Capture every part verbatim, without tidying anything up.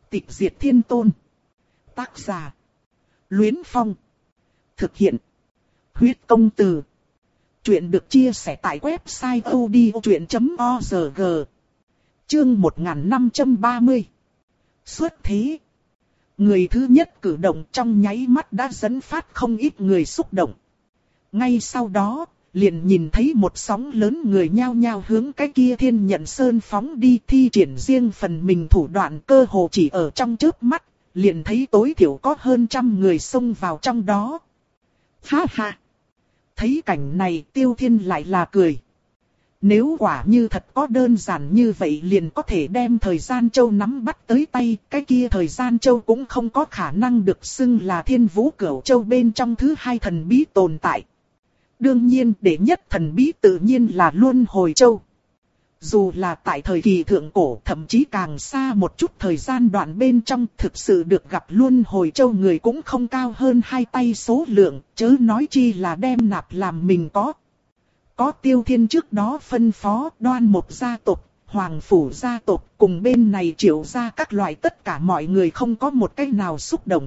Tịch diệt thiên tôn. Tác giả: Luyến Phong. Thực hiện: Huyết công từ. Chuyện được chia sẻ tại website odchuyện chấm org. Chương một nghìn năm trăm ba mươi. Xuất thế. Người thứ nhất cử động trong nháy mắt đã dẫn phát không ít người xúc động. Ngay sau đó, liền nhìn thấy một sóng lớn người nhao nhao hướng cái kia Thiên Nhận Sơn phóng đi, thi triển riêng phần mình thủ đoạn, cơ hồ chỉ ở trong chớp mắt, liền thấy tối thiểu có hơn trăm người xông vào trong đó. Ha ha! Thấy cảnh này Tiêu Thiên lại là cười. Nếu quả như thật có đơn giản như vậy liền có thể đem thời gian châu nắm bắt tới tay, cái kia thời gian châu cũng không có khả năng được xưng là Thiên Vũ Cửu Châu bên trong thứ hai thần bí tồn tại. Đương nhiên đệ nhất thần bí tự nhiên là Luân Hồi Châu. Dù là tại thời kỳ thượng cổ, thậm chí càng xa một chút thời gian đoạn bên trong, thực sự được gặp Luân Hồi Châu người cũng không cao hơn hai tay số lượng, chớ nói chi là đem nạp làm mình có. Có Tiêu Thiên trước đó phân phó, Đoan Mộc gia tộc, Hoàng Phủ gia tộc cùng bên này Triệu gia các loại, tất cả mọi người không có một cái nào xúc động.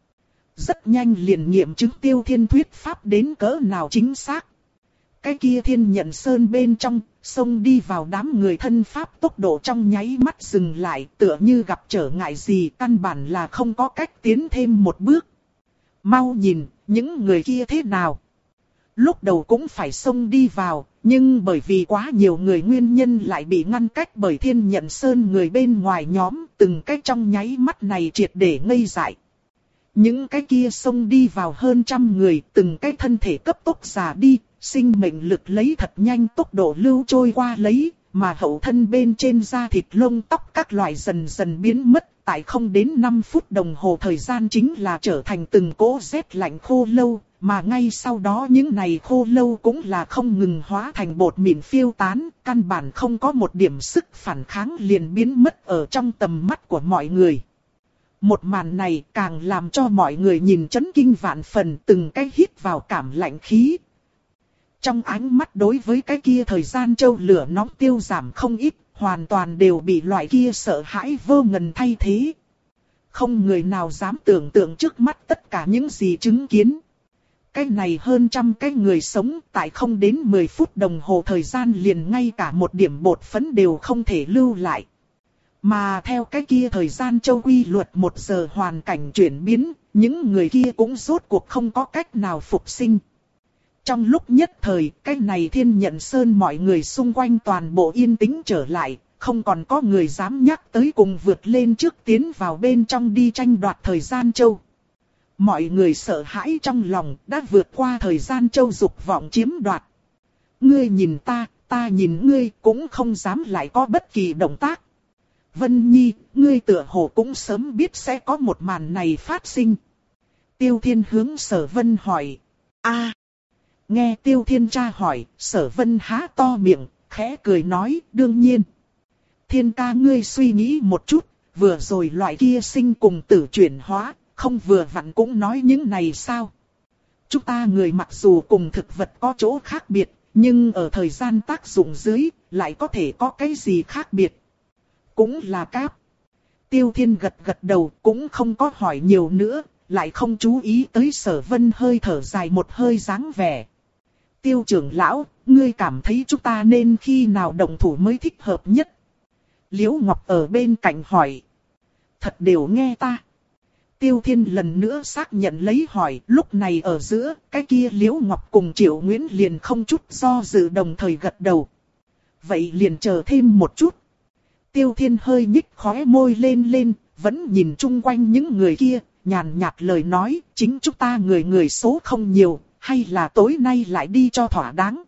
Rất nhanh liền nghiệm chứng Tiêu Thiên thuyết pháp đến cỡ nào chính xác. Cái kia Thiên Nhận Sơn bên trong, xông đi vào đám người thân pháp tốc độ trong nháy mắt dừng lại, tựa như gặp trở ngại gì, căn bản là không có cách tiến thêm một bước. Mau nhìn, những người kia thế nào? Lúc đầu cũng phải xông đi vào, nhưng bởi vì quá nhiều người nguyên nhân lại bị ngăn cách bởi Thiên Nhận Sơn người bên ngoài nhóm, từng cái trong nháy mắt này triệt để ngây dại. Những cái kia xông đi vào hơn trăm người, từng cái thân thể cấp tốc già đi, sinh mệnh lực lấy thật nhanh tốc độ lưu trôi qua lấy, mà hậu thân bên trên da thịt lông tóc các loại dần dần biến mất, tại không đến năm phút đồng hồ thời gian chính là trở thành từng cỗ rét lạnh khô lâu, mà ngay sau đó những này khô lâu cũng là không ngừng hóa thành bột mịn phiêu tán, căn bản không có một điểm sức phản kháng liền biến mất ở trong tầm mắt của mọi người. Một màn này càng làm cho mọi người nhìn chấn kinh vạn phần, từng cái hít vào cảm lạnh khí. Trong ánh mắt đối với cái kia thời gian châu lửa nóng tiêu giảm không ít, hoàn toàn đều bị loại kia sợ hãi vô ngần thay thế. Không người nào dám tưởng tượng trước mắt tất cả những gì chứng kiến. Cái này hơn trăm cái người sống tại không đến mười phút đồng hồ thời gian liền ngay cả một điểm bột phấn đều không thể lưu lại. Mà theo cái kia thời gian châu quy luật một giờ hoàn cảnh chuyển biến, những người kia cũng rốt cuộc không có cách nào phục sinh. Trong lúc nhất thời, cái này Thiên Nhận Sơn mọi người xung quanh toàn bộ yên tĩnh trở lại, không còn có người dám nhắc tới cùng vượt lên trước tiến vào bên trong đi tranh đoạt thời gian châu. Mọi người sợ hãi trong lòng đã vượt qua thời gian châu dục vọng chiếm đoạt. Ngươi nhìn ta, ta nhìn ngươi cũng không dám lại có bất kỳ động tác. Vân Nhi, ngươi tựa hồ cũng sớm biết sẽ có một màn này phát sinh. Tiêu Thiên hướng Sở Vân hỏi. A. Nghe Tiêu Thiên tra hỏi, Sở Vân há to miệng, khẽ cười nói, đương nhiên. Thiên ca ngươi suy nghĩ một chút, vừa rồi loại kia sinh cùng tử chuyển hóa, không vừa vặn cũng nói những này sao? Chúng ta người mặc dù cùng thực vật có chỗ khác biệt, nhưng ở thời gian tác dụng dưới, lại có thể có cái gì khác biệt? Cũng là cáp. Tiêu Thiên gật gật đầu, cũng không có hỏi nhiều nữa, lại không chú ý tới Sở Vân hơi thở dài một hơi dáng vẻ. Tiêu trưởng lão, ngươi cảm thấy chúng ta nên khi nào động thủ mới thích hợp nhất? Liễu Ngọc ở bên cạnh hỏi. Thật đều nghe ta. Tiêu Thiên lần nữa xác nhận lấy hỏi, lúc này ở giữa, cái kia Liễu Ngọc cùng Triệu Nguyễn liền không chút do dự đồng thời gật đầu. Vậy liền chờ thêm một chút. Tiêu Thiên hơi nhích khóe môi lên lên, vẫn nhìn chung quanh những người kia, nhàn nhạt lời nói, chính chúng ta người người số không nhiều, hay là tối nay lại đi cho thỏa đáng.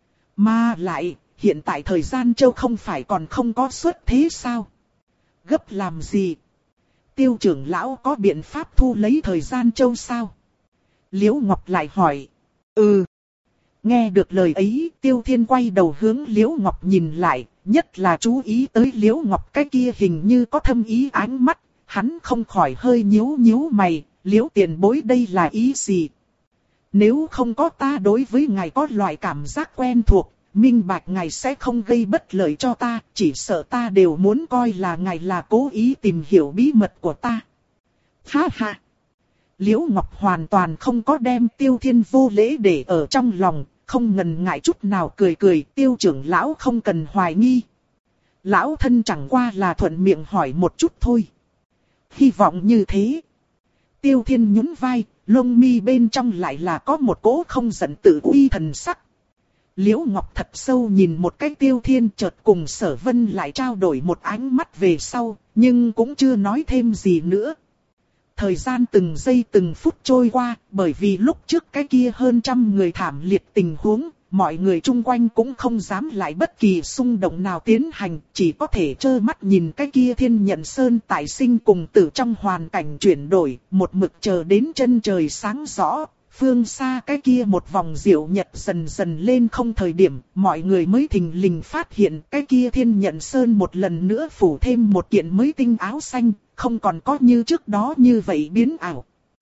Mà lại, hiện tại thời gian châu không phải còn không có xuất thế sao? Gấp làm gì? Tiêu trưởng lão có biện pháp thu lấy thời gian châu sao? Liễu Ngọc lại hỏi. Ừ. Nghe được lời ấy, Tiêu Thiên quay đầu hướng Liễu Ngọc nhìn lại, nhất là chú ý tới Liễu Ngọc cái kia hình như có thâm ý ánh mắt, hắn không khỏi hơi nhíu nhíu mày, Liễu tiền bối đây là ý gì? Nếu không có ta đối với ngài có loại cảm giác quen thuộc, minh bạch ngài sẽ không gây bất lợi cho ta, chỉ sợ ta đều muốn coi là ngài là cố ý tìm hiểu bí mật của ta. Ha ha! Liễu Ngọc hoàn toàn không có đem Tiêu Thiên vô lễ để ở trong lòng, không ngần ngại chút nào cười cười, Tiêu trưởng lão không cần hoài nghi. Lão thân chẳng qua là thuận miệng hỏi một chút thôi. Hy vọng như thế. Tiêu Thiên nhún vai, lông mi bên trong lại là có một cỗ không giận tự uy thần sắc. Liễu Ngọc thật sâu nhìn một cái Tiêu Thiên, chợt cùng Sở Vân lại trao đổi một ánh mắt về sau, nhưng cũng chưa nói thêm gì nữa. Thời gian từng giây từng phút trôi qua, bởi vì lúc trước cái kia hơn trăm người thảm liệt tình huống, mọi người chung quanh cũng không dám lại bất kỳ xung động nào tiến hành, chỉ có thể trơ mắt nhìn cái kia Thiên Nhận Sơn tại sinh cùng tử trong hoàn cảnh chuyển đổi, một mực chờ đến chân trời sáng rõ. Phương xa cái kia một vòng diệu nhật dần dần lên không thời điểm, mọi người mới thình lình phát hiện cái kia Thiên Nhận Sơn một lần nữa phủ thêm một kiện mới tinh áo xanh, không còn có như trước đó như vậy biến ảo.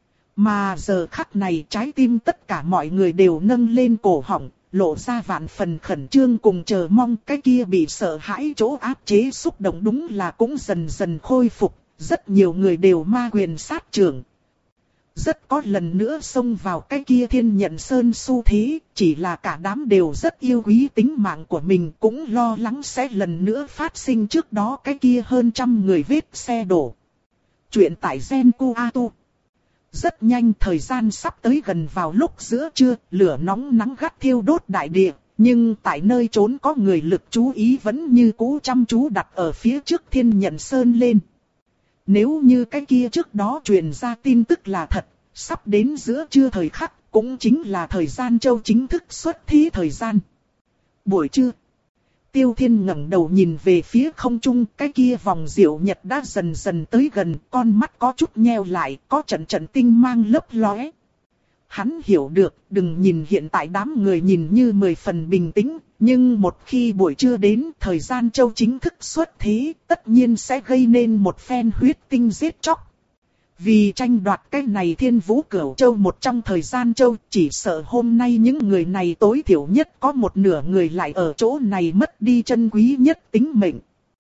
Mà giờ khắc này trái tim tất cả mọi người đều nâng lên cổ họng, lộ ra vạn phần khẩn trương cùng chờ mong, cái kia bị sợ hãi chỗ áp chế xúc động đúng là cũng dần dần khôi phục, rất nhiều người đều ma quyền sát trưởng. Rất có lần nữa xông vào cái kia Thiên Nhận Sơn xu thế, chỉ là cả đám đều rất yêu quý tính mạng của mình, cũng lo lắng sẽ lần nữa phát sinh trước đó cái kia hơn trăm người vết xe đổ. Chuyện tại Genku Atu. Rất nhanh thời gian sắp tới gần vào lúc giữa trưa, lửa nóng nắng gắt thiêu đốt đại địa, nhưng tại nơi trốn có người lực chú ý vẫn như cũ chăm chú đặt ở phía trước Thiên Nhận Sơn lên. Nếu như cái kia trước đó truyền ra tin tức là thật, sắp đến giữa trưa thời khắc, cũng chính là thời gian châu chính thức xuất thí thời gian. Buổi trưa, Tiêu Thiên ngẩng đầu nhìn về phía không trung, cái kia vòng diệu nhật đã dần dần tới gần, con mắt có chút nheo lại, có trận trận tinh mang lấp lóe. Hắn hiểu được, đừng nhìn hiện tại đám người nhìn như mười phần bình tĩnh, nhưng một khi buổi trưa đến, thời gian châu chính thức xuất thế, tất nhiên sẽ gây nên một phen huyết tinh giết chóc. Vì tranh đoạt cái này Thiên Vũ Cửu Châu một trong thời gian châu, chỉ sợ hôm nay những người này tối thiểu nhất có một nửa người lại ở chỗ này mất đi chân quý nhất tính mệnh.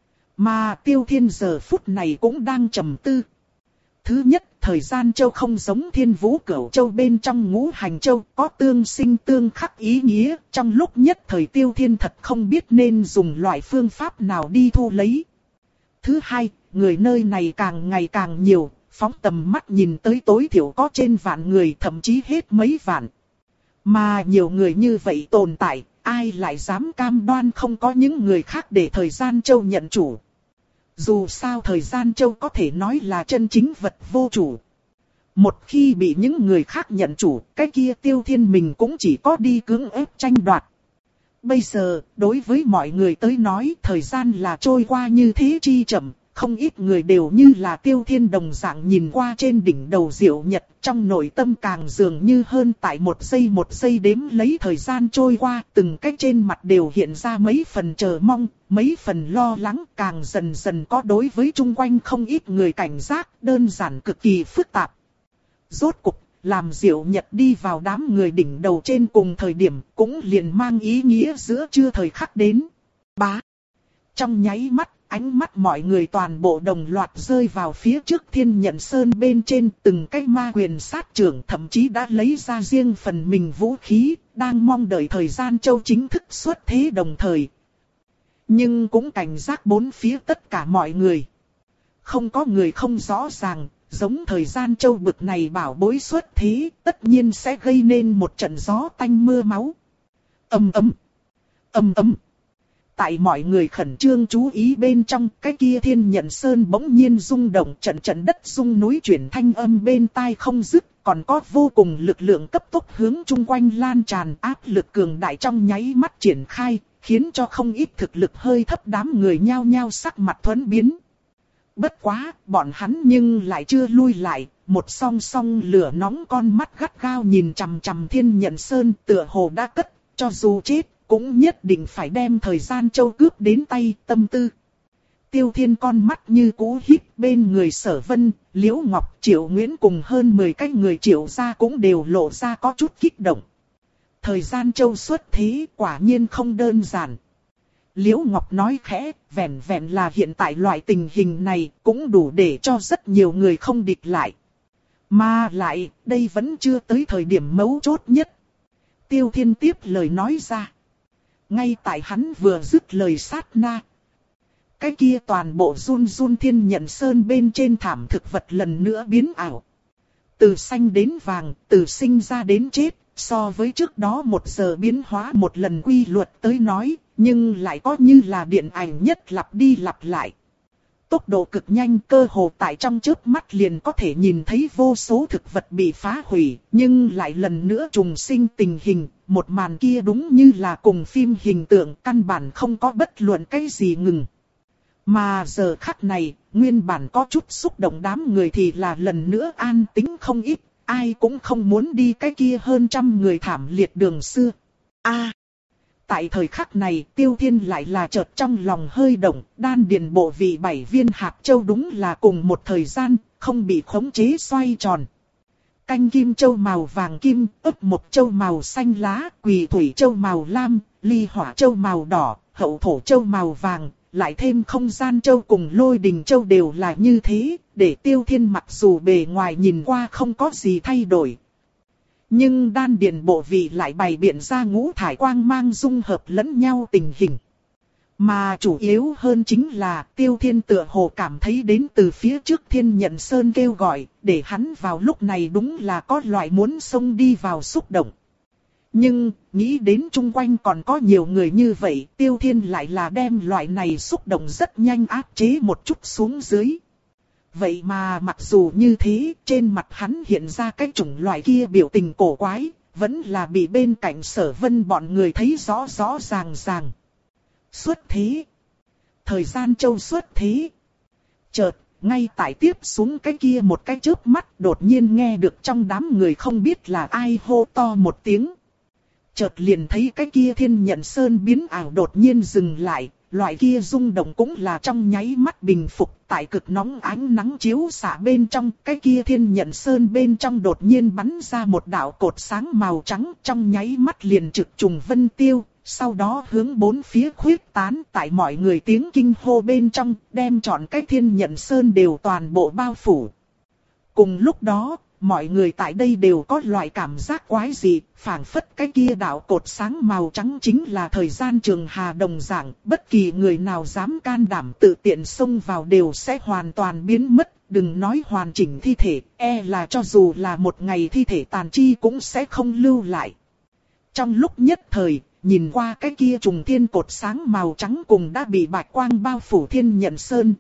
Mà Tiêu Thiên giờ phút này cũng đang trầm tư. Thứ nhất, thời gian châu không giống Thiên Vũ Cửu Châu bên trong ngũ hành châu, có tương sinh tương khắc ý nghĩa, trong lúc nhất thời Tiêu Thiên thật không biết nên dùng loại phương pháp nào đi thu lấy. Thứ hai, người nơi này càng ngày càng nhiều, phóng tầm mắt nhìn tới tối thiểu có trên vạn người, thậm chí hết mấy vạn. Mà nhiều người như vậy tồn tại, ai lại dám cam đoan không có những người khác để thời gian châu nhận chủ. Dù sao thời gian châu có thể nói là chân chính vật vô chủ. Một khi bị những người khác nhận chủ, cái kia Tiêu Thiên mình cũng chỉ có đi cưỡng ép tranh đoạt. Bây giờ, đối với mọi người tới nói, thời gian là trôi qua như thế chi chậm, không ít người đều như là Tiêu Thiên đồng dạng nhìn qua trên đỉnh đầu diệu nhật, trong nội tâm càng dường như hơn tại một giây một giây đếm lấy thời gian trôi qua, từng cái trên mặt đều hiện ra mấy phần chờ mong, mấy phần lo lắng, càng dần dần có đối với chung quanh không ít người cảnh giác, đơn giản cực kỳ phức tạp. Rốt cục, làm diệu nhật đi vào đám người đỉnh đầu trên cùng thời điểm, cũng liền mang ý nghĩa giữa trưa thời khắc đến. Bá! Trong nháy mắt, ánh mắt mọi người toàn bộ đồng loạt rơi vào phía trước Thiên Nhận Sơn bên trên, từng cái ma quyền sát trưởng thậm chí đã lấy ra riêng phần mình vũ khí, đang mong đợi thời gian châu chính thức xuất thế đồng thời. Nhưng cũng cảnh giác bốn phía tất cả mọi người. Không có người không rõ ràng, giống thời gian châu bực này bảo bối xuất thế, tất nhiên sẽ gây nên một trận gió tanh mưa máu. Ầm ầm, ầm ầm. Tại mọi người khẩn trương chú ý bên trong, cái kia Thiên Nhận Sơn bỗng nhiên rung động, trận trận đất rung núi chuyển thanh âm bên tai không dứt, còn có vô cùng lực lượng cấp tốc hướng chung quanh lan tràn, áp lực cường đại trong nháy mắt triển khai, khiến cho không ít thực lực hơi thấp đám người nhao nhao sắc mặt thuẫn biến. Bất quá, bọn hắn nhưng lại chưa lui lại, một song song lửa nóng con mắt gắt gao nhìn chằm chằm Thiên Nhận Sơn, tựa hồ đã cất, cho dù chết, cũng nhất định phải đem thời gian châu cướp đến tay, tâm tư. Tiêu Thiên con mắt như cũ híp, bên người Sở Vân, Liễu Ngọc, Triệu Nguyễn cùng hơn mười cái người Triệu gia cũng đều lộ ra có chút kích động. Thời gian châu xuất thế quả nhiên không đơn giản. Liễu Ngọc nói khẽ, vẹn vẹn là hiện tại loại tình hình này cũng đủ để cho rất nhiều người không địch lại. Mà lại, đây vẫn chưa tới thời điểm mấu chốt nhất. Tiêu Thiên tiếp lời nói ra. Ngay tại hắn vừa dứt lời sát na. Cái kia toàn bộ run run thiên nhận sơn bên trên thảm thực vật lần nữa biến ảo. Từ xanh đến vàng, từ sinh ra đến chết, so với trước đó một giờ biến hóa một lần quy luật tới nói, nhưng lại có như là điện ảnh nhất lặp đi lặp lại. Tốc độ cực nhanh, cơ hồ tại trong chớp mắt liền có thể nhìn thấy vô số thực vật bị phá hủy, nhưng lại lần nữa trùng sinh tình hình, một màn kia đúng như là cùng phim hình tượng, căn bản không có bất luận cái gì ngừng. Mà giờ khắc này, nguyên bản có chút xúc động đám người thì là lần nữa an tĩnh không ít, ai cũng không muốn đi cái kia hơn trăm người thảm liệt đường xưa. A. Tại thời khắc này, Tiêu Thiên lại là chợt trong lòng hơi động, đan điền bộ vị bảy viên hạt châu đúng là cùng một thời gian, không bị khống chế xoay tròn. Canh kim châu màu vàng kim, ấp một châu màu xanh lá, quỳ thủy châu màu lam, ly hỏa châu màu đỏ, hậu thổ châu màu vàng, lại thêm không gian châu cùng lôi đình châu đều là như thế, để Tiêu Thiên mặc dù bề ngoài nhìn qua không có gì thay đổi. Nhưng đan điền bộ vị lại bày biện ra ngũ thải quang mang dung hợp lẫn nhau tình hình. Mà chủ yếu hơn chính là Tiêu Thiên tựa hồ cảm thấy đến từ phía trước Thiên Nhận Sơn kêu gọi, để hắn vào lúc này đúng là có loại muốn xông đi vào xúc động. Nhưng, nghĩ đến chung quanh còn có nhiều người như vậy, Tiêu Thiên lại là đem loại này xúc động rất nhanh áp chế một chút xuống dưới. Vậy mà mặc dù như thế, trên mặt hắn hiện ra cái chủng loại kia biểu tình cổ quái, vẫn là bị bên cạnh Sở Vân bọn người thấy rõ rõ ràng ràng. Xuất thế. Thời gian châu xuất thế. Chợt, ngay tại tiếp xuống cái kia một cái chớp mắt đột nhiên nghe được trong đám người không biết là ai hô to một tiếng. Chợt liền thấy cái kia Thiên Nhận Sơn biến ảo đột nhiên dừng lại, loại kia rung động cũng là trong nháy mắt bình phục, tại cực nóng ánh nắng chiếu xạ bên trong, cái kia Thiên Nhận Sơn bên trong đột nhiên bắn ra một đạo cột sáng màu trắng, trong nháy mắt liền trực trùng vân tiêu, sau đó hướng bốn phía khuyết tán, tại mọi người tiếng kinh hô bên trong, đem trọn cái Thiên Nhận Sơn đều toàn bộ bao phủ. Cùng lúc đó, mọi người tại đây đều có loại cảm giác quái dị, phảng phất cái kia đạo cột sáng màu trắng chính là thời gian trường hà đồng dạng, bất kỳ người nào dám can đảm tự tiện xông vào đều sẽ hoàn toàn biến mất, đừng nói hoàn chỉnh thi thể, e là cho dù là một ngày thi thể tàn chi cũng sẽ không lưu lại. Trong lúc nhất thời, nhìn qua cái kia trùng thiên cột sáng màu trắng cùng đã bị bạch quang bao phủ Thiên Nhận Sơn.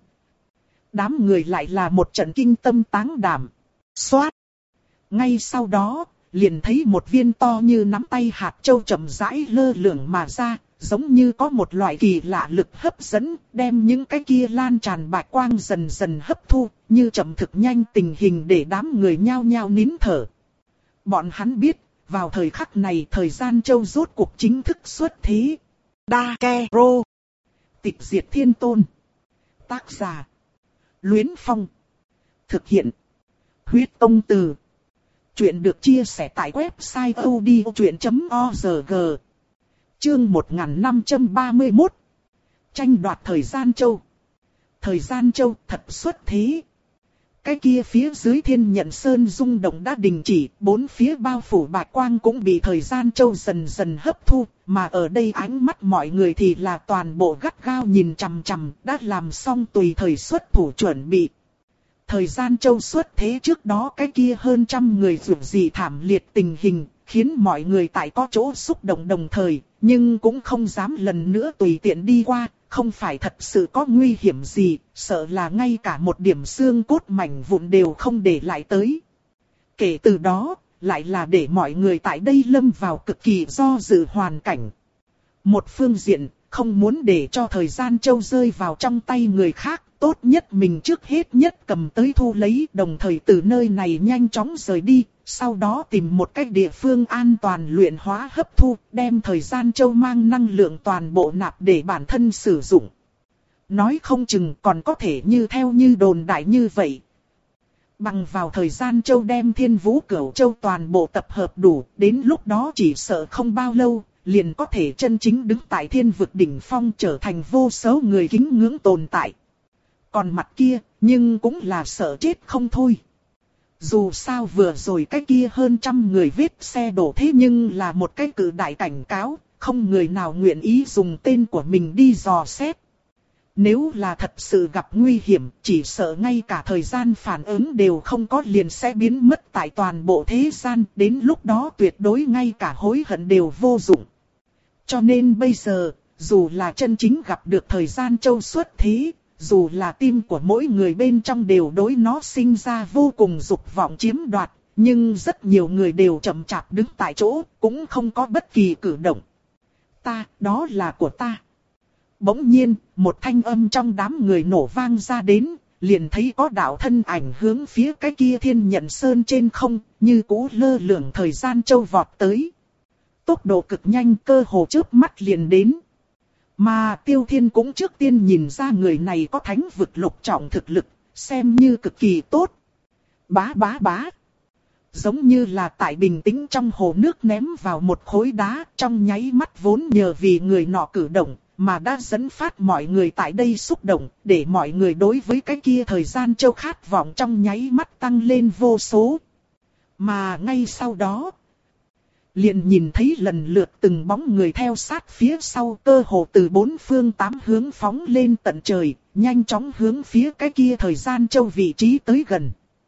Đám người lại là một trận kinh tâm táng đảm. Xoát! Ngay sau đó, liền thấy một viên to như nắm tay hạt châu chậm rãi lơ lửng mà ra, giống như có một loại kỳ lạ lực hấp dẫn, đem những cái kia lan tràn bạch quang dần dần hấp thu, như chậm thực nhanh tình hình để đám người nhao nhao nín thở. Bọn hắn biết, vào thời khắc này thời gian châu rốt cuộc chính thức xuất thế. Đa Ke Rô. Tịch diệt thiên tôn. Tác giả. Luyến Phong. Thực hiện. Huyết Tông Từ. Chuyện được chia sẻ tại website odchuyện chấm org. Chương một nghìn năm trăm ba mươi mốt. Tranh đoạt thời gian châu. Thời gian châu thật xuất thế. Cái kia phía dưới Thiên Nhận Sơn rung động đã đình chỉ, bốn phía bao phủ bạch quang cũng bị thời gian châu dần dần hấp thu, mà ở đây ánh mắt mọi người thì là toàn bộ gắt gao nhìn chằm chằm, đã làm xong tùy thời xuất thủ chuẩn bị. Thời gian châu xuất thế trước đó cái kia hơn trăm người rủi dị thảm liệt tình hình, khiến mọi người tại có chỗ xúc động đồng thời, nhưng cũng không dám lần nữa tùy tiện đi qua, không phải thật sự có nguy hiểm gì, sợ là ngay cả một điểm xương cốt mảnh vụn đều không để lại tới. Kể từ đó, lại là để mọi người tại đây lâm vào cực kỳ do dự hoàn cảnh. Một phương diện, không muốn để cho thời gian châu rơi vào trong tay người khác, tốt nhất mình trước hết nhất cầm tới thu lấy, đồng thời từ nơi này nhanh chóng rời đi, sau đó tìm một cách địa phương an toàn luyện hóa hấp thu, đem thời gian châu mang năng lượng toàn bộ nạp để bản thân sử dụng. Nói không chừng còn có thể như theo như đồn đại như vậy. Bằng vào thời gian châu đem Thiên Vũ Cửu Châu toàn bộ tập hợp đủ, đến lúc đó chỉ sợ không bao lâu, liền có thể chân chính đứng tại thiên vực đỉnh phong trở thành vô số người kính ngưỡng tồn tại. Còn mặt kia, nhưng cũng là sợ chết không thôi. Dù sao vừa rồi cái kia hơn trăm người vết xe đổ thế nhưng là một cái cự đại cảnh cáo, không người nào nguyện ý dùng tên của mình đi dò xét. Nếu là thật sự gặp nguy hiểm, chỉ sợ ngay cả thời gian phản ứng đều không có liền sẽ biến mất tại toàn bộ thế gian, đến lúc đó tuyệt đối ngay cả hối hận đều vô dụng. Cho nên bây giờ, dù là chân chính gặp được thời gian châu xuất thế, dù là tim của mỗi người bên trong đều đối nó sinh ra vô cùng dục vọng chiếm đoạt, nhưng rất nhiều người đều chậm chạp đứng tại chỗ, cũng không có bất kỳ cử động. Ta, đó là của ta. Bỗng nhiên, một thanh âm trong đám người nổ vang ra đến, liền thấy có đạo thân ảnh hướng phía cái kia Thiên Nhận Sơn trên không, như cũ lơ lửng thời gian châu vọt tới. Tốc độ cực nhanh, cơ hồ chớp mắt liền đến. Mà Tiêu Thiên cũng trước tiên nhìn ra người này có thánh vực lục trọng thực lực, xem như cực kỳ tốt. Bá bá bá. Giống như là tại bình tĩnh trong hồ nước ném vào một khối đá, trong nháy mắt vốn nhờ vì người nọ cử động, mà đã dẫn phát mọi người tại đây xúc động, để mọi người đối với cái kia thời gian châu khát vọng trong nháy mắt tăng lên vô số. Mà ngay sau đó, liền nhìn thấy lần lượt từng bóng người theo sát phía sau, cơ hồ từ bốn phương tám hướng phóng lên tận trời, nhanh chóng hướng phía cái kia thời gian châu vị trí tới gần.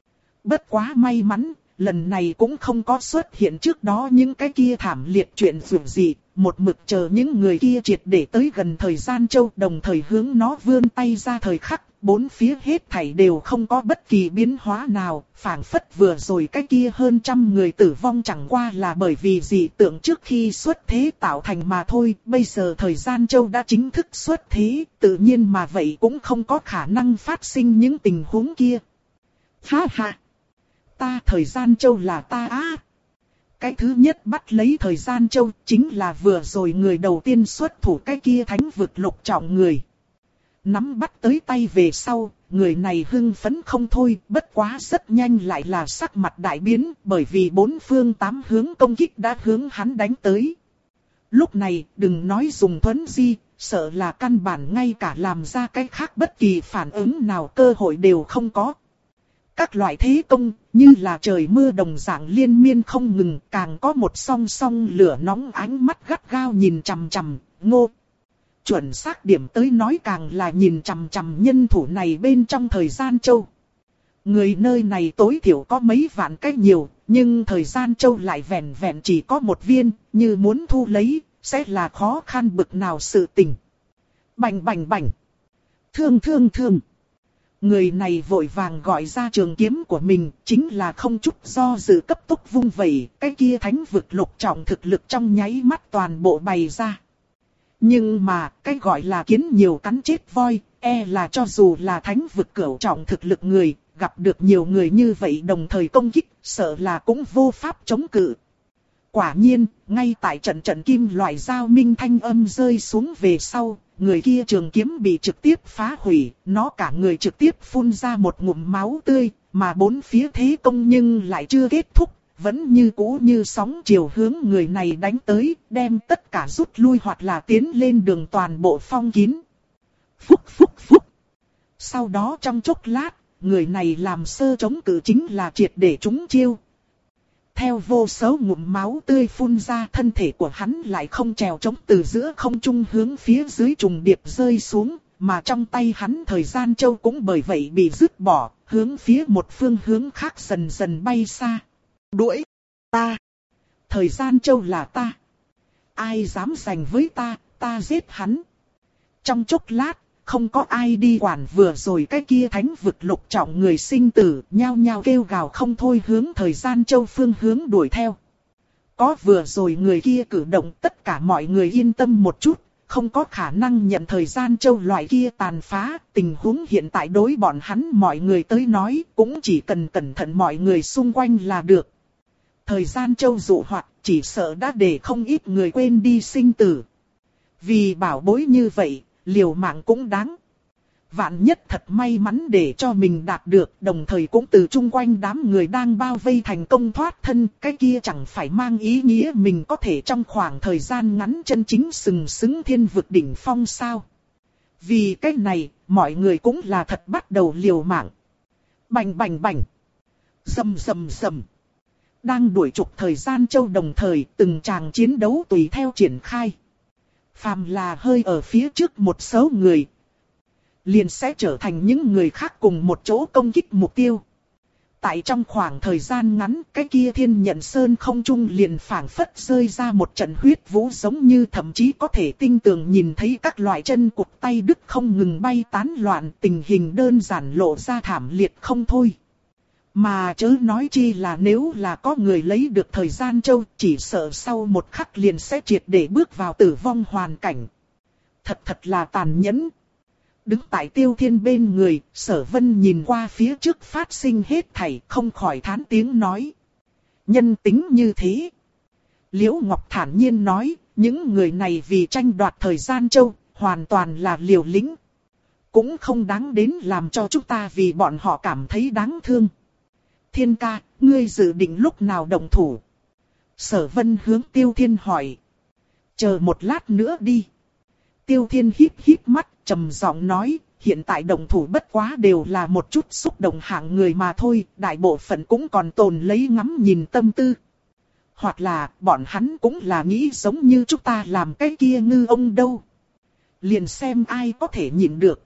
Bất quá may mắn, lần này cũng không có xuất hiện trước đó những cái kia thảm liệt chuyện dù gì, một mực chờ những người kia triệt để tới gần thời gian châu, đồng thời hướng nó vươn tay ra thời khắc, bốn phía hết thảy đều không có bất kỳ biến hóa nào, phảng phất vừa rồi cái kia hơn trăm người tử vong chẳng qua là bởi vì dị tượng trước khi xuất thế tạo thành mà thôi, bây giờ thời gian châu đã chính thức xuất thế, tự nhiên mà vậy cũng không có khả năng phát sinh những tình huống kia. Ha ha! Ta thời gian châu là ta á! Cái thứ nhất bắt lấy thời gian châu chính là vừa rồi người đầu tiên xuất thủ cái kia thánh vực lục trọng người. Nắm bắt tới tay về sau, người này hưng phấn không thôi, bất quá rất nhanh lại là sắc mặt đại biến, bởi vì bốn phương tám hướng công kích đã hướng hắn đánh tới. Lúc này, đừng nói dùng thuấn di, sợ là căn bản ngay cả làm ra cái khác bất kỳ phản ứng nào cơ hội đều không có. Các loại thế công, như là trời mưa đồng dạng liên miên không ngừng, càng có một song song lửa nóng ánh mắt gắt gao nhìn chằm chằm, ngô. Chuẩn xác điểm tới nói càng là nhìn chằm chằm nhân thủ này bên trong thời gian châu. Người nơi này tối thiểu có mấy vạn cách nhiều, nhưng thời gian châu lại vẹn vẹn chỉ có một viên, như muốn thu lấy, sẽ là khó khăn bực nào sự tình. Bành bành bành. Thương thương thương. Người này vội vàng gọi ra trường kiếm của mình, chính là không chút do dự cấp tốc vung vẩy, cái kia thánh vực lục trọng thực lực trong nháy mắt toàn bộ bày ra. Nhưng mà, cái gọi là kiến nhiều cắn chết voi, e là cho dù là thánh vực cửu trọng thực lực người, gặp được nhiều người như vậy đồng thời công kích, sợ là cũng vô pháp chống cự. Quả nhiên, ngay tại trận trận kim loại giao minh thanh âm rơi xuống về sau, người kia trường kiếm bị trực tiếp phá hủy, nó cả người trực tiếp phun ra một ngụm máu tươi, mà bốn phía thế công nhưng lại chưa kết thúc, vẫn như cũ như sóng chiều hướng người này đánh tới, đem tất cả rút lui hoặc là tiến lên đường toàn bộ phong kín. Phúc phúc phúc. Sau đó trong chốc lát, người này làm sơ chống cự chính là triệt để trúng chiêu. Theo vô số ngụm máu tươi phun ra, thân thể của hắn lại không trèo chống từ giữa không trung hướng phía dưới trùng điệp rơi xuống, mà trong tay hắn thời gian châu cũng bởi vậy bị dứt bỏ, hướng phía một phương hướng khác dần dần bay xa. Đuổi ta! Thời gian châu là ta! Ai dám giành với ta, ta giết hắn! Trong chốc lát, không có ai đi quản vừa rồi cái kia thánh vực lục trọng người sinh tử, nhao nhao kêu gào không thôi hướng thời gian châu phương hướng đuổi theo. Có vừa rồi người kia cử động, tất cả mọi người yên tâm một chút, không có khả năng nhận thời gian châu loại kia tàn phá, tình huống hiện tại đối bọn hắn mọi người tới nói, cũng chỉ cần cẩn thận mọi người xung quanh là được. Thời gian châu dụ hoặc chỉ sợ đã để không ít người quên đi sinh tử. Vì bảo bối như vậy, liều mạng cũng đáng. Vạn nhất thật may mắn để cho mình đạt được, đồng thời cũng từ chung quanh đám người đang bao vây thành công thoát thân, cái kia chẳng phải mang ý nghĩa mình có thể trong khoảng thời gian ngắn chân chính sừng sững thiên vực đỉnh phong sao. Vì cái này, mọi người cũng là thật bắt đầu liều mạng. Bành bành bành. Rầm rầm rầm. Đang đuổi trục thời gian châu đồng thời, từng tràng chiến đấu tùy theo triển khai. Phàm là hơi ở phía trước một số người, liền sẽ trở thành những người khác cùng một chỗ công kích mục tiêu. Tại trong khoảng thời gian ngắn, cái kia Thiên Nhận Sơn không trung liền phảng phất rơi ra một trận huyết vũ, giống như thậm chí có thể tinh tường nhìn thấy các loại chân cụt tay đứt không ngừng bay tán loạn, tình hình đơn giản lộ ra thảm liệt không thôi. Mà chớ nói chi là nếu là có người lấy được thời gian châu, chỉ sợ sau một khắc liền sẽ triệt để bước vào tử vong hoàn cảnh. Thật thật là tàn nhẫn. Đứng tại Tiêu Thiên bên người, Sở Vân nhìn qua phía trước phát sinh hết thảy, không khỏi thán tiếng nói. Nhân tính như thế. Liễu Ngọc thản nhiên nói, những người này vì tranh đoạt thời gian châu, hoàn toàn là liều lĩnh. Cũng không đáng đến làm cho chúng ta vì bọn họ cảm thấy đáng thương. Thiên ca, ngươi dự định lúc nào động thủ? Sở Vân hướng Tiêu Thiên hỏi. Chờ một lát nữa đi. Tiêu Thiên híp híp mắt, trầm giọng nói, hiện tại động thủ bất quá đều là một chút xúc động hạng người mà thôi, đại bộ phận cũng còn tồn lấy ngắm nhìn tâm tư. Hoặc là, bọn hắn cũng là nghĩ giống như chúng ta làm cái kia ngư ông đâu. Liền xem ai có thể nhịn được.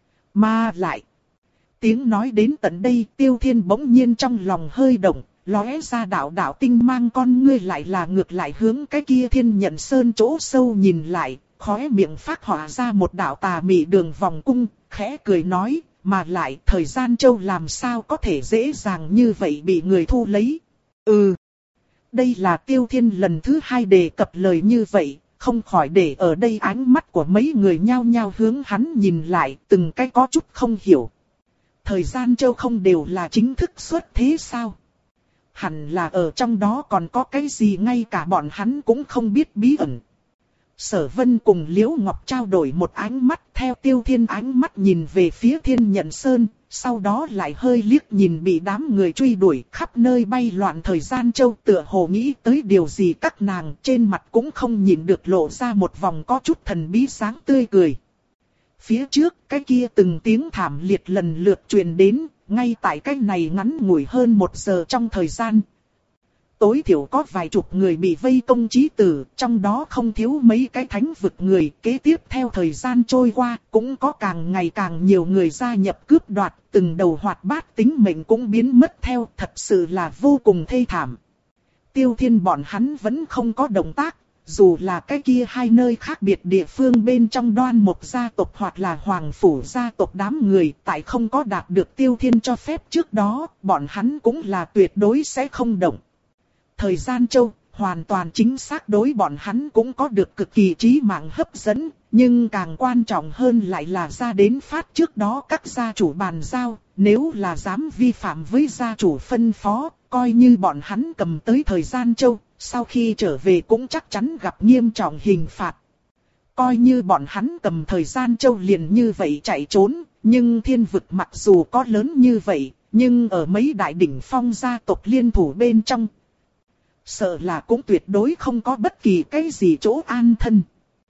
Mà lại, tiếng nói đến tận đây, Tiêu Thiên bỗng nhiên trong lòng hơi động, lóe ra đạo đạo tinh mang, con ngươi lại là ngược lại hướng cái kia Thiên Nhận Sơn chỗ sâu nhìn lại. Khóe miệng phát họa ra một đạo tà mị đường vòng cung, khẽ cười nói, mà lại thời gian châu làm sao có thể dễ dàng như vậy bị người thu lấy. Ừ, đây là Tiêu Thiên lần thứ hai đề cập lời như vậy, không khỏi để ở đây ánh mắt của mấy người nhao nhao hướng hắn nhìn lại, từng cái có chút không hiểu. Thời gian châu không đều là chính thức xuất thế sao? Hẳn là ở trong đó còn có cái gì ngay cả bọn hắn cũng không biết bí ẩn. Sở Vân cùng Liễu Ngọc trao đổi một ánh mắt, theo Tiêu Thiên ánh mắt nhìn về phía Thiên Nhận Sơn, sau đó lại hơi liếc nhìn bị đám người truy đuổi khắp nơi bay loạn thời gian châu, tựa hồ nghĩ tới điều gì, các nàng trên mặt cũng không nhịn được lộ ra một vòng có chút thần bí sáng tươi cười. Phía trước, cái kia từng tiếng thảm liệt lần lượt truyền đến, ngay tại cái này ngắn ngủi hơn một giờ trong thời gian. Tối thiểu có vài chục người bị vây công chí tử, trong đó không thiếu mấy cái thánh vực người. Kế tiếp theo thời gian trôi qua, cũng có càng ngày càng nhiều người gia nhập cướp đoạt, từng đầu hoạt bát tính mệnh cũng biến mất theo, thật sự là vô cùng thê thảm. Tiêu Thiên bọn hắn vẫn không có động tác, dù là cái kia hai nơi khác biệt địa phương bên trong Đoan Mộc gia tộc hoặc là Hoàng Phủ gia tộc, đám người tại không có đạt được Tiêu Thiên cho phép trước đó, bọn hắn cũng là tuyệt đối sẽ không động. Thời gian châu, hoàn toàn chính xác đối bọn hắn cũng có được cực kỳ chí mạng hấp dẫn, nhưng càng quan trọng hơn lại là ra đến phát trước đó các gia chủ bàn giao, nếu là dám vi phạm với gia chủ phân phó, coi như bọn hắn cầm tới thời gian châu, sau khi trở về cũng chắc chắn gặp nghiêm trọng hình phạt. Coi như bọn hắn cầm thời gian châu liền như vậy chạy trốn, nhưng thiên vực mặc dù có lớn như vậy, nhưng ở mấy đại đỉnh phong gia tộc liên thủ bên trong, sợ là cũng tuyệt đối không có bất kỳ cái gì chỗ an thân.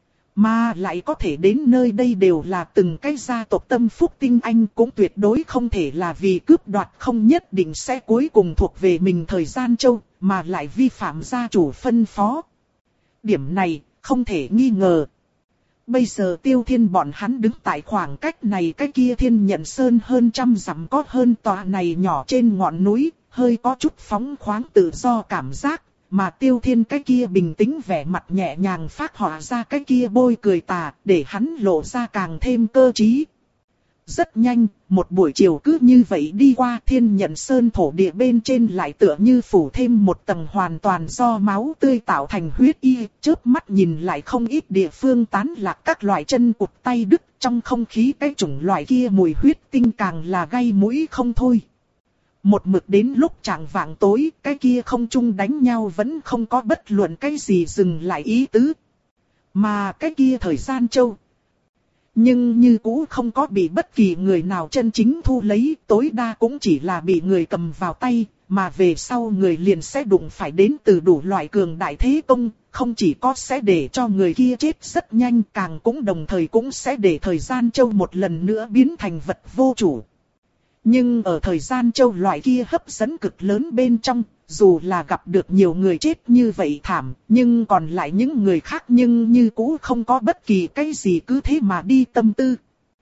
Mà lại có thể đến nơi đây đều là từng cái gia tộc tâm phúc tinh anh, cũng tuyệt đối không thể là vì cướp đoạt không nhất định sẽ cuối cùng thuộc về mình thời gian châu, mà lại vi phạm gia chủ phân phó. Điểm này, không thể nghi ngờ. Bây giờ Tiêu Thiên bọn hắn đứng tại khoảng cách này cái kia Thiên Nhận Sơn hơn trăm dặm có hơn tòa này nhỏ trên ngọn núi, hơi có chút phóng khoáng tự do cảm giác, mà Tiêu Thiên cái kia bình tĩnh vẻ mặt nhẹ nhàng phát họa ra cái kia bôi cười tà, để hắn lộ ra càng thêm cơ trí. Rất nhanh, một buổi chiều cứ như vậy đi qua, Thiên Nhận Sơn thổ địa bên trên lại tựa như phủ thêm một tầng hoàn toàn do máu tươi tạo thành huyết y, chớp mắt nhìn lại không ít địa phương tán lạc các loại chân cụt tay đứt, trong không khí cái chủng loại kia mùi huyết tinh càng là gây mũi không thôi. Một mực đến lúc chạng vạng tối, cái kia không chung đánh nhau vẫn không có bất luận cái gì dừng lại ý tứ. Mà cái kia thời gian châu, Nhưng như cũ không có bị bất kỳ người nào chân chính thu lấy, tối đa cũng chỉ là bị người cầm vào tay, mà về sau người liền sẽ đụng phải đến từ đủ loại cường đại thế công, không chỉ có sẽ để cho người kia chết rất nhanh, càng cũng đồng thời cũng sẽ để thời gian châu một lần nữa biến thành vật vô chủ. Nhưng ở thời gian châu loại kia hấp dẫn cực lớn bên trong, dù là gặp được nhiều người chết như vậy thảm, nhưng còn lại những người khác nhưng như cũ không có bất kỳ cái gì cứ thế mà đi tâm tư.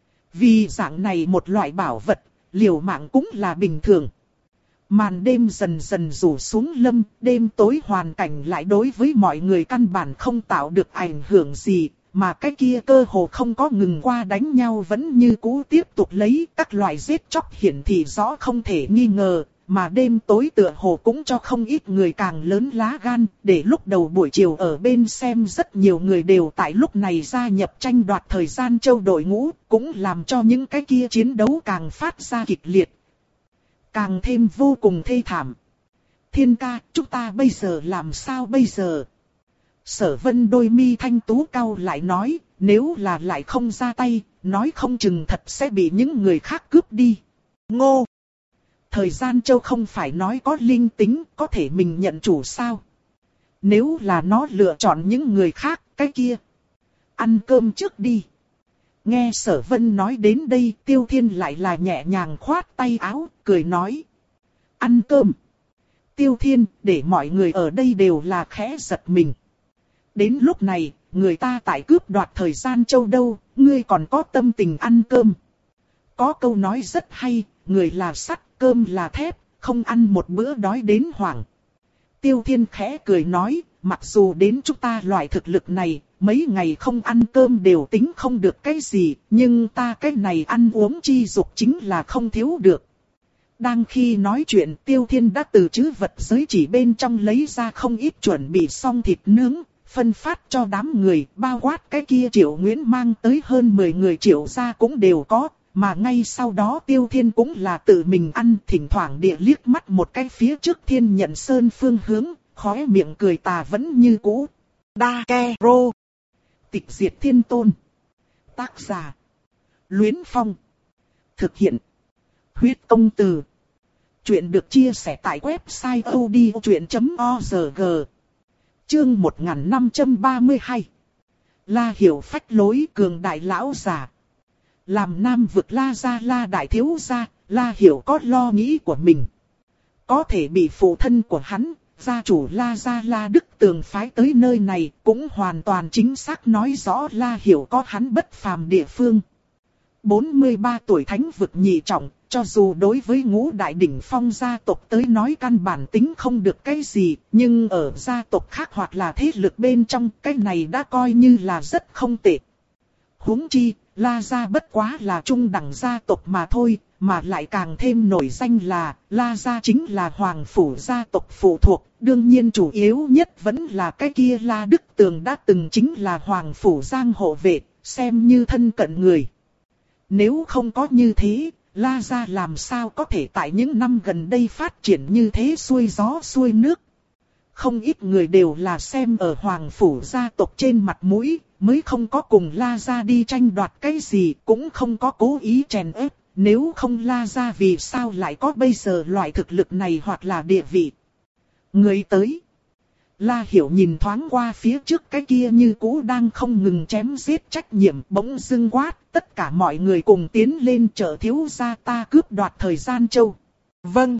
Vì dạng này một loại bảo vật, liều mạng cũng là bình thường. Màn đêm dần dần rủ xuống lâm, đêm tối hoàn cảnh lại đối với mọi người căn bản không tạo được ảnh hưởng gì, mà cái kia cơ hồ không có ngừng qua đánh nhau vẫn như cũ tiếp tục lấy các loại giết chóc hiển thị rõ không thể nghi ngờ, mà đêm tối tựa hồ cũng cho không ít người càng lớn lá gan, để lúc đầu buổi chiều ở bên xem rất nhiều người đều tại lúc này gia nhập tranh đoạt thời gian châu đội ngũ, cũng làm cho những cái kia chiến đấu càng phát ra kịch liệt. Càng thêm vô cùng thê thảm. Thiên ca, chúng ta bây giờ làm sao bây giờ? Sở Vân đôi mi thanh tú cau lại nói, nếu là lại không ra tay, nói không chừng thật sẽ bị những người khác cướp đi. Ngô! Thời gian châu không phải nói có linh tính, có thể mình nhận chủ sao? Nếu là nó lựa chọn những người khác, cái kia. Ăn cơm trước đi. Nghe Sở Vân nói đến đây, Tiêu Thiên lại là nhẹ nhàng khoát tay áo, cười nói. Ăn cơm. Tiêu Thiên, để mọi người ở đây đều là khẽ giật mình. Đến lúc này, người ta tại cướp đoạt thời gian châu đâu, ngươi còn có tâm tình ăn cơm. Có câu nói rất hay, người là sắt, cơm là thép, không ăn một bữa đói đến hoảng. Tiêu Thiên khẽ cười nói, mặc dù đến chúng ta loại thực lực này, mấy ngày không ăn cơm đều tính không được cái gì, nhưng ta cái này ăn uống chi dục chính là không thiếu được. Đang khi nói chuyện, Tiêu Thiên đã từ trữ vật giới chỉ bên trong lấy ra không ít chuẩn bị xong thịt nướng, phân phát cho đám người, bao quát cái kia Triệu Nguyễn mang tới hơn mười người Triệu gia cũng đều có, mà ngay sau đó Tiêu Thiên cũng là tự mình ăn, thỉnh thoảng địa liếc mắt một cái phía trước Thiên Nhận Sơn phương hướng, khóe miệng cười tà vẫn như cũ. Đa Ke Rô. Tịch diệt thiên tôn. Tác giả. Luyến Phong. Thực hiện. Huyết công từ. Chuyện được chia sẻ tại website odchuyện chấm org. Chương một nghìn năm trăm ba mươi hai. La Hiểu phách lối cường đại lão già. Làm Nam vực La gia La đại thiếu gia, La Hiểu có lo nghĩ của mình. Có thể bị phụ thân của hắn, gia chủ La gia La Đức Tường phái tới nơi này, cũng hoàn toàn chính xác nói rõ La Hiểu có hắn bất phàm địa phương. bốn mươi ba tuổi thánh vực nhị trọng, cho dù đối với ngũ đại đỉnh phong gia tộc tới nói căn bản tính không được cái gì, nhưng ở gia tộc khác hoặc là thế lực bên trong, cái này đã coi như là rất không tệ. Huống chi, La gia bất quá là trung đẳng gia tộc mà thôi, mà lại càng thêm nổi danh là, La gia chính là hoàng phủ gia tộc phụ thuộc, đương nhiên chủ yếu nhất vẫn là cái kia La Đức Tường đã từng chính là hoàng phủ giang hộ vệ, xem như thân cận người. Nếu không có như thế, La gia làm sao có thể tại những năm gần đây phát triển như thế xuôi gió xuôi nước. Không ít người đều là xem ở hoàng phủ gia tộc trên mặt mũi, mới không có cùng La gia đi tranh đoạt cái gì, cũng không có cố ý chèn ép. Nếu không La gia vì sao lại có bây giờ loại thực lực này hoặc là địa vị. Người tới. La Hiểu nhìn thoáng qua phía trước cái kia như cũ đang không ngừng chém giết trách nhiệm, bỗng dưng quát, tất cả mọi người cùng tiến lên trợ thiếu gia ta cướp đoạt thời gian châu. Vâng.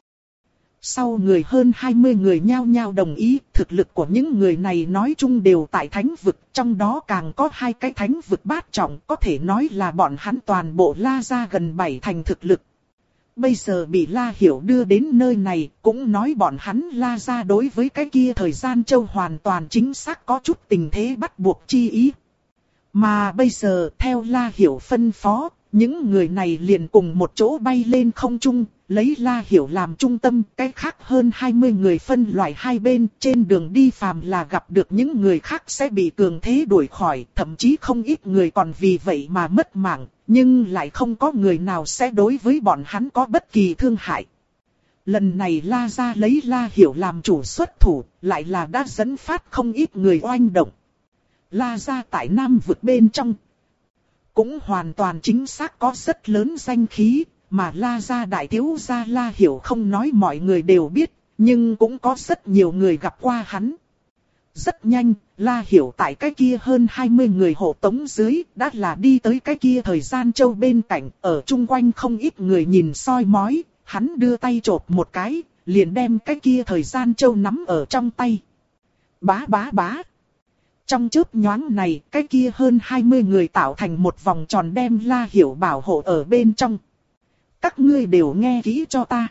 Sau người hơn hai mươi người nhao nhao đồng ý, thực lực của những người này nói chung đều tại thánh vực, trong đó càng có hai cái thánh vực bát trọng, có thể nói là bọn hắn toàn bộ La gia gần bảy thành thực lực. Bây giờ bị La Hiểu đưa đến nơi này, cũng nói bọn hắn La gia đối với cái kia thời gian châu hoàn toàn chính xác có chút tình thế bắt buộc chi ý. Mà bây giờ theo La Hiểu phân phó, những người này liền cùng một chỗ bay lên không trung, lấy La Hiểu làm trung tâm, cái khác hơn hai mươi người phân loại hai bên, trên đường đi phàm là gặp được những người khác sẽ bị cường thế đuổi khỏi, thậm chí không ít người còn vì vậy mà mất mạng, nhưng lại không có người nào sẽ đối với bọn hắn có bất kỳ thương hại. Lần này La gia lấy La Hiểu làm chủ xuất thủ, lại là đã dẫn phát không ít người oanh động. La gia tại Nam vực bên trong, Cũng hoàn toàn chính xác có rất lớn danh khí, mà La gia đại thiếu gia La Hiểu không nói mọi người đều biết, nhưng cũng có rất nhiều người gặp qua hắn. Rất nhanh, La Hiểu tại cái kia hơn hai mươi người hộ tống dưới, đã là đi tới cái kia thời gian châu bên cạnh, ở chung quanh không ít người nhìn soi mói, hắn đưa tay chộp một cái, liền đem cái kia thời gian châu nắm ở trong tay. Bá bá bá. Trong chớp nhoáng này, cái kia hơn hai mươi người tạo thành một vòng tròn đem La Hiểu bảo hộ ở bên trong. Các ngươi đều nghe kỹ cho ta.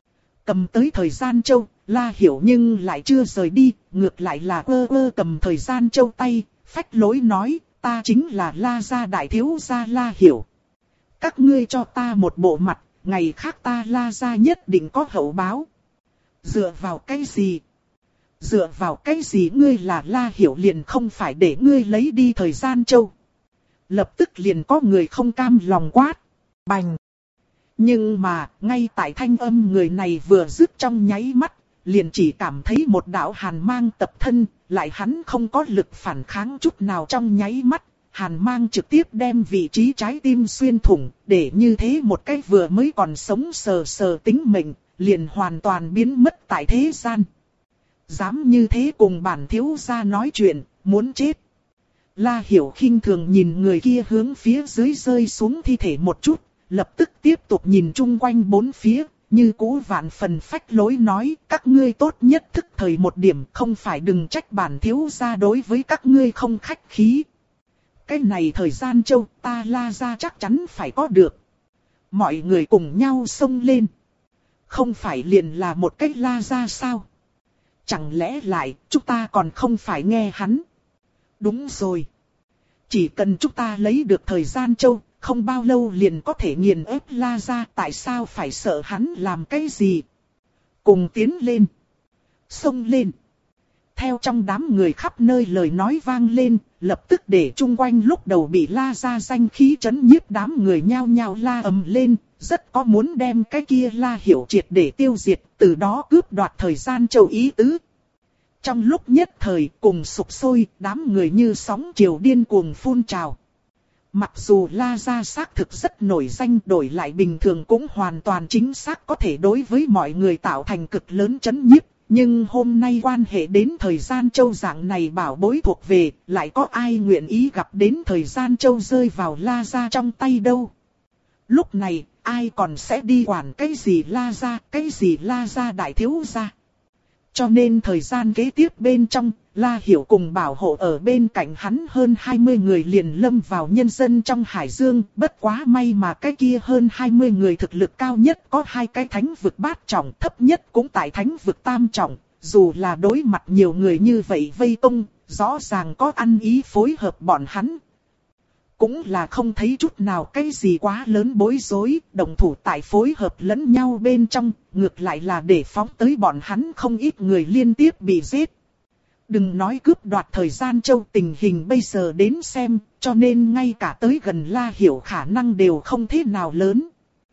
Cầm tới thời gian châu, La Hiểu nhưng lại chưa rời đi, ngược lại là quơ quơ cầm thời gian châu tay, phách lối nói, ta chính là La gia đại thiếu gia La Hiểu. Các ngươi cho ta một bộ mặt, ngày khác ta La gia nhất định có hậu báo. Dựa vào cái gì? Dựa vào cái gì ngươi là La Hiểu liền không phải để ngươi lấy đi thời gian châu. Lập tức liền có người không cam lòng quát. Bành! Nhưng mà, ngay tại thanh âm người này vừa dứt trong nháy mắt, liền chỉ cảm thấy một đạo hàn mang tập thân, lại hắn không có lực phản kháng chút nào trong nháy mắt. Hàn mang trực tiếp đem vị trí trái tim xuyên thủng, để như thế một cái vừa mới còn sống sờ sờ tính mệnh, liền hoàn toàn biến mất tại thế gian. Dám như thế cùng bản thiếu gia nói chuyện, muốn chết. La Hiểu khinh thường nhìn người kia hướng phía dưới rơi xuống thi thể một chút, lập tức tiếp tục nhìn chung quanh bốn phía, như cũ vạn phần phách lối nói, các ngươi tốt nhất thức thời một điểm, không phải đừng trách bản thiếu gia đối với các ngươi không khách khí. Cái này thời gian châu ta La gia chắc chắn phải có được. Mọi người cùng nhau xông lên. Không phải liền là một cách La gia sao? Chẳng lẽ lại chúng ta còn không phải nghe hắn? Đúng rồi. Chỉ cần chúng ta lấy được thời gian châu, không bao lâu liền có thể nghiền ép La gia, tại sao phải sợ hắn làm cái gì? Cùng tiến lên. Xông lên. Theo trong đám người khắp nơi lời nói vang lên, lập tức để chung quanh lúc đầu bị La gia danh khí chấn nhiếp đám người nhao nhao la ầm lên, rất có muốn đem cái kia La Hiểu triệt để tiêu diệt, từ đó cướp đoạt thời gian châu ý tứ. Trong lúc nhất thời cùng sục sôi, đám người như sóng triều điên cuồng phun trào. Mặc dù La gia xác thực rất nổi danh, đổi lại bình thường cũng hoàn toàn chính xác có thể đối với mọi người tạo thành cực lớn chấn nhiếp. Nhưng hôm nay quan hệ đến thời gian châu dạng này bảo bối thuộc về, lại có ai nguyện ý gặp đến thời gian châu rơi vào La gia trong tay đâu. Lúc này, ai còn sẽ đi quản cái gì La gia, cái gì La gia đại thiếu gia. Cho nên thời gian kế tiếp bên trong, La Hiểu cùng bảo hộ ở bên cạnh hắn hơn hai mươi người liền lâm vào nhân dân trong hải dương. Bất quá may mà cái kia hơn hai mươi người thực lực cao nhất có hai cái thánh vực bát trọng, thấp nhất cũng tại thánh vực tam trọng. Dù là đối mặt nhiều người như vậy vây công, rõ ràng có ăn ý phối hợp bọn hắn. Cũng là không thấy chút nào cái gì quá lớn bối rối, đồng thủ tại phối hợp lẫn nhau bên trong, ngược lại là để phóng tới bọn hắn không ít người liên tiếp bị giết. Đừng nói cướp đoạt thời gian châu, tình hình bây giờ đến xem, cho nên ngay cả tới gần La Hiểu khả năng đều không thế nào lớn.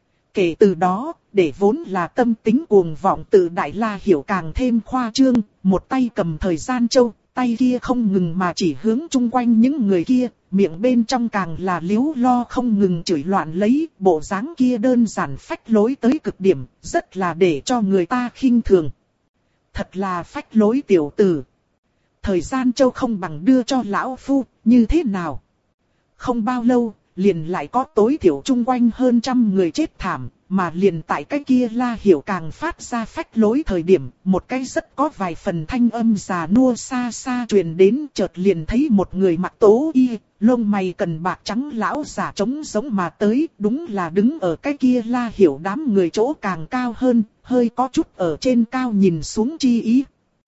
Kể từ đó, để vốn là tâm tính cuồng vọng tự đại La Hiểu càng thêm khoa trương, một tay cầm thời gian châu, tay kia không ngừng mà chỉ hướng chung quanh những người kia, miệng bên trong càng là liếu lo không ngừng chửi loạn lấy, bộ dáng kia đơn giản phách lối tới cực điểm, rất là để cho người ta khinh thường. Thật là phách lối tiểu tử. Thời gian châu không bằng đưa cho lão phu, như thế nào? Không bao lâu, liền lại có tối thiểu chung quanh hơn trăm người chết thảm, mà liền tại cái kia La Hiểu càng phát ra phách lối thời điểm, một cái rất có vài phần thanh âm già nua xa xa truyền đến, chợt liền thấy một người mặc tố y, lông mày cần bạc trắng lão già trống giống mà tới, đúng là đứng ở cái kia La Hiểu đám người chỗ càng cao hơn, hơi có chút ở trên cao nhìn xuống chi ý.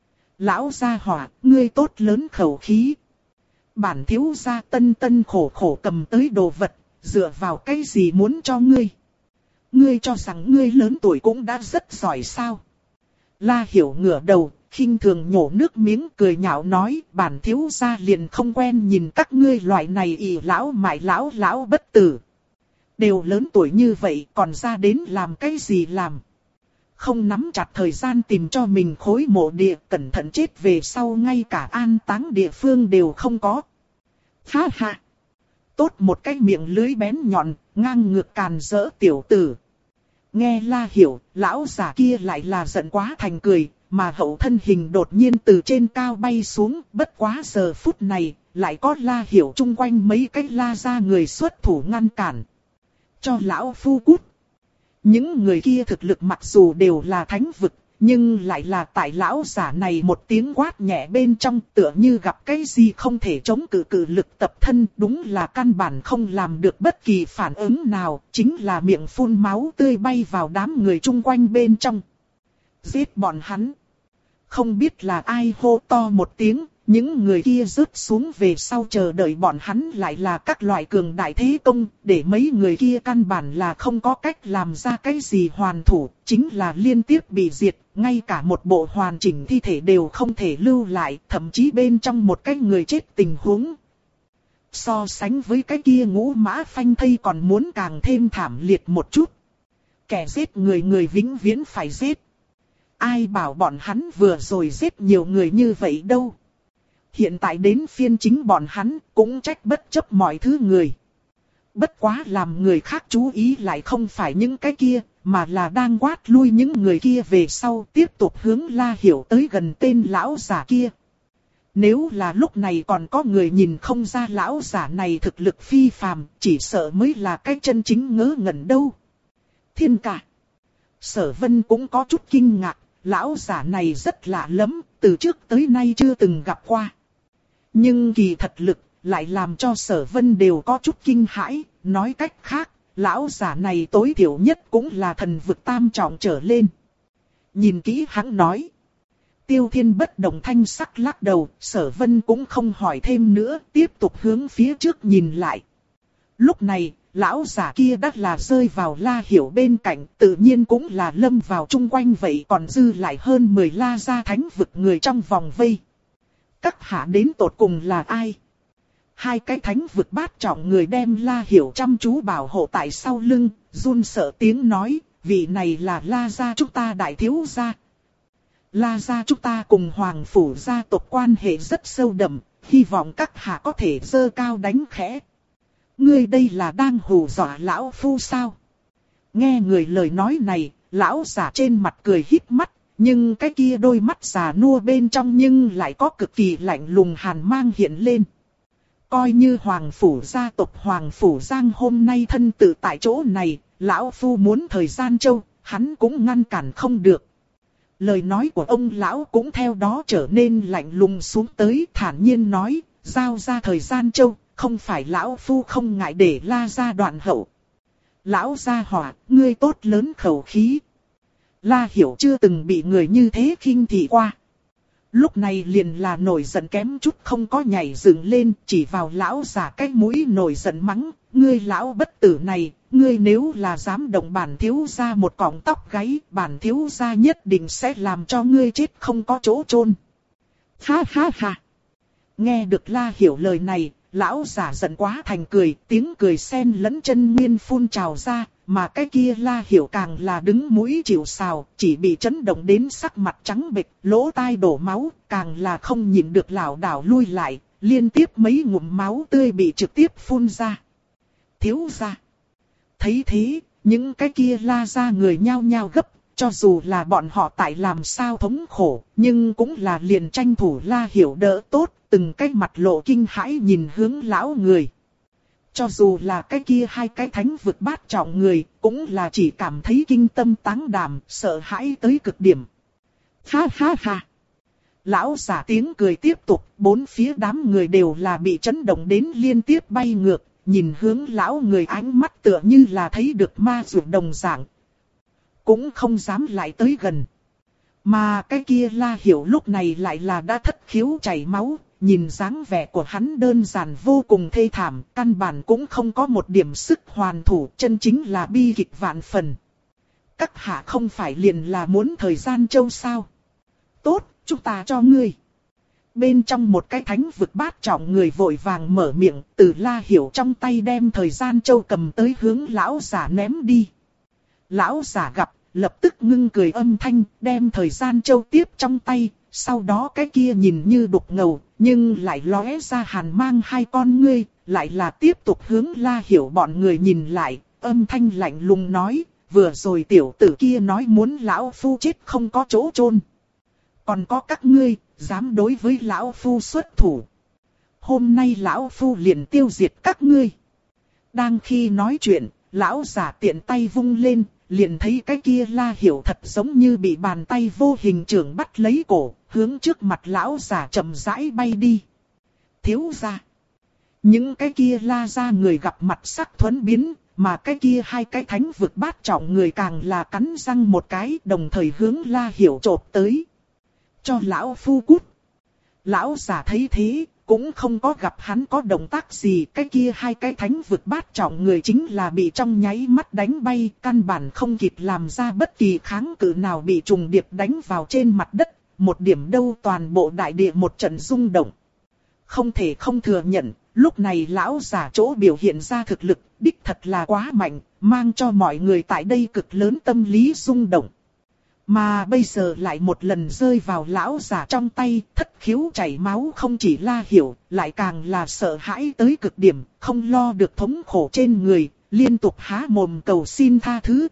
Lão gia hỏa, ngươi tốt lớn khẩu khí. Bản thiếu gia tân tân khổ khổ cầm tới đồ vật, dựa vào cái gì muốn cho ngươi? Ngươi cho rằng ngươi lớn tuổi cũng đã rất giỏi sao? La Hiểu ngửa đầu, khinh thường nhổ nước miếng cười nhạo nói, bản thiếu gia liền không quen nhìn các ngươi loại này ỷ lão mại lão lão bất tử. Đều lớn tuổi như vậy còn ra đến làm cái gì làm? Không nắm chặt thời gian tìm cho mình khối mộ địa, cẩn thận chết về sau ngay cả an táng địa phương đều không có. Ha ha! tốt một cái miệng lưới bén nhọn, ngang ngược càn rỡ tiểu tử. Nghe La Hiểu, lão giả kia lại là giận quá thành cười, mà hậu thân hình đột nhiên từ trên cao bay xuống, bất quá giờ phút này, lại có La Hiểu chung quanh mấy cái La gia người xuất thủ ngăn cản. Cho lão phu cút. Những người kia thực lực mặc dù đều là thánh vực, nhưng lại là tại lão giả này một tiếng quát nhẹ bên trong, tựa như gặp cái gì không thể chống cự cự lực tập thân, đúng là căn bản không làm được bất kỳ phản ứng nào, chính là miệng phun máu tươi bay vào đám người chung quanh bên trong. Giết bọn hắn. Không biết là ai hô to một tiếng, những người kia rớt xuống về sau chờ đợi bọn hắn lại là các loại cường đại thế công, để mấy người kia căn bản là không có cách làm ra cái gì hoàn thủ, chính là liên tiếp bị diệt, ngay cả một bộ hoàn chỉnh thi thể đều không thể lưu lại, thậm chí bên trong một cái người chết tình huống. So sánh với cái kia ngũ mã phanh thây còn muốn càng thêm thảm liệt một chút. Kẻ giết người người vĩnh viễn phải giết. Ai bảo bọn hắn vừa rồi giết nhiều người như vậy đâu. Hiện tại đến phiên chính bọn hắn cũng trách bất chấp mọi thứ người. Bất quá làm người khác chú ý lại không phải những cái kia, mà là đang quát lui những người kia về sau tiếp tục hướng La Hiểu tới gần tên lão giả kia. Nếu là lúc này còn có người nhìn không ra lão giả này thực lực phi phàm, chỉ sợ mới là cái chân chính ngớ ngẩn đâu. Thiên cả. Sở Vân cũng có chút kinh ngạc, lão giả này rất lạ lắm, từ trước tới nay chưa từng gặp qua. Nhưng kỳ thật lực lại làm cho Sở Vân đều có chút kinh hãi, nói cách khác, lão giả này tối thiểu nhất cũng là thần vực tam trọng trở lên. Nhìn kỹ hắn nói. Tiêu Thiên bất động thanh sắc lắc đầu, Sở Vân cũng không hỏi thêm nữa, tiếp tục hướng phía trước nhìn lại. Lúc này, lão giả kia đã là rơi vào La Hiểu bên cạnh, tự nhiên cũng là lâm vào chung quanh vậy, còn dư lại hơn mười La gia thánh vực người trong vòng vây. Các hạ đến tột cùng là ai? Hai cái thánh vực bát trọng người đem La Hiểu chăm chú bảo hộ tại sau lưng, run sợ tiếng nói, vị này là La gia chúng ta đại thiếu gia. La gia chúng ta cùng Hoàng phủ gia tộc quan hệ rất sâu đậm, hy vọng các hạ có thể giơ cao đánh khẽ. Ngươi đây là đang hù dọa lão phu sao? Nghe người lời nói này, lão giả trên mặt cười híp mắt, nhưng cái kia đôi mắt già nua bên trong nhưng lại có cực kỳ lạnh lùng hàn mang hiện lên. Coi như Hoàng phủ gia tộc Hoàng phủ Giang hôm nay thân tự tại chỗ này, lão phu muốn thời gian châu, hắn cũng ngăn cản không được. Lời nói của ông lão cũng theo đó trở nên lạnh lùng xuống tới, thản nhiên nói, giao ra thời gian châu, không phải lão phu không ngại để La gia đoạn hậu. Lão gia hỏa, ngươi tốt lớn khẩu khí. La Hiểu chưa từng bị người như thế khinh thị qua. Lúc này liền là nổi giận kém chút không có nhảy dựng lên, chỉ vào lão giả cái mũi nổi giận mắng, ngươi lão bất tử này, ngươi nếu là dám động bản thiếu gia một cọng tóc gáy, bản thiếu gia nhất định sẽ làm cho ngươi chết không có chỗ chôn. Ha ha ha. Nghe được La Hiểu lời này, lão giả giận quá thành cười, tiếng cười xen lẫn chân nguyên phun trào ra, mà cái kia La Hiểu càng là đứng mũi chịu sào, chỉ bị chấn động đến sắc mặt trắng bệch, lỗ tai đổ máu, càng là không nhịn được lảo đảo lui lại, liên tiếp mấy ngụm máu tươi bị trực tiếp phun ra. Thiếu gia. Thấy thế, những cái kia La gia người nhao nhao gấp, cho dù là bọn họ tại làm sao thống khổ, nhưng cũng là liền tranh thủ La Hiểu đỡ tốt, từng cái mặt lộ kinh hãi nhìn hướng lão người. Cho dù là cái kia hai cái thánh vực bát trọng người, cũng là chỉ cảm thấy kinh tâm táng đảm, sợ hãi tới cực điểm. Ha ha ha. Lão giả tiếng cười tiếp tục, bốn phía đám người đều là bị chấn động đến liên tiếp bay ngược, nhìn hướng lão người ánh mắt tựa như là thấy được ma dược đồng dạng. Cũng không dám lại tới gần. Mà cái kia La Hiểu lúc này lại là đã thất khiếu chảy máu, nhìn dáng vẻ của hắn đơn giản vô cùng thê thảm, căn bản cũng không có một điểm sức hoàn thủ, chân chính là bi kịch vạn phần. Các hạ không phải liền là muốn thời gian châu sao? Tốt, chúng ta cho ngươi. Bên trong một cái thánh vực bát trọng người vội vàng mở miệng, từ La Hiểu trong tay đem thời gian châu cầm tới hướng lão giả ném đi. Lão giả gặp, lập tức ngưng cười âm thanh, đem thời gian châu tiếp trong tay, sau đó cái kia nhìn như đục ngầu, nhưng lại lóe ra hàn mang hai con ngươi, lại là tiếp tục hướng La Hiểu bọn người nhìn lại, âm thanh lạnh lùng nói, vừa rồi tiểu tử kia nói muốn lão phu chết không có chỗ chôn. Còn có các ngươi, dám đối với lão phu xuất thủ. Hôm nay lão phu liền tiêu diệt các ngươi. Đang khi nói chuyện, lão giả tiện tay vung lên, liền thấy cái kia La Hiểu thật giống như bị bàn tay vô hình trưởng bắt lấy cổ, hướng trước mặt lão giả chậm rãi bay đi. Thiếu gia. Những cái kia La gia người gặp mặt sắc thuẫn biến, mà cái kia hai cái thánh vực bát trọng người càng là cắn răng một cái, đồng thời hướng La Hiểu chộp tới. Cho lão phu cút. Lão giả thấy thế, cũng không có gặp hắn có động tác gì, cái kia hai cái thánh vực bát trọng người chính là bị trong nháy mắt đánh bay, căn bản không kịp làm ra bất kỳ kháng cự nào, bị trùng điệp đánh vào trên mặt đất, một điểm đâu toàn bộ đại địa một trận rung động. Không thể không thừa nhận, lúc này lão giả chỗ biểu hiện ra thực lực, đích thật là quá mạnh, mang cho mọi người tại đây cực lớn tâm lý rung động. Mà bây giờ lại một lần rơi vào lão giả trong tay, thất khiếu chảy máu không chỉ La Hiểu, lại càng là sợ hãi tới cực điểm, không lo được thống khổ trên người, liên tục há mồm cầu xin tha thứ.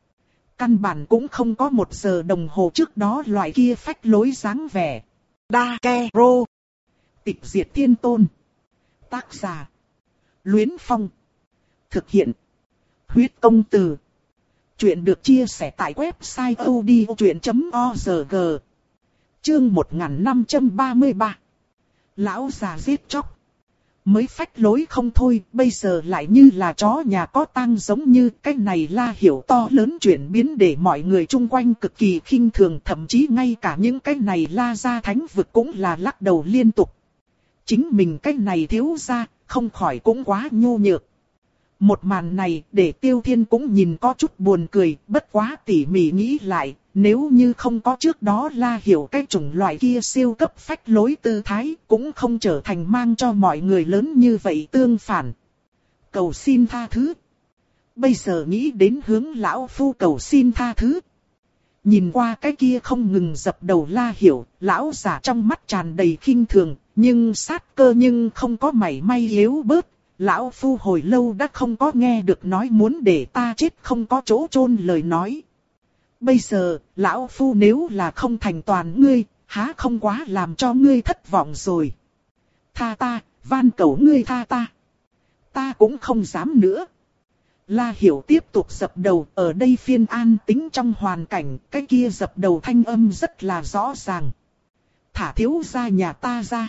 Căn bản cũng không có một giờ đồng hồ trước đó loại kia phách lối dáng vẻ. Dakero. Tịch diệt thiên tôn. Tác giả. Luyến Phong. Thực hiện. Huyết công từ. Chuyện được chia sẻ tại website odchuyện chấm org. Chương một nghìn năm trăm ba mươi ba. Lão già giết chóc. Mới phách lối không thôi, bây giờ lại như là chó nhà có tang, giống như cái này La Hiểu to lớn chuyển biến để mọi người chung quanh cực kỳ khinh thường, thậm chí ngay cả những cái này La gia thánh vực cũng là lắc đầu liên tục. Chính mình cái này thiếu gia, không khỏi cũng quá nhô nhược. Một màn này để Tiêu Thiên cũng nhìn có chút buồn cười, bất quá tỉ mỉ nghĩ lại, nếu như không có trước đó La Hiểu cái chủng loại kia siêu cấp phách lối tư thái, cũng không trở thành mang cho mọi người lớn như vậy tương phản. Cầu xin tha thứ. Bây giờ nghĩ đến hướng lão phu cầu xin tha thứ. Nhìn qua cái kia không ngừng dập đầu La Hiểu, lão giả trong mắt tràn đầy khinh thường, nhưng sát cơ nhưng không có mảy may yếu bớt. Lão phu hồi lâu đã không có nghe được nói muốn để ta chết không có chỗ chôn lời nói. Bây giờ, lão phu nếu là không thành toàn ngươi, há không quá làm cho ngươi thất vọng rồi. Tha ta, van cầu ngươi tha ta. Ta cũng không dám nữa. La Hiểu tiếp tục dập đầu, ở đây phiên an tĩnh trong hoàn cảnh, cái kia dập đầu thanh âm rất là rõ ràng. Thả thiếu gia nhà ta ra.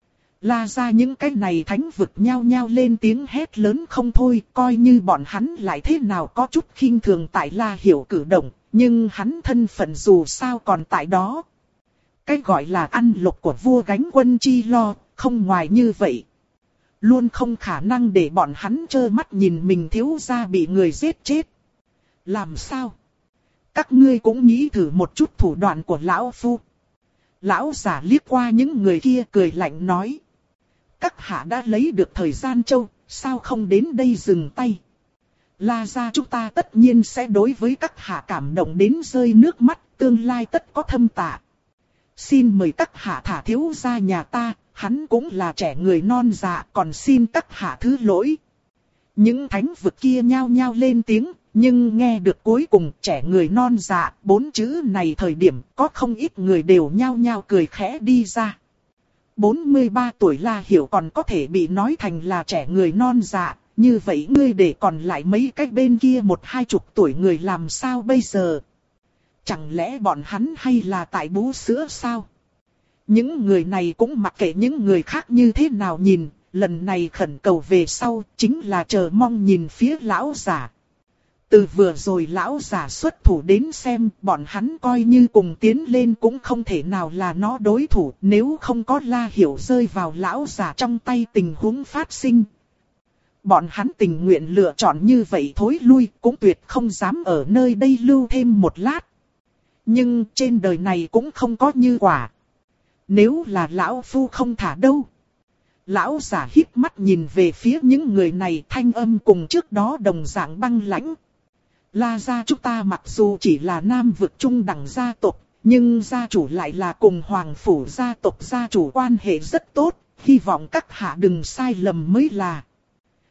La ra những cái này thánh vực nhao nhao lên tiếng hét lớn không thôi, coi như bọn hắn lại thế nào có chút khinh thường tại La Hiểu cử động, nhưng hắn thân phận dù sao còn tại đó. Cái gọi là ăn lộc của vua gánh quân chi lo, không ngoài như vậy. Luôn không khả năng để bọn hắn trơ mắt nhìn mình thiếu gia bị người giết chết. Làm sao? Các ngươi cũng nghĩ thử một chút thủ đoạn của lão phu. Lão giả liếc qua những người kia cười lạnh nói. Các hạ đã lấy được thời gian châu, sao không đến đây dừng tay? La gia chúng ta tất nhiên sẽ đối với các hạ cảm động đến rơi nước mắt, tương lai tất có thâm tạ. Xin mời các hạ thả thiếu gia nhà ta, hắn cũng là trẻ người non dạ, còn xin các hạ thứ lỗi. Những thánh vực kia nhao nhao lên tiếng, nhưng nghe được cuối cùng trẻ người non dạ, bốn chữ này thời điểm có không ít người đều nhao nhao cười khẽ đi ra. bốn mươi ba tuổi La Hiểu còn có thể bị nói thành là trẻ người non dạ, như vậy ngươi để còn lại mấy cái bên kia một hai chục tuổi người làm sao bây giờ? Chẳng lẽ bọn hắn hay là tại bú sữa sao? Những người này cũng mặc kệ những người khác như thế nào nhìn, lần này khẩn cầu về sau chính là chờ mong nhìn phía lão giả. Từ vừa rồi lão giả xuất thủ đến xem, bọn hắn coi như cùng tiến lên cũng không thể nào là nó đối thủ, nếu không có La Hiểu rơi vào lão giả trong tay tình huống phát sinh. Bọn hắn tình nguyện lựa chọn như vậy thối lui, cũng tuyệt không dám ở nơi đây lưu thêm một lát. Nhưng trên đời này cũng không có như quả. Nếu là lão phu không thả đâu. Lão giả híp mắt nhìn về phía những người này, thanh âm cùng trước đó đồng dạng băng lãnh. La gia chúng ta mặc dù chỉ là nam vực trung đẳng gia tộc, nhưng gia chủ lại là cùng hoàng phủ gia tộc gia chủ quan hệ rất tốt, hy vọng các hạ đừng sai lầm mới là.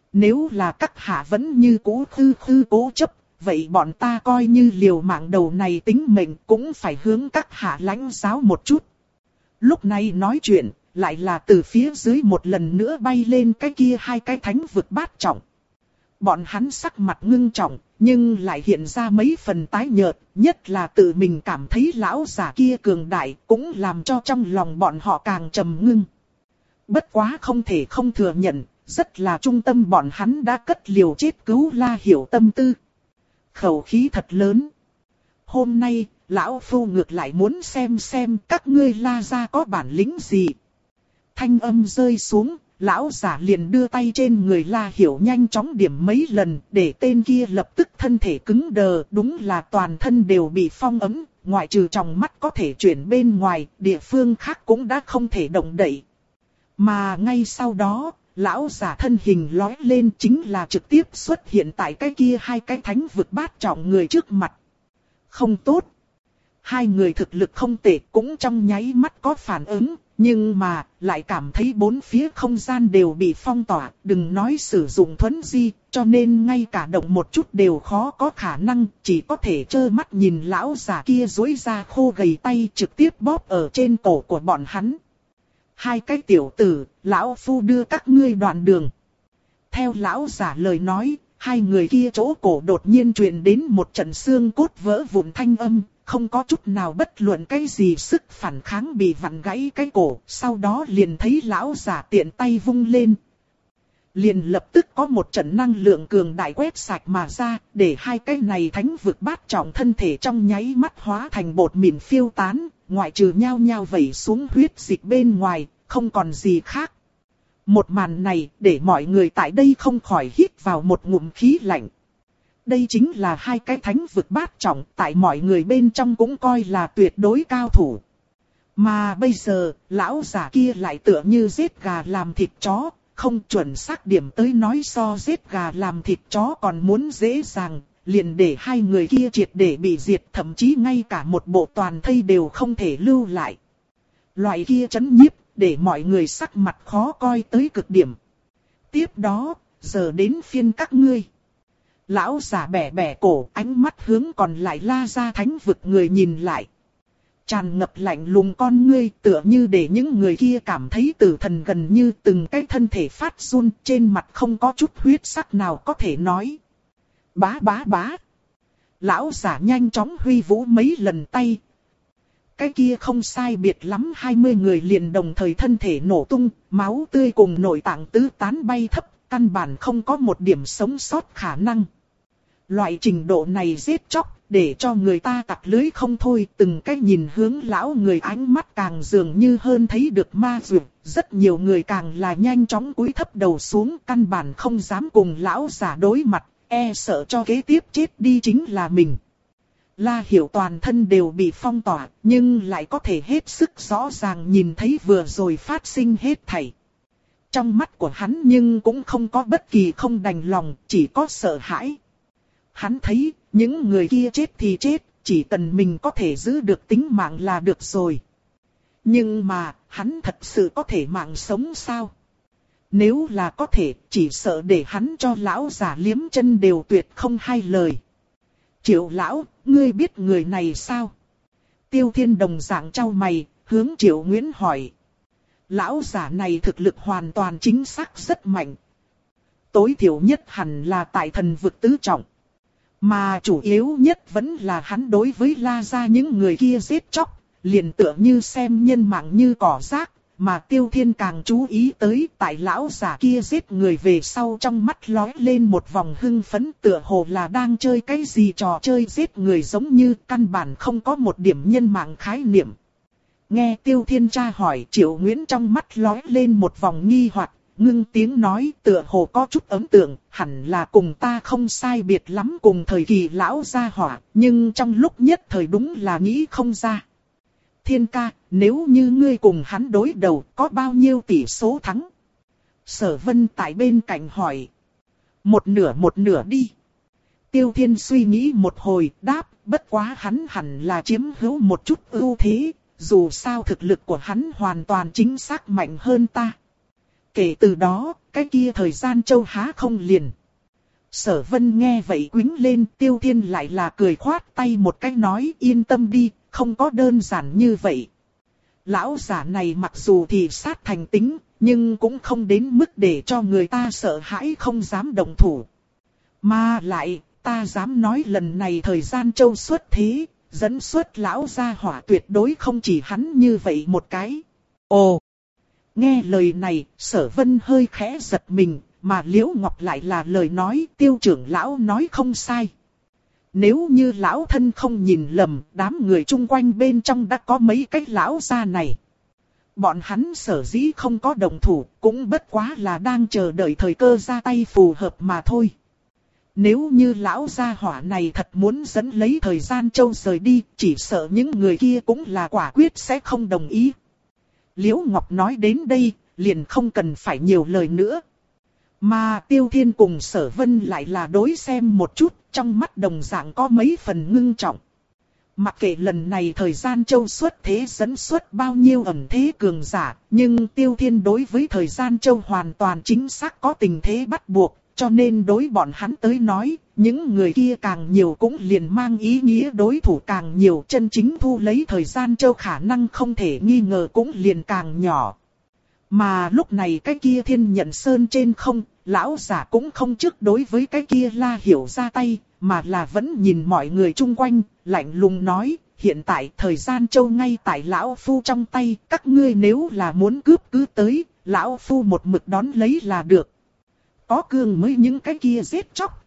Nếu là các hạ vẫn như cũ khư khư cố chấp, vậy bọn ta coi như liều mạng đầu này tính mệnh cũng phải hướng các hạ lãnh giáo một chút. Lúc này nói chuyện, lại là từ phía dưới một lần nữa bay lên cái kia hai cái thánh vực bát trọng. Bọn hắn sắc mặt ngưng trọng, nhưng lại hiện ra mấy phần tái nhợt, nhất là tự mình cảm thấy lão giả kia cường đại, cũng làm cho trong lòng bọn họ càng trầm ngưng. Bất quá không thể không thừa nhận, rất là trung tâm bọn hắn đã cất liều chết cứu La Hiểu tâm tư. Khẩu khí thật lớn. Hôm nay, lão phu ngược lại muốn xem xem các ngươi La gia có bản lĩnh gì. Thanh âm rơi xuống, lão giả liền đưa tay trên người La Hiểu nhanh chóng điểm mấy lần, để tên kia lập tức thân thể cứng đờ, đúng là toàn thân đều bị phong ấm, ngoại trừ trong mắt có thể chuyển bên ngoài, địa phương khác cũng đã không thể động đậy. Mà ngay sau đó, lão giả thân hình lói lên chính là trực tiếp xuất hiện tại cái kia hai cái thánh vực bát trọng người trước mặt. Không tốt. Hai người thực lực không tệ cũng trong nháy mắt có phản ứng, nhưng mà lại cảm thấy bốn phía không gian đều bị phong tỏa, đừng nói sử dụng thuấn di, cho nên ngay cả động một chút đều khó có khả năng, chỉ có thể trơ mắt nhìn lão giả kia duỗi ra khô gầy tay trực tiếp bóp ở trên cổ của bọn hắn. Hai cái tiểu tử, lão phu đưa các ngươi đoạn đường. Theo lão giả lời nói, hai người kia chỗ cổ đột nhiên truyền đến một trận xương cốt vỡ vụn thanh âm, không có chút nào bất luận cái gì sức phản kháng bị vặn gãy cái cổ, sau đó liền thấy lão giả tiện tay vung lên. Liền lập tức có một trận năng lượng cường đại quét sạch mà ra, để hai cái này thánh vực bát trọng thân thể trong nháy mắt hóa thành bột mịn phiêu tán, ngoại trừ nhao nhao vẩy xuống huyết dịch bên ngoài, không còn gì khác. Một màn này để mọi người tại đây không khỏi hít vào một ngụm khí lạnh. Đây chính là hai cái thánh vực bát trọng, tại mọi người bên trong cũng coi là tuyệt đối cao thủ. Mà bây giờ, lão giả kia lại tựa như giết gà làm thịt chó, không chuẩn xác điểm tới nói so giết gà làm thịt chó còn muốn dễ dàng, liền để hai người kia triệt để bị diệt, thậm chí ngay cả một bộ toàn thây đều không thể lưu lại. Loại kia chấn nhiếp, để mọi người sắc mặt khó coi tới cực điểm. Tiếp đó, giờ đến phiên các ngươi. Lão giả bẻ bẻ cổ, ánh mắt hướng còn lại La gia thánh vực người nhìn lại. Tràn ngập lạnh lùng con ngươi, tựa như để những người kia cảm thấy tử thần gần như từng cái thân thể phát run, trên mặt không có chút huyết sắc nào có thể nói. Bá bá bá. Lão giả nhanh chóng huy vũ mấy lần tay. Cái kia không sai biệt lắm hai mươi người liền đồng thời thân thể nổ tung, máu tươi cùng nội tạng tứ tán bay thấp, căn bản không có một điểm sống sót khả năng. Loại trình độ này giết chóc, để cho người ta tặc lưới không thôi, từng cái nhìn hướng lão người ánh mắt càng dường như hơn thấy được ma dược, rất nhiều người càng là nhanh chóng cúi thấp đầu xuống, căn bản không dám cùng lão giả đối mặt, e sợ cho kế tiếp chết đi chính là mình. La Hiểu toàn thân đều bị phong tỏa, nhưng lại có thể hết sức rõ ràng nhìn thấy vừa rồi phát sinh hết thảy. Trong mắt của hắn nhưng cũng không có bất kỳ không đành lòng, chỉ có sợ hãi. Hắn thấy, những người kia chết thì chết, chỉ cần mình có thể giữ được tính mạng là được rồi. Nhưng mà, hắn thật sự có thể mạng sống sao? Nếu là có thể, chỉ sợ để hắn cho lão giả liếm chân đều tuyệt không hai lời. Triệu lão, ngươi biết người này sao? Tiêu Thiên đồng dạng trao mày, hướng Triệu Nguyễn hỏi. Lão giả này thực lực hoàn toàn chính xác rất mạnh. Tối thiểu nhất hẳn là tại thần vực tứ trọng. Mà chủ yếu nhất vẫn là hắn đối với La gia những người kia giết chóc, liền tựa như xem nhân mạng như cỏ rác, mà Tiêu Thiên càng chú ý tới tại lão giả kia giết người về sau trong mắt lóe lên một vòng hưng phấn, tựa hồ là đang chơi cái gì trò chơi giết người giống như căn bản không có một điểm nhân mạng khái niệm. Nghe Tiêu Thiên tra hỏi, Triệu Nguyễn trong mắt lóe lên một vòng nghi hoặc, ngưng tiếng nói tựa hồ có chút ấn tượng, hẳn là cùng ta không sai biệt lắm cùng thời kỳ lão gia hỏa, nhưng trong lúc nhất thời đúng là nghĩ không ra. Thiên ca, nếu như ngươi cùng hắn đối đầu, có bao nhiêu tỷ số thắng? Sở Vân tại bên cạnh hỏi. Một nửa một nửa đi. Tiêu Thiên suy nghĩ một hồi, đáp, bất quá hắn hẳn là chiếm hữu một chút ưu thế, dù sao thực lực của hắn hoàn toàn chính xác mạnh hơn ta. Kể từ đó, cái kia thời gian châu há không liền. Sở Vân nghe vậy quĩnh lên, Tiêu Thiên lại là cười khoát tay một cái nói yên tâm đi, không có đơn giản như vậy. Lão giả này mặc dù thì sát thành tính, nhưng cũng không đến mức để cho người ta sợ hãi không dám động thủ. Mà lại, ta dám nói lần này thời gian châu xuất thế, dẫn xuất lão gia hỏa tuyệt đối không chỉ hắn như vậy một cái. Ồ! Nghe lời này, Sở Vân hơi khẽ giật mình, mà Liễu Ngọc lại là lời nói Tiêu trưởng lão nói không sai. Nếu như lão thân không nhìn lầm, đám người chung quanh bên trong đã có mấy cái lão gia này. Bọn hắn sở dĩ không có đồng thủ, cũng bất quá là đang chờ đợi thời cơ ra tay phù hợp mà thôi. Nếu như lão gia hỏa này thật muốn dẫn lấy thời gian châu rời đi, chỉ sợ những người kia cũng là quả quyết sẽ không đồng ý. Liễu Ngọc nói đến đây, liền không cần phải nhiều lời nữa. Mà Tiêu Thiên cùng Sở Vân lại là đối xem một chút, trong mắt đồng dạng có mấy phần ngưng trọng. Mặc kệ lần này thời gian châu xuất thế dẫn xuất bao nhiêu ẩn thế cường giả, nhưng Tiêu Thiên đối với thời gian châu hoàn toàn chính xác có tình thế bắt buộc, cho nên đối bọn hắn tới nói, những người kia càng nhiều cũng liền mang ý nghĩa đối thủ càng nhiều, chân chính thu lấy thời gian châu khả năng không thể nghi ngờ cũng liền càng nhỏ. Mà lúc này cái kia Thiên Nhận Sơn trên không, lão giả cũng không trước đối với cái kia La Hiểu ra tay, mà là vẫn nhìn mọi người chung quanh, lạnh lùng nói, hiện tại thời gian châu ngay tại lão phu trong tay, các ngươi nếu là muốn cướp cứ tới, lão phu một mực đón lấy là được. Có cương mới những cái kia giết chóc.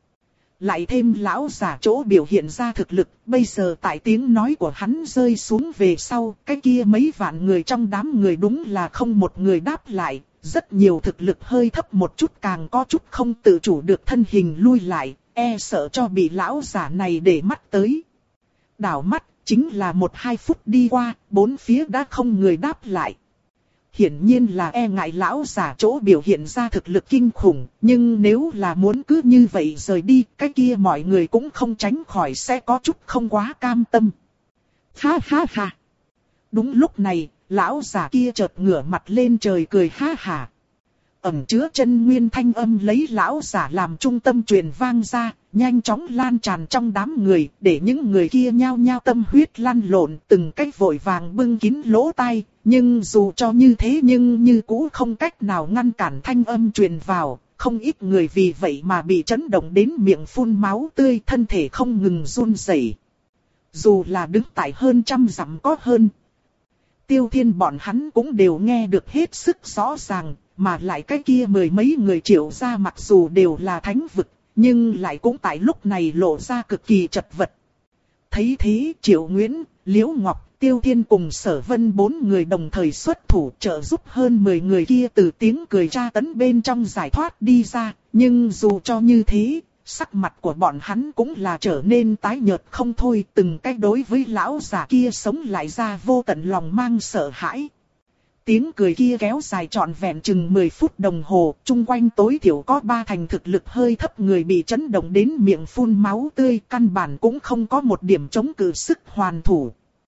Lại thêm lão giả chỗ biểu hiện ra thực lực, bây giờ tại tiếng nói của hắn rơi xuống về sau, cái kia mấy vạn người trong đám người đúng là không một người đáp lại, rất nhiều thực lực hơi thấp một chút càng có chút không tự chủ được thân hình lui lại, e sợ cho bị lão giả này để mắt tới. Đảo mắt, chính là một hai phút đi qua, bốn phía đã không người đáp lại. Hiển nhiên là e ngại lão giả chỗ biểu hiện ra thực lực kinh khủng, nhưng nếu là muốn cứ như vậy rời đi, cái kia mọi người cũng không tránh khỏi sẽ có chút không quá cam tâm. Ha ha ha! Đúng lúc này, lão giả kia chợt ngửa mặt lên trời cười ha ha. Ẩn chứa chân nguyên thanh âm lấy lão giả làm trung tâm truyền vang ra, nhanh chóng lan tràn trong đám người, để những người kia nhao nhao tâm huyết lăn lộn, từng cách vội vàng bưng kín lỗ tai, nhưng dù cho như thế nhưng như cũ không cách nào ngăn cản thanh âm truyền vào, không ít người vì vậy mà bị chấn động đến miệng phun máu tươi, thân thể không ngừng run rẩy. Dù là đứng tại hơn trăm dặm có hơn, Tiêu Thiên bọn hắn cũng đều nghe được hết sức rõ ràng, mà lại cái kia mười mấy người Triệu gia mặc dù đều là thánh vực, nhưng lại cũng tại lúc này lộ ra cực kỳ chật vật. Thấy thế Triệu Nguyễn, Liễu Ngọc, Tiêu Thiên cùng Sở Vân bốn người đồng thời xuất thủ trợ giúp hơn mười người kia từ tiếng cười tra tấn bên trong giải thoát đi ra, nhưng dù cho như thế, sắc mặt của bọn hắn cũng là trở nên tái nhợt không thôi, từng cách đối với lão già kia sống lại ra vô tận lòng mang sợ hãi. Tiếng cười kia kéo dài trọn vẹn chừng mười phút đồng hồ, chung quanh tối thiểu có ba thành thực lực hơi thấp người bị chấn động đến miệng phun máu tươi, căn bản cũng không có một điểm chống cự sức hoàn thủ.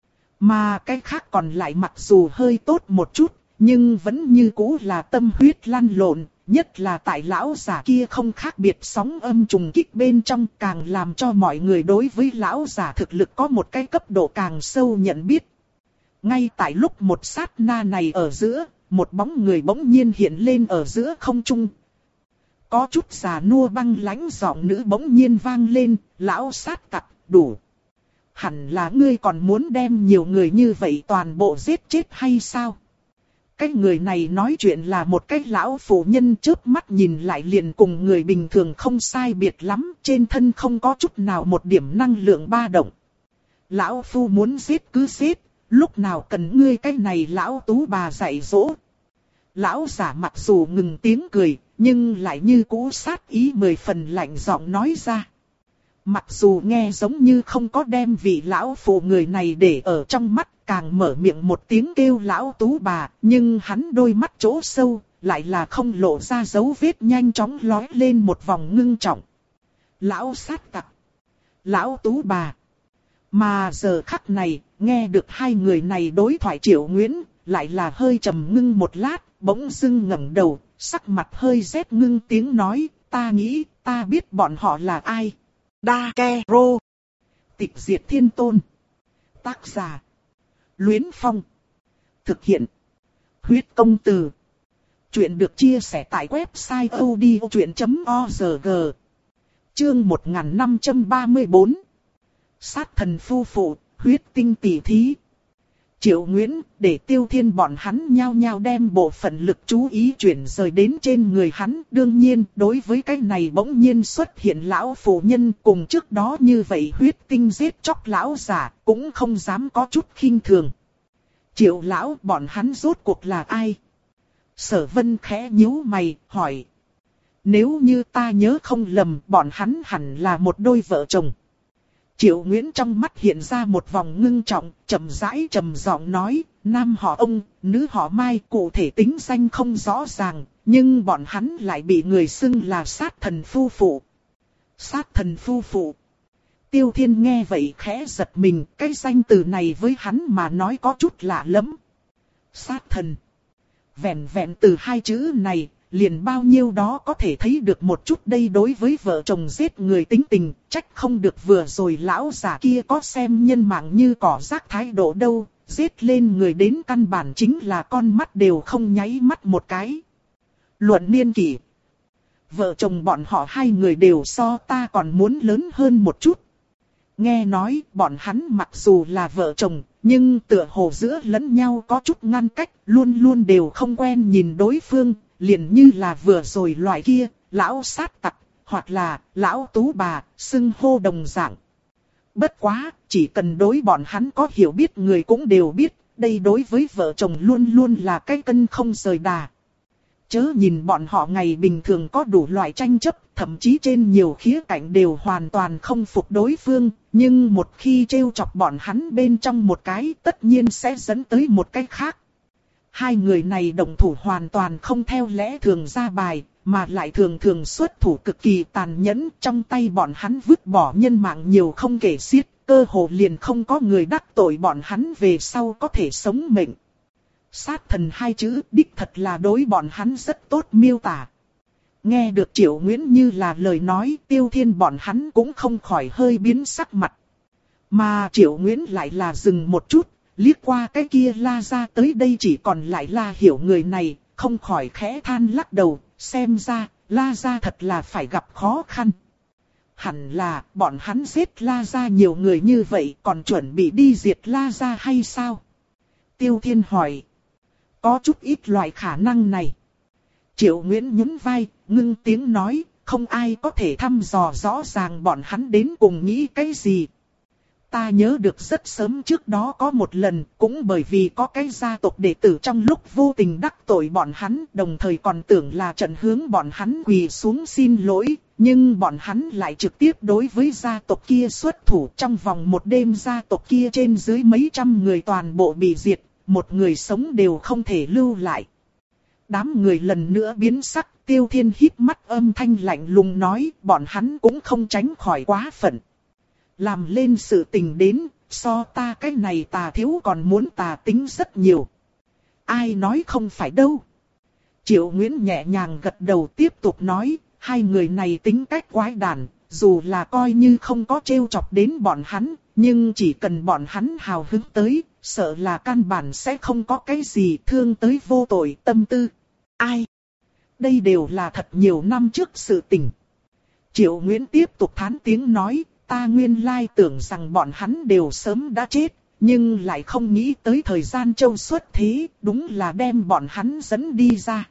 Mà cái khác còn lại mặc dù hơi tốt một chút, nhưng vẫn như cũ là tâm huyết lăn lộn, nhất là tại lão giả kia không khác biệt sóng âm trùng kích bên trong, càng làm cho mọi người đối với lão giả thực lực có một cái cấp độ càng sâu nhận biết. Ngay tại lúc một sát na này ở giữa, một bóng người bỗng nhiên hiện lên ở giữa không trung. Có chút già nua băng lãnh giọng nữ bỗng nhiên vang lên, lão sát tặc, đủ. Hẳn là ngươi còn muốn đem nhiều người như vậy toàn bộ giết chết hay sao? Cái người này nói chuyện là một cái lão phụ nhân, chớp mắt nhìn lại liền cùng người bình thường không sai biệt lắm, trên thân không có chút nào một điểm năng lượng ba động. Lão phu muốn giết cứ giết, lúc nào cần ngươi cái này lão tú bà dạy dỗ. Lão giả mặc dù ngừng tiếng cười, nhưng lại như cũ sát ý mười phần lạnh giọng nói ra. Mặc dù nghe giống như không có đem vị lão phụ người này để ở trong mắt, càng mở miệng một tiếng kêu lão tú bà, nhưng hắn đôi mắt chỗ sâu, lại là không lộ ra dấu vết, nhanh chóng lói lên một vòng ngưng trọng. Lão sát tặc, lão tú bà. Mà giờ khắc này, nghe được hai người này đối thoại Triệu Nguyễn, lại là hơi trầm ngưng một lát, bỗng dưng ngẩng đầu, sắc mặt hơi rét ngưng tiếng nói, ta nghĩ, ta biết bọn họ là ai. Dakero. Tịch diệt thiên tôn. Tác giả. Luyến Phong. Thực hiện. Huyết công từ. Chuyện được chia sẻ tại website odchuyện chấm org. Chương một nghìn năm trăm ba mươi tư. Sát thần phu phụ, huyết tinh tỷ thí. Triệu Nguyễn, để Tiêu Thiên bọn hắn nhao nhao đem bộ phận lực chú ý chuyển rời đến trên người hắn. Đương nhiên, đối với cái này bỗng nhiên xuất hiện lão phụ nhân cùng trước đó như vậy huyết tinh giết chóc lão giả, cũng không dám có chút khinh thường. Triệu lão, bọn hắn rốt cuộc là ai? Sở Vân khẽ nhíu mày, hỏi. Nếu như ta nhớ không lầm, bọn hắn hẳn là một đôi vợ chồng. Triệu Nguyễn trong mắt hiện ra một vòng ngưng trọng, trầm rãi trầm giọng nói, nam họ ông, nữ họ Mai, cụ thể tính danh không rõ ràng, nhưng bọn hắn lại bị người xưng là sát thần phu phụ. Sát thần phu phụ. Tiêu Thiên nghe vậy khẽ giật mình, cái danh từ này với hắn mà nói có chút lạ lắm. Sát thần. Vẹn vẹn từ hai chữ này, liền bao nhiêu đó có thể thấy được một chút đây đối với vợ chồng giết người tính tình, trách không được vừa rồi lão già kia có xem nhân mạng như cỏ rác thái độ đâu, giết lên người đến căn bản chính là con mắt đều không nháy mắt một cái. Luận niên kỷ. Vợ chồng bọn họ hai người đều so ta còn muốn lớn hơn một chút. Nghe nói bọn hắn mặc dù là vợ chồng, nhưng tựa hồ giữa lẫn nhau có chút ngăn cách, luôn luôn đều không quen nhìn đối phương. Liền như là vừa rồi loại kia, lão sát tặc, hoặc là lão tú bà, xưng hô đồng dạng. Bất quá, chỉ cần đối bọn hắn có hiểu biết người cũng đều biết, đây đối với vợ chồng luôn luôn là cái cân không rời đà. Chớ nhìn bọn họ ngày bình thường có đủ loại tranh chấp, thậm chí trên nhiều khía cạnh đều hoàn toàn không phục đối phương, nhưng một khi trêu chọc bọn hắn bên trong một cái tất nhiên sẽ dẫn tới một cái khác. Hai người này động thủ hoàn toàn không theo lẽ thường ra bài, mà lại thường thường xuất thủ cực kỳ tàn nhẫn, trong tay bọn hắn vứt bỏ nhân mạng nhiều không kể xiết, cơ hồ liền không có người đắc tội bọn hắn về sau có thể sống mệnh. Sát thần hai chữ đích thật là đối bọn hắn rất tốt miêu tả. Nghe được Triệu Nguyễn như là lời nói, Tiêu Thiên bọn hắn cũng không khỏi hơi biến sắc mặt. Mà Triệu Nguyễn lại là dừng một chút. Liếc qua cái kia La Gia tới đây chỉ còn lại La Hiểu người này, không khỏi khẽ than lắc đầu, xem ra, La Gia thật là phải gặp khó khăn. Hẳn là, bọn hắn giết La Gia nhiều người như vậy còn chuẩn bị đi diệt La Gia hay sao? Tiêu Thiên hỏi. Có chút ít loại khả năng này. Triệu Nguyễn nhún vai, ngưng tiếng nói, không ai có thể thăm dò rõ ràng bọn hắn đến cùng nghĩ cái gì. Ta nhớ được rất sớm trước đó có một lần, cũng bởi vì có cái gia tộc đệ tử trong lúc vô tình đắc tội bọn hắn, đồng thời còn tưởng là trận hướng bọn hắn quỳ xuống xin lỗi, nhưng bọn hắn lại trực tiếp đối với gia tộc kia xuất thủ. Trong vòng một đêm gia tộc kia trên dưới mấy trăm người toàn bộ bị diệt, một người sống đều không thể lưu lại. Đám người lần nữa biến sắc, Tiêu Thiên híp mắt âm thanh lạnh lùng nói, bọn hắn cũng không tránh khỏi quá phận. Làm lên sự tình đến, so ta cái này tà thiếu còn muốn tà tính rất nhiều. Ai nói không phải đâu. Triệu Nguyễn nhẹ nhàng gật đầu tiếp tục nói, hai người này tính cách quái đản, dù là coi như không có trêu chọc đến bọn hắn, nhưng chỉ cần bọn hắn hào hứng tới, sợ là căn bản sẽ không có cái gì thương tới vô tội tâm tư. Ai? Đây đều là thật nhiều năm trước sự tình. Triệu Nguyễn tiếp tục thán tiếng nói, ta nguyên lai tưởng rằng bọn hắn đều sớm đã chết, nhưng lại không nghĩ tới thời gian châu xuất thế, đúng là đem bọn hắn dẫn đi ra.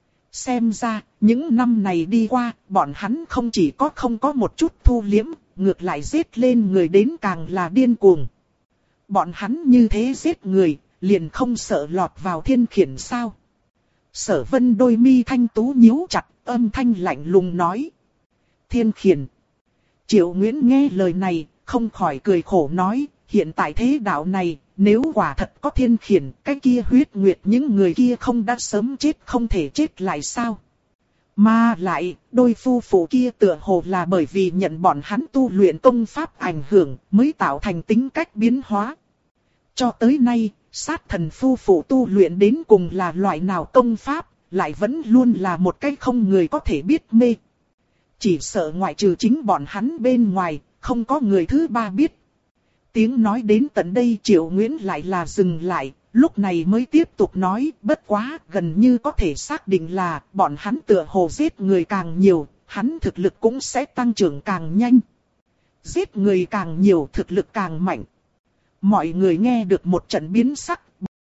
Xem ra, những năm này đi qua, bọn hắn không chỉ có không có một chút thu liếm, ngược lại giết lên người đến càng là điên cuồng. Bọn hắn như thế giết người, liền không sợ lọt vào thiên khiển sao? Sở Vân đôi mi thanh tú nhíu chặt, âm thanh lạnh lùng nói. Thiên khiển. Triệu Nguyễn nghe lời này, không khỏi cười khổ nói, hiện tại thế đạo này, nếu quả thật có thiên khiển, cái kia huyết nguyệt những người kia không đã sớm chết không thể chết lại sao? Mà lại, đôi phu phụ kia tựa hồ là bởi vì nhận bọn hắn tu luyện công pháp ảnh hưởng, mới tạo thành tính cách biến hóa. Cho tới nay, sát thần phu phụ tu luyện đến cùng là loại nào công pháp, lại vẫn luôn là một cái không người có thể biết mê. Chỉ sợ ngoại trừ chính bọn hắn bên ngoài, không có người thứ ba biết. Tiếng nói đến tận đây Triệu Nguyễn lại là dừng lại, lúc này mới tiếp tục nói, bất quá gần như có thể xác định là bọn hắn tựa hồ giết người càng nhiều, hắn thực lực cũng sẽ tăng trưởng càng nhanh. Giết người càng nhiều thực lực càng mạnh. Mọi người nghe được một trận biến sắc.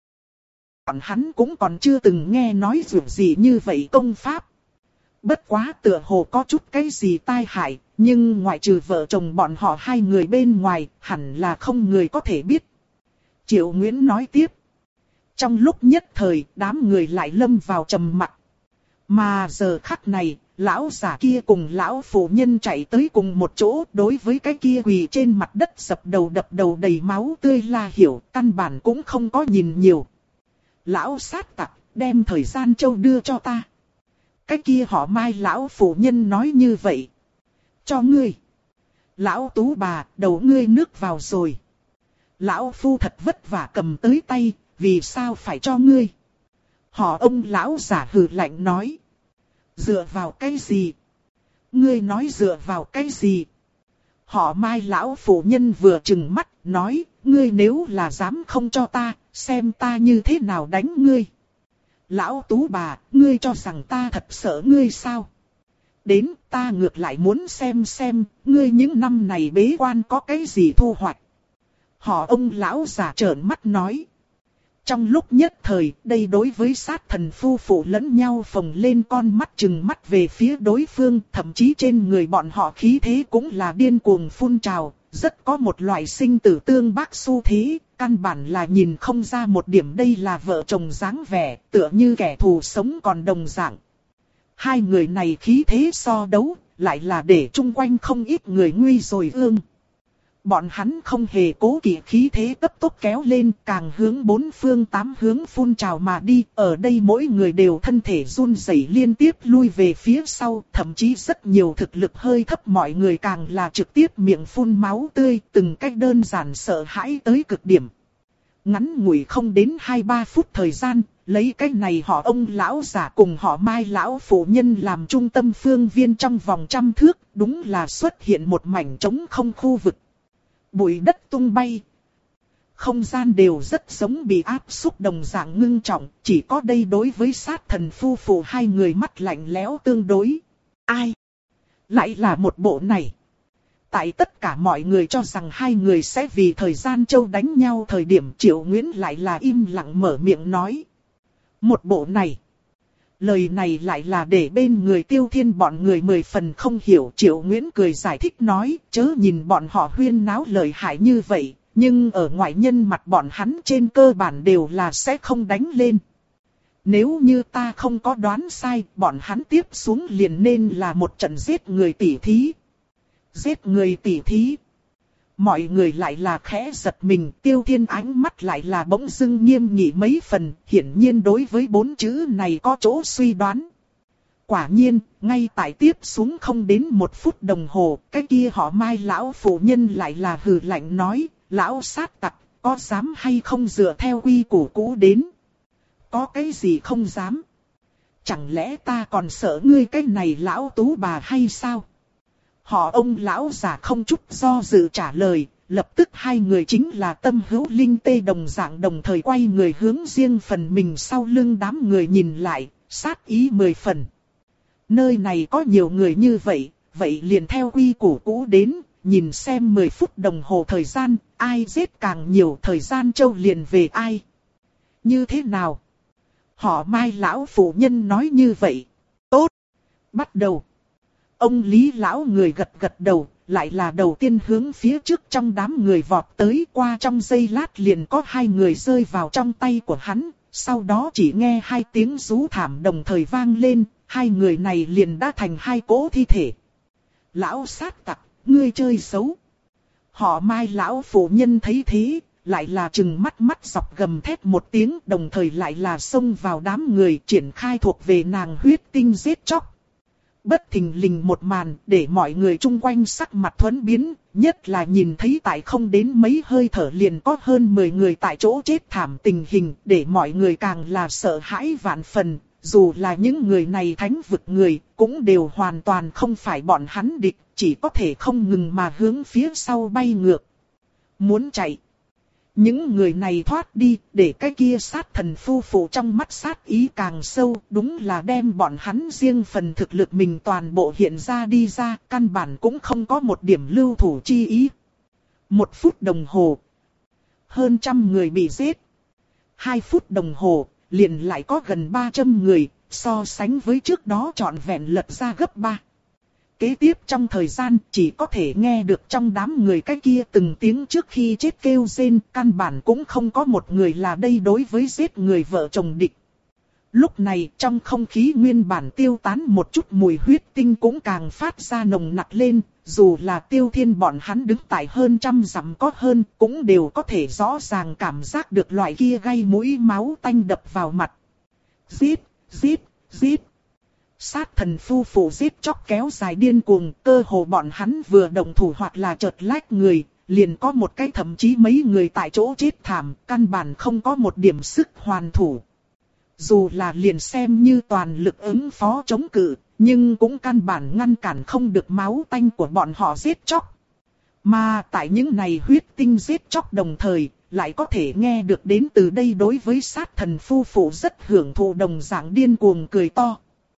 Bọn hắn cũng còn chưa từng nghe nói dù gì như vậy công pháp. Bất quá tựa hồ có chút cái gì tai hại, nhưng ngoại trừ vợ chồng bọn họ hai người bên ngoài, hẳn là không người có thể biết. Triệu Nguyễn nói tiếp. Trong lúc nhất thời, đám người lại lâm vào trầm mặc. Mà giờ khắc này, lão giả kia cùng lão phụ nhân chạy tới cùng một chỗ, đối với cái kia quỳ trên mặt đất sập đầu đập đầu đầy máu tươi La Hiểu, căn bản cũng không có nhìn nhiều. Lão sát tặc, đem thời gian châu đưa cho ta. Cái kia họ Mai lão phụ nhân nói như vậy. Cho ngươi. Lão tú bà, đầu ngươi nước vào rồi. Lão phu thật vất vả cầm tới tay, vì sao phải cho ngươi? Họ ông lão giả hừ lạnh nói. Dựa vào cái gì? Ngươi nói dựa vào cái gì? Họ Mai lão phụ nhân vừa trừng mắt, nói, ngươi nếu là dám không cho ta, xem ta như thế nào đánh ngươi. Lão tú bà, ngươi cho rằng ta thật sợ ngươi sao? Đến ta ngược lại muốn xem xem, ngươi những năm này bế quan có cái gì thu hoạch. Họ ông lão giả trợn mắt nói. Trong lúc nhất thời, đây đối với sát thần phu phụ lẫn nhau phồng lên con mắt chừng mắt về phía đối phương, thậm chí trên người bọn họ khí thế cũng là điên cuồng phun trào, rất có một loại sinh tử tương bác xu thế, căn bản là nhìn không ra một điểm đây là vợ chồng dáng vẻ, tựa như kẻ thù sống còn đồng dạng. Hai người này khí thế so đấu, lại là để chung quanh không ít người nguy rồi ương. Bọn hắn không hề cố kỵ khí thế cấp tốc kéo lên, càng hướng bốn phương tám hướng phun trào mà đi. Ở đây mỗi người đều thân thể run rẩy liên tiếp lui về phía sau, thậm chí rất nhiều thực lực hơi thấp mọi người càng là trực tiếp miệng phun máu tươi, từng cách đơn giản sợ hãi tới cực điểm. Ngắn ngủi không đến hai ba phút thời gian, lấy cái này họ ông lão giả cùng họ Mai lão phụ nhân làm trung tâm phương viên trong vòng trăm thước, đúng là xuất hiện một mảnh trống không khu vực. Bụi đất tung bay. Không gian đều rất giống bị áp xúc đồng dạng ngưng trọng, chỉ có đây đối với sát thần phu phụ hai người mắt lạnh lẽo tương đối. Ai? Lại là một bộ này. Tại tất cả mọi người cho rằng hai người sẽ vì thời gian châu đánh nhau thời điểm Triệu Nguyễn lại là im lặng mở miệng nói. Một bộ này. Lời này lại là để bên người Tiêu Thiên bọn người mười phần không hiểu. Triệu Nguyễn cười giải thích nói, chớ nhìn bọn họ huyên náo lợi hại như vậy, nhưng ở ngoại nhân mặt bọn hắn trên cơ bản đều là sẽ không đánh lên. Nếu như ta không có đoán sai, bọn hắn tiếp xuống liền nên là một trận giết người tỉ thí. Giết người tỉ thí. Mọi người lại là khẽ giật mình, Tiêu Thiên ánh mắt lại là bỗng dưng nghiêm nghị mấy phần, hiển nhiên đối với bốn chữ này có chỗ suy đoán. Quả nhiên, ngay tại tiếp xuống không đến một phút đồng hồ, cái kia họ Mai lão phụ nhân lại là hừ lạnh nói, lão sát tặc, có dám hay không dựa theo quy củ cũ đến? Có cái gì không dám? Chẳng lẽ ta còn sợ ngươi cái này lão tú bà hay sao? Họ ông lão già không chút do dự trả lời, lập tức hai người chính là Tâm Hữu Linh Tê đồng dạng đồng thời quay người hướng riêng phần mình sau lưng đám người nhìn lại, sát ý mười phần. Nơi này có nhiều người như vậy, vậy liền theo quy củ cũ đến, nhìn xem mười phút đồng hồ thời gian, ai giết càng nhiều thời gian châu liền về ai. Như thế nào? Họ Mai lão phụ nhân nói như vậy. Tốt. Bắt đầu. Ông Lý lão người gật gật đầu, lại là đầu tiên hướng phía trước trong đám người vọt tới, qua trong giây lát liền có hai người rơi vào trong tay của hắn, sau đó chỉ nghe hai tiếng rú thảm đồng thời vang lên, hai người này liền đã thành hai cỗ thi thể. Lão sát tặc, ngươi chơi xấu. Họ Mai lão phụ nhân thấy thế, lại là trừng mắt mắt dọc gầm thét một tiếng, đồng thời lại là xông vào đám người triển khai thuộc về nàng huyết tinh giết chóc. Bất thình lình một màn để mọi người chung quanh sắc mặt thuẫn biến, nhất là nhìn thấy tại không đến mấy hơi thở liền có hơn mười người tại chỗ chết thảm tình hình để mọi người càng là sợ hãi vạn phần. Dù là những người này thánh vực người cũng đều hoàn toàn không phải bọn hắn địch, chỉ có thể không ngừng mà hướng phía sau bay ngược. Muốn chạy. Những người này thoát đi, để cái kia sát thần phu phụ trong mắt sát ý càng sâu, đúng là đem bọn hắn riêng phần thực lực mình toàn bộ hiện ra đi ra, căn bản cũng không có một điểm lưu thủ chi ý. Một phút đồng hồ, hơn trăm người bị giết. Hai phút đồng hồ, liền lại có gần ba trăm người, so sánh với trước đó trọn vẹn lật ra gấp ba. Kế tiếp trong thời gian chỉ có thể nghe được trong đám người cái kia từng tiếng trước khi chết kêu rên, căn bản cũng không có một người là đây đối với giết người vợ chồng địch. Lúc này trong không khí nguyên bản tiêu tán một chút mùi huyết tinh cũng càng phát ra nồng nặc lên, dù là Tiêu Thiên bọn hắn đứng tại hơn trăm dặm có hơn cũng đều có thể rõ ràng cảm giác được loại kia gây mũi máu tanh đập vào mặt. Giết, giết, giết. Sát thần phu phụ giết chóc kéo dài điên cuồng, cơ hồ bọn hắn vừa động thủ hoặc là chợt lách người, liền có một cái thậm chí mấy người tại chỗ chết thảm, căn bản không có một điểm sức hoàn thủ. Dù là liền xem như toàn lực ứng phó chống cự, nhưng cũng căn bản ngăn cản không được máu tanh của bọn họ giết chóc. Mà tại những này huyết tinh giết chóc đồng thời, lại có thể nghe được đến từ đây đối với sát thần phu phụ rất hưởng thụ đồng dạng điên cuồng cười to.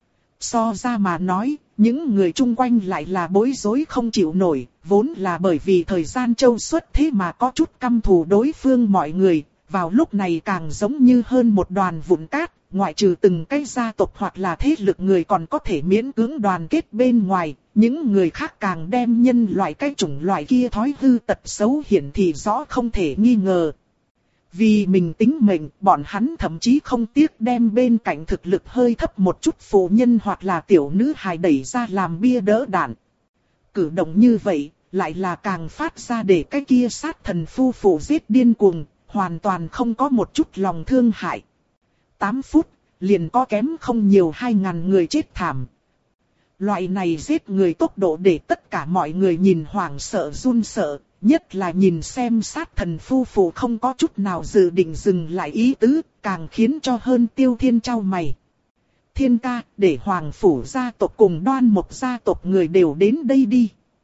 So ra mà nói, những người chung quanh lại là bối rối không chịu nổi, vốn là bởi vì thời gian trâu xuất thế mà có chút căm thù đối phương mọi người, vào lúc này càng giống như hơn một đoàn vụn cát, ngoại trừ từng cái gia tộc hoặc là thế lực người còn có thể miễn cưỡng đoàn kết bên ngoài, những người khác càng đem nhân loại cái chủng loại kia thói hư tật xấu hiển thị rõ không thể nghi ngờ. Vì mình tính mệnh, bọn hắn thậm chí không tiếc đem bên cạnh thực lực hơi thấp một chút phụ nhân hoặc là tiểu nữ hài đẩy ra làm bia đỡ đạn. Cử động như vậy, lại là càng phát ra để cái kia sát thần phu phụ giết điên cuồng, hoàn toàn không có một chút lòng thương hại. tám phút, liền có kém không nhiều hai ngàn người chết thảm. Loại này giết người tốc độ để tất cả mọi người nhìn hoảng sợ run sợ. Nhất là nhìn xem sát thần phu phụ không có chút nào dự định dừng lại ý tứ, càng khiến cho hơn Tiêu Thiên chau mày. Thiên ca, để Hoàng Phủ gia tộc cùng Đoan Mộc gia tộc người đều đến đây đi.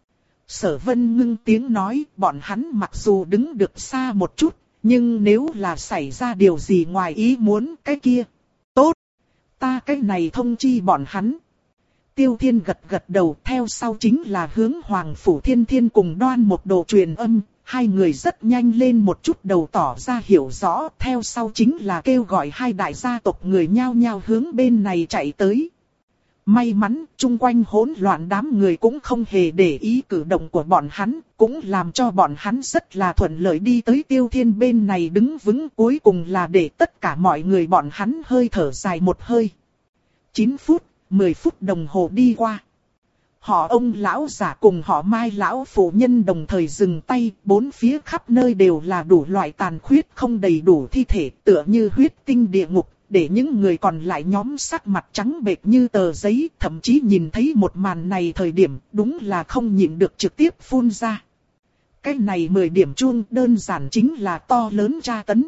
Sở Vân ngưng tiếng nói, bọn hắn mặc dù đứng được xa một chút, nhưng nếu là xảy ra điều gì ngoài ý muốn cái kia. Tốt, ta cái này thông chi bọn hắn. Tiêu Thiên gật gật đầu, theo sau chính là hướng Hoàng Phủ Thiên Thiên cùng Đoan Mộc Đồ truyền âm, hai người rất nhanh lên một chút đầu tỏ ra hiểu rõ, theo sau chính là kêu gọi hai đại gia tộc người nhao nhao hướng bên này chạy tới. May mắn, chung quanh hỗn loạn đám người cũng không hề để ý cử động của bọn hắn, cũng làm cho bọn hắn rất là thuận lợi đi tới Tiêu Thiên bên này đứng vững, cuối cùng là để tất cả mọi người bọn hắn hơi thở dài một hơi. chín phút. Mười phút đồng hồ đi qua. Họ ông lão giả cùng họ Mai lão phụ nhân đồng thời dừng tay, bốn phía khắp nơi đều là đủ loại tàn khuyết không đầy đủ thi thể, tựa như huyết tinh địa ngục, để những người còn lại nhóm sắc mặt trắng bệch như tờ giấy, thậm chí nhìn thấy một màn này thời điểm, đúng là không nhịn được trực tiếp phun ra. Cái này mười điểm chuông đơn giản chính là to lớn tra tấn.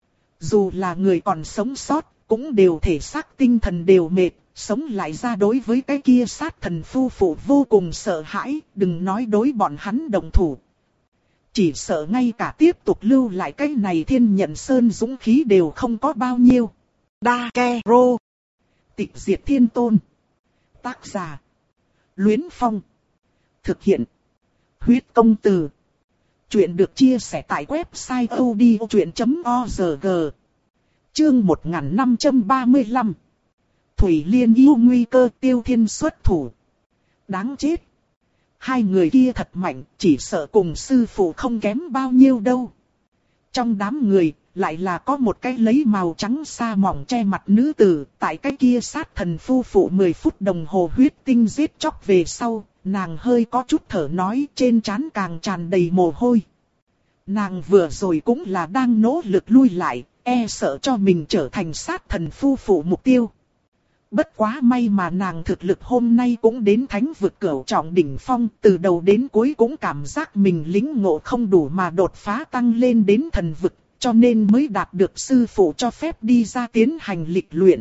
Dù là người còn sống sót, cũng đều thể xác tinh thần đều mệt. Sống lại ra đối với cái kia sát thần phu phụ vô cùng sợ hãi, đừng nói đối bọn hắn đồng thủ. Chỉ sợ ngay cả tiếp tục lưu lại cái này Thiên Nhận Sơn dũng khí đều không có bao nhiêu. Đa Ke Rô. Tịch diệt thiên tôn. Tác giả. Luyến Phong. Thực hiện. Huyết công từ. Chuyện được chia sẻ tại website odchuyện chấm org. Chương một nghìn năm trăm ba mươi lăm. Thủy Liên yêu nguy cơ Tiêu Thiên xuất thủ. Đáng chết. Hai người kia thật mạnh, chỉ sợ cùng sư phụ không kém bao nhiêu đâu. Trong đám người, lại là có một cái lấy màu trắng sa mỏng che mặt nữ tử. Tại cái kia sát thần phu phụ mười phút đồng hồ huyết tinh giết chóc về sau, nàng hơi có chút thở nói, trên trán càng tràn đầy mồ hôi. Nàng vừa rồi cũng là đang nỗ lực lui lại, e sợ cho mình trở thành sát thần phu phụ mục tiêu. Bất quá may mà nàng thực lực hôm nay cũng đến thánh vực cửu trọng đỉnh phong, từ đầu đến cuối cũng cảm giác mình lĩnh ngộ không đủ mà đột phá tăng lên đến thần vực, cho nên mới đạt được sư phụ cho phép đi ra tiến hành lịch luyện.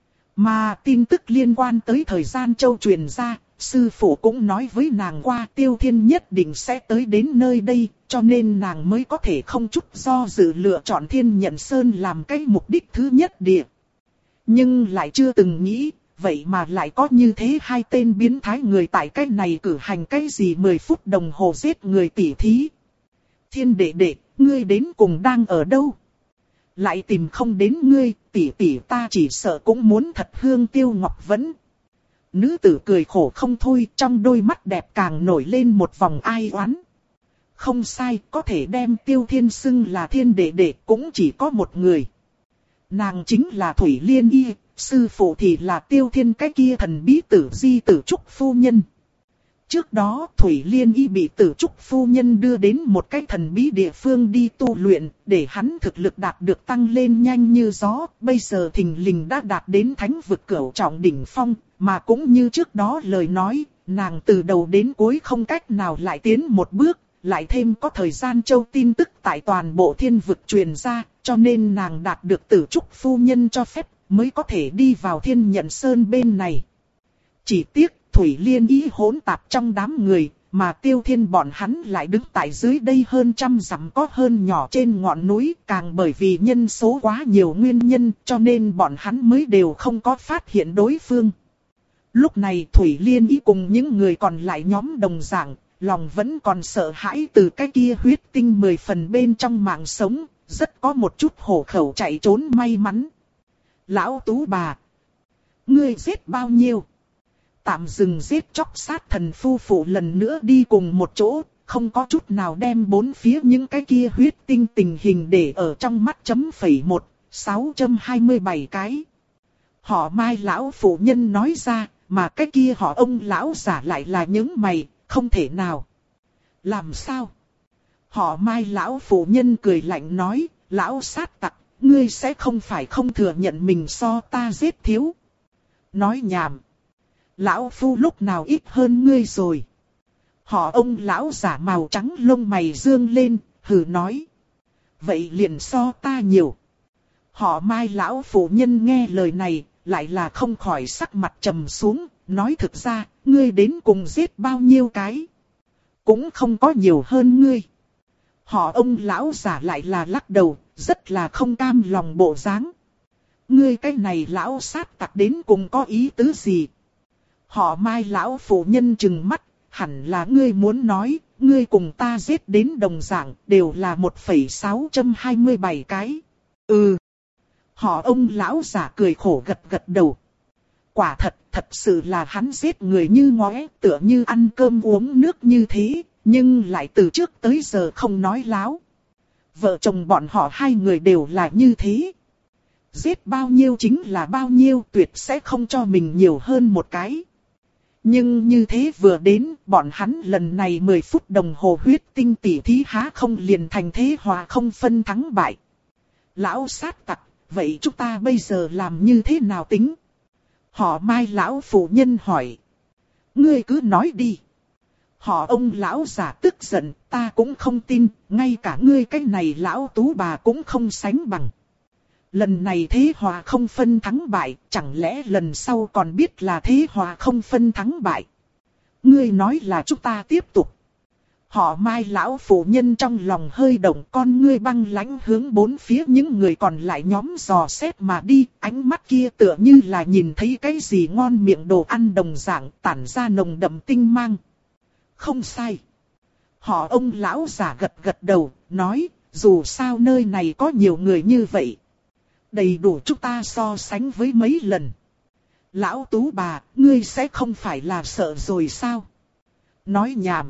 Mà tin tức liên quan tới thời gian châu truyền ra, sư phụ cũng nói với nàng qua Tiêu Thiên nhất định sẽ tới đến nơi đây, cho nên nàng mới có thể không chút do dự lựa chọn Thiên Nhận Sơn làm cái mục đích thứ nhất địa. Nhưng lại chưa từng nghĩ, vậy mà lại có như thế hai tên biến thái người tại cái này cử hành cái gì mười phút đồng hồ giết người tỉ thí. Thiên đệ đệ, ngươi đến cùng đang ở đâu? Lại tìm không đến ngươi, tỷ tỷ ta chỉ sợ cũng muốn thật hương Tiêu Ngọc Vẫn. Nữ tử cười khổ không thôi, trong đôi mắt đẹp càng nổi lên một vòng ai oán. Không sai, có thể đem Tiêu Thiên xưng là thiên đệ đệ cũng chỉ có một người. Nàng chính là Thủy Liên Y, sư phụ thì là Tiêu Thiên cái kia thần bí tử di tử trúc phu nhân. Trước đó Thủy Liên Y bị tử trúc phu nhân đưa đến một cái thần bí địa phương đi tu luyện, để hắn thực lực đạt được tăng lên nhanh như gió, bây giờ thình lình đã đạt đến thánh vực cửu trọng đỉnh phong, mà cũng như trước đó lời nói, nàng từ đầu đến cuối không cách nào lại tiến một bước, lại thêm có thời gian châu tin tức tại toàn bộ thiên vực truyền ra, cho nên nàng đạt được tử trúc phu nhân cho phép, mới có thể đi vào Thiên Nhận Sơn bên này. Chỉ tiếc, Thủy Liên Y hỗn tạp trong đám người, mà Tiêu Thiên bọn hắn lại đứng tại dưới đây hơn trăm dặm có hơn nhỏ trên ngọn núi, càng bởi vì nhân số quá nhiều nguyên nhân, cho nên bọn hắn mới đều không có phát hiện đối phương. Lúc này Thủy Liên Y cùng những người còn lại nhóm đồng dạng, lòng vẫn còn sợ hãi từ cái kia huyết tinh mười phần bên trong mạng sống, rất có một chút hổ khẩu chạy trốn may mắn. Lão Tú bà, ngươi giết bao nhiêu? Tạm dừng giết chóc sát thần phu phụ lần nữa đi cùng một chỗ, không có chút nào đem bốn phía những cái kia huyết tinh tình hình để ở trong mắt chấm phẩy một, sáu trăm hai mươi bảy cái. Họ Mai lão phụ nhân nói ra, mà cái kia họ ông lão giả lại là những mày, không thể nào. Làm sao? Họ Mai lão phụ nhân cười lạnh nói, lão sát tặc, ngươi sẽ không phải không thừa nhận mình so ta giết thiếu. Nói nhảm. Lão phu lúc nào ít hơn ngươi rồi. Họ ông lão giả màu trắng lông mày dương lên, hừ nói. Vậy liền so ta nhiều. Họ Mai lão phụ nhân nghe lời này, lại là không khỏi sắc mặt trầm xuống, nói thực ra, ngươi đến cùng giết bao nhiêu cái. Cũng không có nhiều hơn ngươi. Họ ông lão giả lại là lắc đầu, rất là không cam lòng bộ dáng. Ngươi cái này lão sát tặc đến cùng có ý tứ gì? Họ Mai lão phụ nhân trừng mắt, hẳn là ngươi muốn nói, ngươi cùng ta giết đến đồng dạng, đều là một phẩy sáu trăm hai mươi bảy cái. Ừ. Họ ông lão giả cười khổ gật gật đầu. Quả thật, thật sự là hắn giết người như ngóe, tựa như ăn cơm uống nước như thế, nhưng lại từ trước tới giờ không nói láo. Vợ chồng bọn họ hai người đều là như thế. Giết bao nhiêu chính là bao nhiêu, tuyệt sẽ không cho mình nhiều hơn một cái. Nhưng như thế vừa đến, bọn hắn lần này mười phút đồng hồ huyết tinh tỉ thí há không liền thành thế hòa không phân thắng bại. Lão sát tặc, vậy chúng ta bây giờ làm như thế nào tính? Họ Mai lão phụ nhân hỏi. Ngươi cứ nói đi. Họ ông lão giả tức giận, ta cũng không tin, ngay cả ngươi cái này lão tú bà cũng không sánh bằng. Lần này thế hòa không phân thắng bại, chẳng lẽ lần sau còn biết là thế hòa không phân thắng bại. Ngươi nói là chúng ta tiếp tục. Họ Mai lão phụ nhân trong lòng hơi động, con ngươi băng lãnh hướng bốn phía những người còn lại nhóm dò xét mà đi, ánh mắt kia tựa như là nhìn thấy cái gì ngon miệng đồ ăn đồng dạng, tản ra nồng đậm tinh mang. Không sai. Họ ông lão giả gật gật đầu, nói, dù sao nơi này có nhiều người như vậy. Đầy đủ chúng ta so sánh với mấy lần. Lão tú bà, ngươi sẽ không phải là sợ rồi sao? Nói nhảm.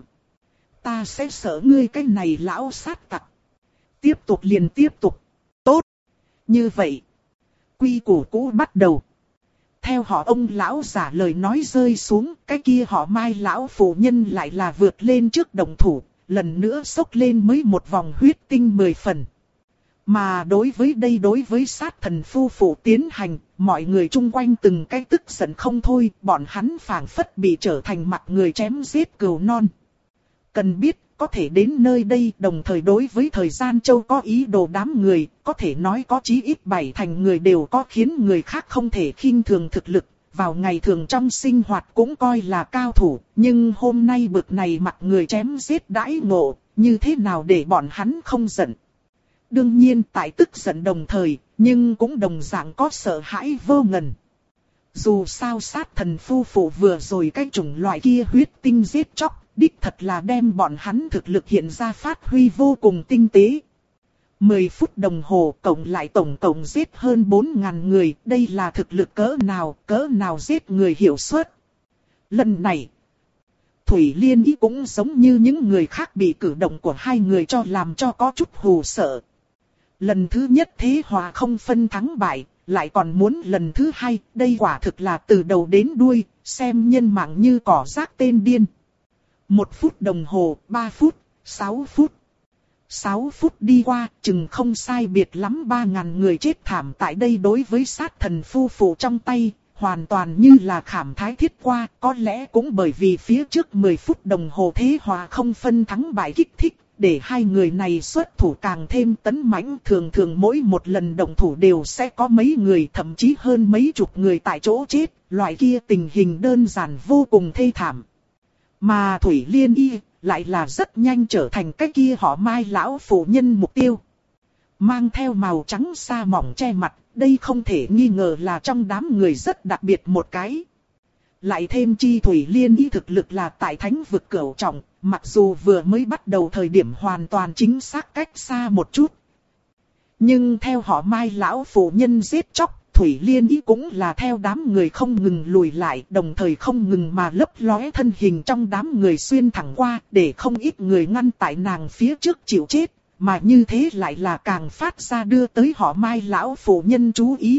Ta sẽ sợ ngươi cái này lão sát tặc. Tiếp tục liền tiếp tục. Tốt. Như vậy. Quy củ cũ bắt đầu. Theo họ ông lão giả lời nói rơi xuống, cái kia họ Mai lão phụ nhân lại là vượt lên trước đồng thủ, lần nữa xốc lên mới một vòng huyết tinh mười phần. Mà đối với đây đối với sát thần phu phụ tiến hành, mọi người chung quanh từng cái tức giận không thôi, bọn hắn phảng phất bị trở thành mặt người chém giết cừu non. Cần biết, có thể đến nơi đây đồng thời đối với thời gian châu có ý đồ đám người, có thể nói có chí ít bảy thành người đều có khiến người khác không thể khinh thường thực lực. Vào ngày thường trong sinh hoạt cũng coi là cao thủ, nhưng hôm nay bực này mặt người chém giết đãi ngộ, như thế nào để bọn hắn không giận. Đương nhiên tại tức giận đồng thời, nhưng cũng đồng dạng có sợ hãi vô ngần. Dù sao sát thần phu phụ vừa rồi cái chủng loại kia huyết tinh giết chóc, đích thật là đem bọn hắn thực lực hiện ra phát huy vô cùng tinh tế. mười phút đồng hồ cộng lại tổng cộng giết hơn bốn nghìn người, đây là thực lực cỡ nào, cỡ nào giết người hiệu suất. Lần này, Thủy Liên Ý cũng giống như những người khác bị cử động của hai người cho làm cho có chút hù sợ. Lần thứ nhất thế hòa không phân thắng bại, lại còn muốn lần thứ hai, đây quả thực là từ đầu đến đuôi, xem nhân mạng như cỏ rác tên điên. Một phút đồng hồ, ba phút, sáu phút. Sáu phút đi qua, chừng không sai biệt lắm ba ngàn người chết thảm tại đây đối với sát thần phu phụ trong tay, hoàn toàn như là khảm thái thiết qua, có lẽ cũng bởi vì phía trước mười phút đồng hồ thế hòa không phân thắng bại kích thích, để hai người này xuất thủ càng thêm tấn mãnh, thường thường mỗi một lần động thủ đều sẽ có mấy người thậm chí hơn mấy chục người tại chỗ chết, loại kia tình hình đơn giản vô cùng thê thảm. Mà Thủy Liên Y lại là rất nhanh trở thành cái kia họ Mai lão phụ nhân mục tiêu. Mang theo màu trắng sa mỏng che mặt, đây không thể nghi ngờ là trong đám người rất đặc biệt một cái. Lại thêm chi Thủy Liên Y thực lực là tại thánh vực cửu trọng, mặc dù vừa mới bắt đầu thời điểm hoàn toàn chính xác cách xa một chút. Nhưng theo họ Mai lão phụ nhân giết chóc, Thủy Liên Ý cũng là theo đám người không ngừng lùi lại, đồng thời không ngừng mà lấp lóe thân hình trong đám người xuyên thẳng qua, để không ít người ngăn tại nàng phía trước chịu chết, mà như thế lại là càng phát ra đưa tới họ Mai lão phụ nhân chú ý.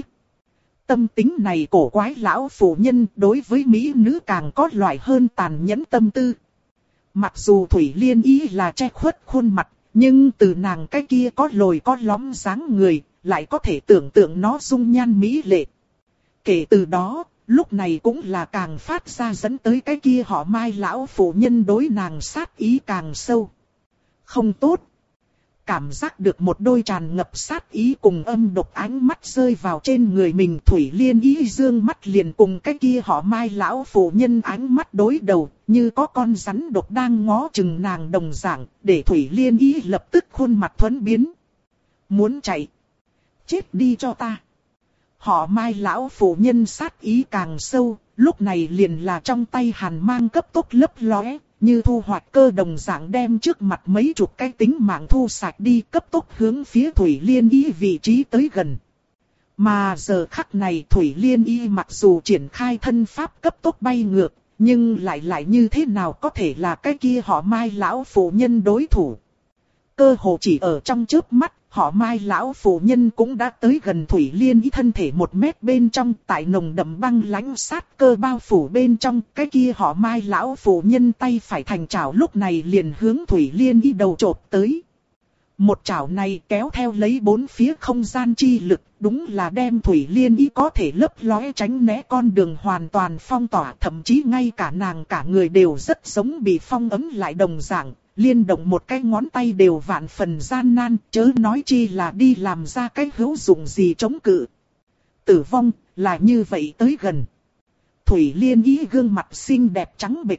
Tâm tính này cổ quái lão phụ nhân đối với mỹ nữ càng có loại hơn tàn nhẫn tâm tư. Mặc dù Thủy Liên Ý là che khuất khuôn mặt, nhưng từ nàng cái kia có lồi có lõm dáng người, lại có thể tưởng tượng nó dung nhan mỹ lệ. Kể từ đó, lúc này cũng là càng phát ra dẫn tới cái kia họ Mai lão phụ nhân đối nàng sát ý càng sâu. Không tốt. Cảm giác được một đôi tràn ngập sát ý cùng âm độc ánh mắt rơi vào trên người mình, Thủy Liên Ý dương mắt liền cùng cái kia họ Mai lão phụ nhân ánh mắt đối đầu, như có con rắn độc đang ngó chừng nàng đồng dạng, để Thủy Liên Ý lập tức khuôn mặt thuẫn biến. Muốn chạy. Chết đi cho ta. Họ Mai lão phụ nhân sát ý càng sâu, lúc này liền là trong tay hàn mang cấp tốc lấp lóe, như thu hoạch cơ đồng dạng đem trước mặt mấy chục cái tính mạng thu sạch đi, cấp tốc hướng phía Thủy Liên Y vị trí tới gần. Mà giờ khắc này Thủy Liên Y mặc dù triển khai thân pháp cấp tốc bay ngược, nhưng lại lại như thế nào có thể là cái kia họ Mai lão phụ nhân đối thủ. Cơ hồ chỉ ở trong chớp mắt, họ Mai lão phụ nhân cũng đã tới gần Thủy Liên Y thân thể một mét bên trong, tại nồng đậm băng lãnh sát cơ bao phủ bên trong, cái kia họ Mai lão phụ nhân tay phải thành chảo lúc này liền hướng Thủy Liên Y đầu chộp tới. Một chảo này kéo theo lấy bốn phía không gian chi lực, đúng là đem Thủy Liên Y có thể lấp lóe tránh né con đường hoàn toàn phong tỏa, thậm chí ngay cả nàng cả người đều rất giống bị phong ấm lại đồng dạng. Liên động một cái ngón tay đều vạn phần gian nan, chớ nói chi là đi làm ra cái hữu dụng gì chống cự. Tử vong, là như vậy tới gần. Thủy Liên Y gương mặt xinh đẹp trắng bệch.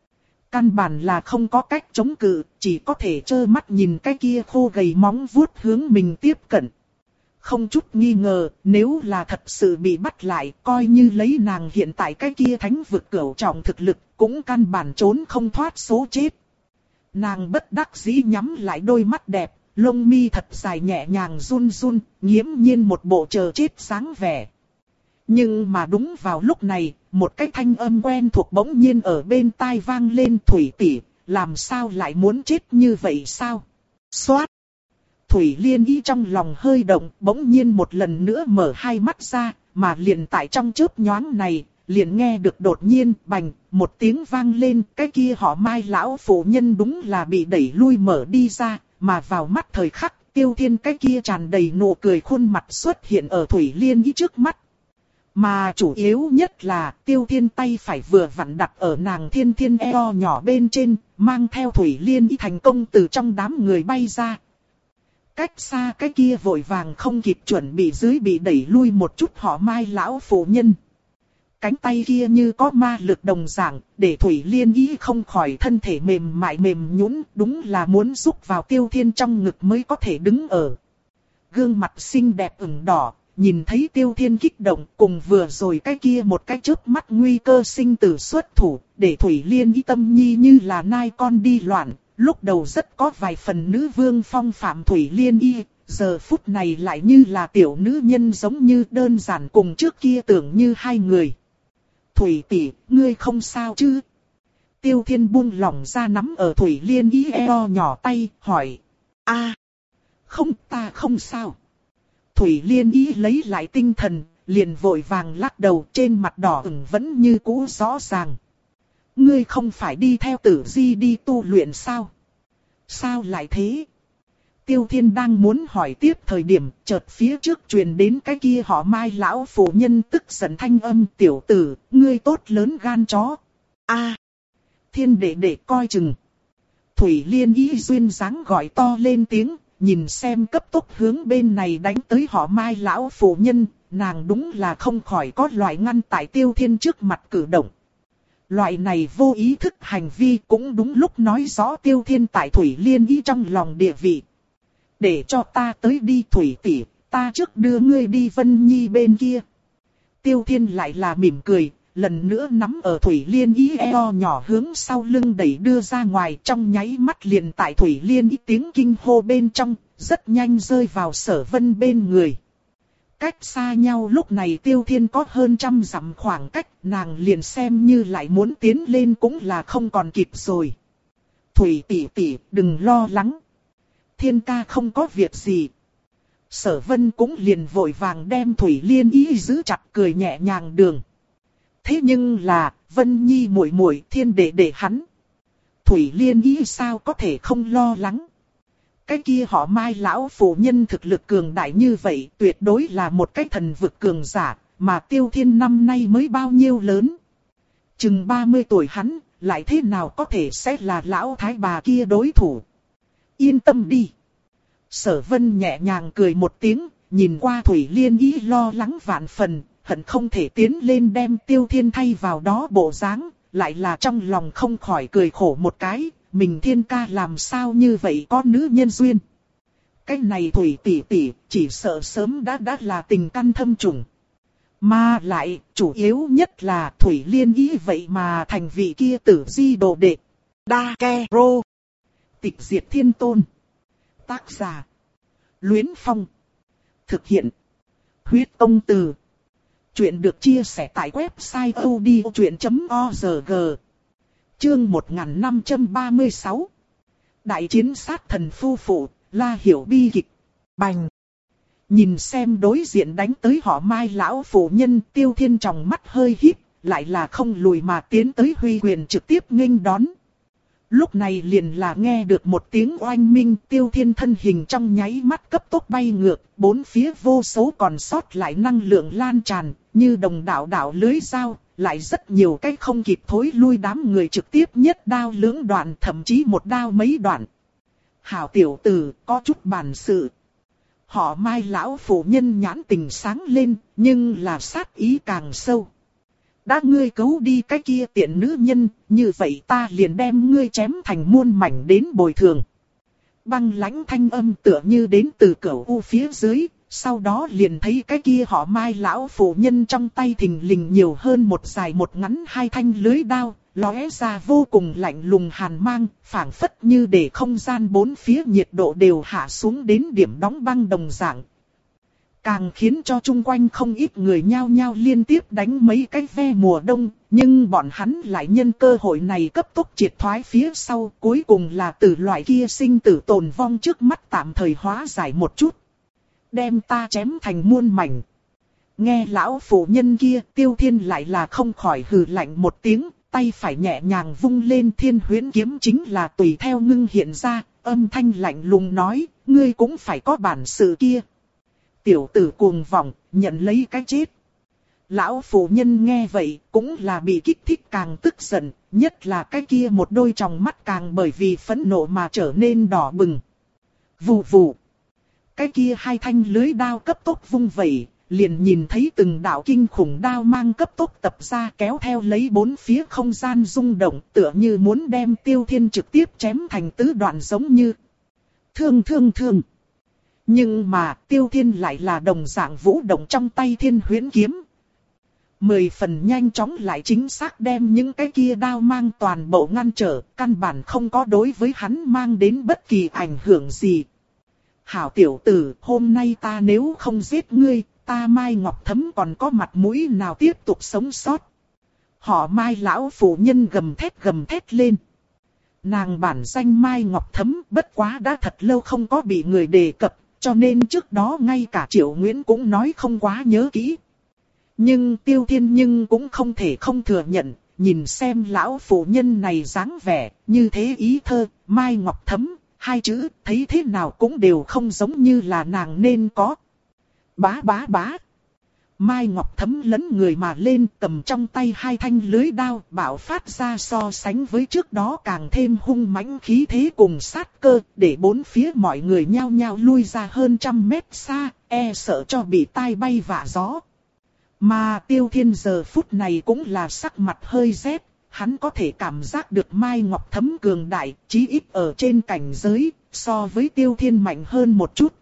Căn bản là không có cách chống cự, chỉ có thể trơ mắt nhìn cái kia khô gầy móng vuốt hướng mình tiếp cận. Không chút nghi ngờ, nếu là thật sự bị bắt lại, coi như lấy nàng hiện tại cái kia thánh vực cửu trọng thực lực, cũng căn bản trốn không thoát số chết. Nàng bất đắc dĩ nhắm lại đôi mắt đẹp, lông mi thật dài nhẹ nhàng run run, nghiễm nhiên một bộ chờ chết dáng vẻ. Nhưng mà đúng vào lúc này, một cái thanh âm quen thuộc bỗng nhiên ở bên tai vang lên, Thủy tỷ, làm sao lại muốn chết như vậy sao? Xoát! Thủy Liên Y trong lòng hơi động, bỗng nhiên một lần nữa mở hai mắt ra, mà liền tại trong chớp nhoáng này, liền nghe được đột nhiên bành, một tiếng vang lên, cái kia họ Mai lão phụ nhân đúng là bị đẩy lui mở đi ra, mà vào mắt thời khắc, Tiêu Thiên cái kia tràn đầy nụ cười khuôn mặt xuất hiện ở Thủy Liên Ý trước mắt. Mà chủ yếu nhất là Tiêu Thiên tay phải vừa vặn đặt ở nàng thiên thiên eo nhỏ bên trên, mang theo Thủy Liên Ý thành công từ trong đám người bay ra. Cách xa cái kia vội vàng không kịp chuẩn bị dưới bị đẩy lui một chút họ Mai lão phụ nhân. Cánh tay kia như có ma lực đồng dạng, để Thủy Liên Ý không khỏi thân thể mềm mại mềm nhũn, đúng là muốn rúc vào Tiêu Thiên trong ngực mới có thể đứng ở. Gương mặt xinh đẹp ửng đỏ, nhìn thấy Tiêu Thiên kích động cùng vừa rồi cái kia một cái chớp mắt nguy cơ sinh tử xuất thủ, để Thủy Liên Ý tâm nhi như là nai con đi loạn, lúc đầu rất có vài phần nữ vương phong phạm Thủy Liên Y, giờ phút này lại như là tiểu nữ nhân giống như đơn giản cùng trước kia tưởng như hai người. Thủy tỷ, ngươi không sao chứ? Tiêu Thiên buông lỏng ra nắm ở Thủy Liên Y eo nhỏ tay, hỏi. A, không, ta không sao. Thủy Liên Y lấy lại tinh thần, liền vội vàng lắc đầu, trên mặt đỏ ửng vẫn như cũ rõ ràng. Ngươi không phải đi theo Tử Di đi tu luyện sao? Sao lại thế? Tiêu Thiên đang muốn hỏi tiếp thời điểm, chợt phía trước truyền đến cái kia họ Mai lão phụ nhân tức giận thanh âm, tiểu tử, ngươi tốt lớn gan chó. A, Thiên đệ đệ coi chừng. Thủy Liên Y duyên dáng gọi to lên tiếng, nhìn xem cấp tốc hướng bên này đánh tới họ Mai lão phụ nhân, nàng đúng là không khỏi có loại ngăn tại Tiêu Thiên trước mặt cử động. Loại này vô ý thức hành vi cũng đúng lúc nói rõ Tiêu Thiên tại Thủy Liên Y trong lòng địa vị. Để cho ta tới đi Thủy tỷ, ta trước đưa ngươi đi Vân Nhi bên kia. Tiêu Thiên lại là mỉm cười, lần nữa nắm ở Thủy Liên Y eo nhỏ hướng sau lưng đẩy đưa ra ngoài, trong nháy mắt liền tại Thủy Liên Y tiếng kinh hô bên trong, rất nhanh rơi vào Sở Vân bên người. Cách xa nhau lúc này Tiêu Thiên có hơn trăm dặm khoảng cách, nàng liền xem như lại muốn tiến lên cũng là không còn kịp rồi. Thủy tỷ tỷ, đừng lo lắng. Thiên ca không có việc gì. Sở Vân cũng liền vội vàng đem Thủy Liên Y giữ chặt, cười nhẹ nhàng đường. Thế nhưng là, Vân Nhi muội muội, Thiên đệ đệ hắn. Thủy Liên Y sao có thể không lo lắng. Cái kia họ Mai lão phụ nhân thực lực cường đại như vậy, tuyệt đối là một cái thần vực cường giả, mà Tiêu Thiên năm nay mới bao nhiêu lớn. Chừng ba mươi tuổi hắn, lại thế nào có thể sẽ là lão thái bà kia đối thủ. Yên tâm đi. Sở Vân nhẹ nhàng cười một tiếng, nhìn qua Thủy Liên Y lo lắng vạn phần, hận không thể tiến lên đem Tiêu Thiên thay vào đó bộ dáng, lại là trong lòng không khỏi cười khổ một cái, mình Thiên ca làm sao như vậy có nữ nhân duyên. Cái này Thủy tỷ tỷ, chỉ sợ sớm đã đã là tình căn thâm trùng. Mà lại, chủ yếu nhất là Thủy Liên Y vậy mà thành vị kia Tử Di đồ đệ. Đa Ke Rô. Tịch diệt thiên tôn. Tác giả. Luyến Phong. Thực hiện. Huyết Công Từ. Chuyện được chia sẻ tại website odchuyện chấm org. Chương một nghìn năm trăm ba mươi sáu. Đại chiến sát thần phu phụ, La Hiểu bi kịch. Bành. Nhìn xem đối diện đánh tới họ Mai lão phụ nhân, Tiêu Thiên trong mắt hơi híp, lại là không lùi mà tiến tới huy quyền trực tiếp nghênh đón. Lúc này liền là nghe được một tiếng oanh minh, Tiêu Thiên thân hình trong nháy mắt cấp tốc bay ngược, bốn phía vô số còn sót lại năng lượng lan tràn, như đồng đạo đạo lưới dao, lại rất nhiều cách không kịp thối lui đám người trực tiếp nhất đao lưỡng đoạn, thậm chí một đao mấy đoạn. Hảo tiểu tử, có chút bản sự. Họ Mai lão phụ nhân nhãn tình sáng lên, nhưng là sát ý càng sâu. Đã ngươi cứu đi cái kia tiện nữ nhân, như vậy ta liền đem ngươi chém thành muôn mảnh đến bồi thường. Băng lãnh thanh âm tựa như đến từ cửu u phía dưới, sau đó liền thấy cái kia họ Mai lão phụ nhân trong tay thình lình nhiều hơn một dài một ngắn hai thanh lưới đao, lóe ra vô cùng lạnh lùng hàn mang, phảng phất như để không gian bốn phía nhiệt độ đều hạ xuống đến điểm đóng băng đồng dạng. Càng khiến cho chung quanh không ít người nhao nhao liên tiếp đánh mấy cái ve mùa đông, nhưng bọn hắn lại nhân cơ hội này cấp tốc triệt thoái phía sau, cuối cùng là từ loại kia sinh tử tồn vong trước mắt tạm thời hóa giải một chút. Đem ta chém thành muôn mảnh. Nghe lão phụ nhân kia, Tiêu Thiên lại là không khỏi hừ lạnh một tiếng, tay phải nhẹ nhàng vung lên, thiên huyễn kiếm chính là tùy theo ngưng hiện ra, âm thanh lạnh lùng nói, ngươi cũng phải có bản sự kia. Tiểu tử cuồng vọng, nhận lấy cái chết. Lão phụ nhân nghe vậy, cũng là bị kích thích càng tức giận, nhất là cái kia một đôi tròng mắt càng bởi vì phẫn nộ mà trở nên đỏ bừng. Vù vù. Cái kia hai thanh lưới đao cấp tốc vung vẩy, liền nhìn thấy từng đạo kinh khủng đao mang cấp tốc tập ra kéo theo lấy bốn phía không gian rung động, tựa như muốn đem Tiêu Thiên trực tiếp chém thành tứ đoạn giống như. Thương thương thương. Nhưng mà Tiêu Thiên lại là đồng dạng vũ động trong tay Thiên Huyễn kiếm. Mười phần nhanh chóng lại chính xác đem những cái kia đao mang toàn bộ ngăn trở, căn bản không có đối với hắn mang đến bất kỳ ảnh hưởng gì. Hảo tiểu tử, hôm nay ta nếu không giết ngươi, ta Mai Ngọc Thấm còn có mặt mũi nào tiếp tục sống sót. Họ Mai lão phụ nhân gầm thét gầm thét lên. Nàng bản danh Mai Ngọc Thấm bất quá đã thật lâu không có bị người đề cập, cho nên trước đó ngay cả Triệu Nguyễn cũng nói không quá nhớ kỹ. Nhưng Tiêu Thiên nhưng cũng không thể không thừa nhận, nhìn xem lão phụ nhân này dáng vẻ, như thế ý thơ, Mai Ngọc Thấm, hai chữ, thấy thế nào cũng đều không giống như là nàng nên có. Bá bá bá. Mai Ngọc Thấm lấn người mà lên, cầm trong tay hai thanh lưới đao, bạo phát ra so sánh với trước đó càng thêm hung mãnh khí thế cùng sát cơ, để bốn phía mọi người nhao nhao lui ra hơn trăm mét xa, e sợ cho bị tai bay vạ gió. Mà Tiêu Thiên giờ phút này cũng là sắc mặt hơi rét, hắn có thể cảm giác được Mai Ngọc Thấm cường đại, chí ít ở trên cảnh giới, so với Tiêu Thiên mạnh hơn một chút.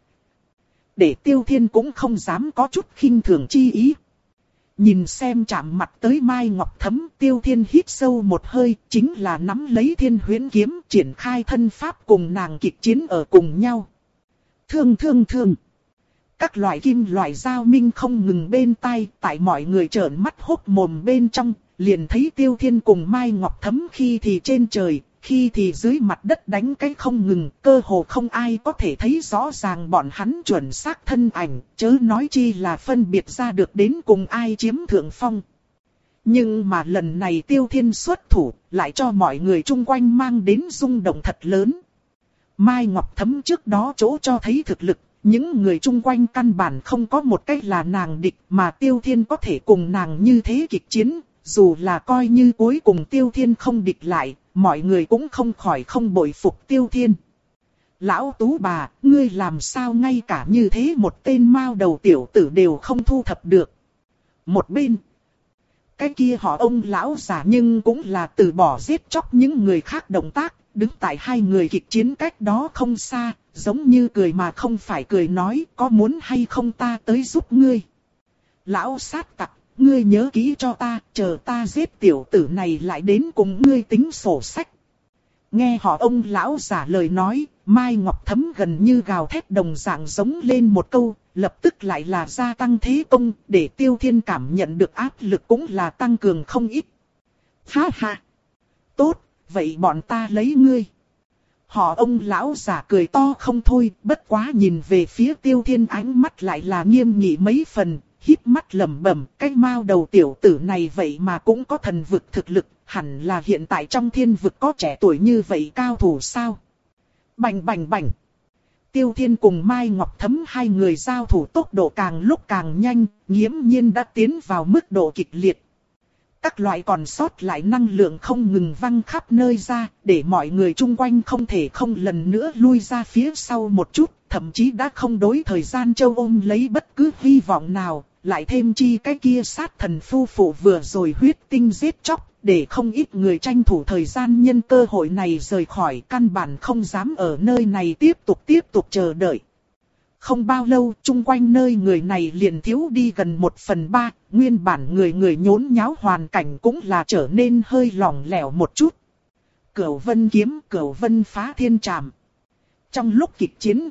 Để Tiêu Thiên cũng không dám có chút khinh thường chi ý. Nhìn xem chạm mặt tới Mai Ngọc Thấm, Tiêu Thiên hít sâu một hơi, chính là nắm lấy Thiên Huyễn kiếm, triển khai thân pháp cùng nàng kịch chiến ở cùng nhau. Thương thương thương. Các loại kim loại dao minh không ngừng bên tai, tại mọi người trợn mắt hốt mồm bên trong, liền thấy Tiêu Thiên cùng Mai Ngọc Thấm khi thì trên trời, khi thì dưới mặt đất đánh cái không ngừng, cơ hồ không ai có thể thấy rõ ràng bọn hắn chuẩn xác thân ảnh, chớ nói chi là phân biệt ra được đến cùng ai chiếm thượng phong. Nhưng mà lần này Tiêu Thiên xuất thủ, lại cho mọi người chung quanh mang đến rung động thật lớn. Mai Ngọc Thấm trước đó chỗ cho thấy thực lực, những người chung quanh căn bản không có một cách là nàng địch, mà Tiêu Thiên có thể cùng nàng như thế kịch chiến, dù là coi như cuối cùng Tiêu Thiên không địch lại, mọi người cũng không khỏi không bội phục Tiêu Thiên. Lão Tú bà, ngươi làm sao ngay cả như thế một tên mao đầu tiểu tử đều không thu thập được. Một bên, cái kia họ ông lão già nhưng cũng là từ bỏ giết chóc những người khác động tác, đứng tại hai người kịch chiến cách đó không xa, giống như cười mà không phải cười nói, có muốn hay không ta tới giúp ngươi. Lão sát tặc, ngươi nhớ kỹ cho ta, chờ ta giết tiểu tử này lại đến cùng ngươi tính sổ sách. Nghe họ ông lão giả lời nói, Mai Ngọc Thấm gần như gào thét đồng dạng giống lên một câu, lập tức lại là gia tăng thế công, để Tiêu Thiên cảm nhận được áp lực cũng là tăng cường không ít. Ha ha! Tốt, vậy bọn ta lấy ngươi. Họ ông lão giả cười to không thôi, bất quá nhìn về phía Tiêu Thiên ánh mắt lại là nghiêm nghị mấy phần, híp mắt lẩm bẩm, cái mao đầu tiểu tử này vậy mà cũng có thần vực thực lực, hẳn là hiện tại trong thiên vực có trẻ tuổi như vậy cao thủ sao? Bành bành bành. Tiêu Thiên cùng Mai Ngọc Thấm hai người giao thủ tốc độ càng lúc càng nhanh, nghiễm nhiên đã tiến vào mức độ kịch liệt. Các loại còn sót lại năng lượng không ngừng văng khắp nơi ra, để mọi người chung quanh không thể không lần nữa lui ra phía sau một chút, thậm chí đã không đối thời gian châu ôm lấy bất cứ hy vọng nào, lại thêm chi cái kia sát thần phu phụ vừa rồi huyết tinh giết chóc, để không ít người tranh thủ thời gian nhân cơ hội này rời khỏi, căn bản không dám ở nơi này tiếp tục tiếp tục chờ đợi. Không bao lâu, chung quanh nơi người này liền thiếu đi gần một phần ba, nguyên bản người người nhốn nháo hoàn cảnh cũng là trở nên hơi lỏng lẻo một chút. Cửu vân kiếm, cửu vân phá thiên trảm. Trong lúc kịch chiến,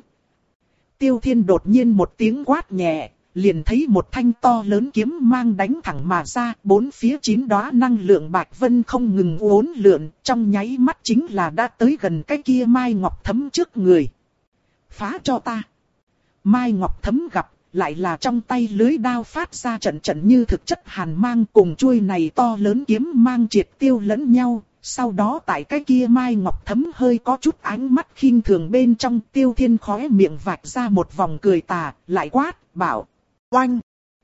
Tiêu Thiên đột nhiên một tiếng quát nhẹ, liền thấy một thanh to lớn kiếm mang đánh thẳng mà ra, bốn phía chín đóa năng lượng bạch vân không ngừng uốn lượn, trong nháy mắt chính là đã tới gần cái kia Mai Ngọc Thấm trước người. Phá cho ta! Mai Ngọc Thấm gặp, lại là trong tay lưới đao phát ra trận trận như thực chất hàn mang, cùng chuôi này to lớn kiếm mang triệt tiêu lẫn nhau, sau đó tại cái kia Mai Ngọc Thấm hơi có chút ánh mắt khinh thường bên trong, Tiêu Thiên khóe miệng vạch ra một vòng cười tà, lại quát, bảo, oanh,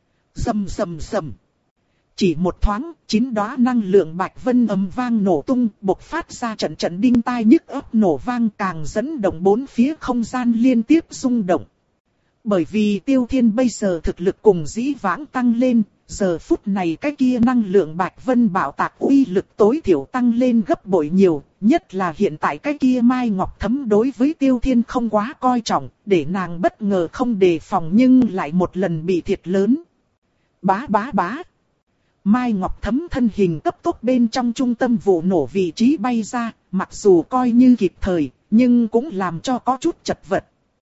rầm rầm rầm. Chỉ một thoáng, chín đóa năng lượng bạch vân ầm vang nổ tung, bộc phát ra trận trận đinh tai nhức óc nổ vang, càng dẫn động bốn phía không gian liên tiếp rung động. Bởi vì Tiêu Thiên bây giờ thực lực cùng dĩ vãng tăng lên, giờ phút này cái kia năng lượng bạch vân bảo tạc uy lực tối thiểu tăng lên gấp bội nhiều, nhất là hiện tại cái kia Mai Ngọc Thấm đối với Tiêu Thiên không quá coi trọng, để nàng bất ngờ không đề phòng nhưng lại một lần bị thiệt lớn. Bá bá bá. Mai Ngọc Thấm thân hình cấp tốc bên trong trung tâm vụ nổ vị trí bay ra, mặc dù coi như kịp thời, nhưng cũng làm cho có chút chật vật.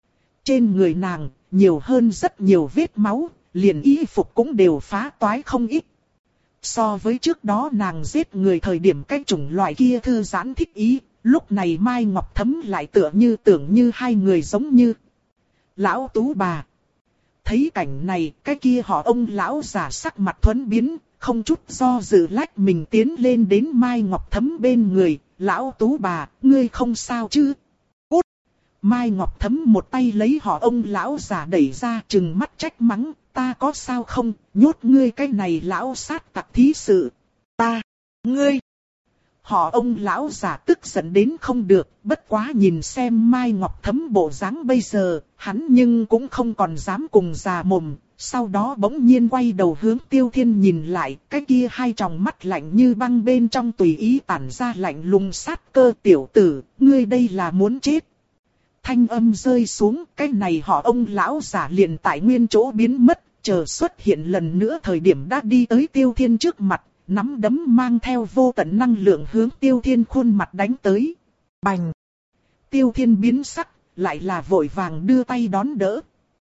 Trên người nàng, nhiều hơn rất nhiều vết máu, liền y phục cũng đều phá toái không ít. So với trước đó nàng giết người thời điểm cái chủng loại kia thư giãn thích ý, lúc này Mai Ngọc Thấm lại tựa như tưởng như hai người giống như lão tú bà. Thấy cảnh này, cái kia họ ông lão già sắc mặt thuẫn biến, không chút do dự lách mình tiến lên đến Mai Ngọc Thấm bên người, lão tú bà, ngươi không sao chứ? Cút! Mai Ngọc Thấm một tay lấy họ ông lão già đẩy ra, trừng mắt trách mắng, ta có sao không, nhốt ngươi cái này lão sát tặc thí sự. Ta, ngươi! Họ ông lão già tức giận đến không được, bất quá nhìn xem Mai Ngọc Thấm bộ dáng bây giờ, hắn nhưng cũng không còn dám cùng già mồm. Sau đó bỗng nhiên quay đầu hướng Tiêu Thiên nhìn lại, cái kia hai tròng mắt lạnh như băng bên trong tùy ý tản ra lạnh lùng sát cơ, tiểu tử, ngươi đây là muốn chết. Thanh âm rơi xuống, cái này họ ông lão giả liền tại nguyên chỗ biến mất, chờ xuất hiện lần nữa thời điểm đã đi tới Tiêu Thiên trước mặt, nắm đấm mang theo vô tận năng lượng hướng Tiêu Thiên khuôn mặt đánh tới. Bành! Tiêu Thiên biến sắc, lại là vội vàng đưa tay đón đỡ.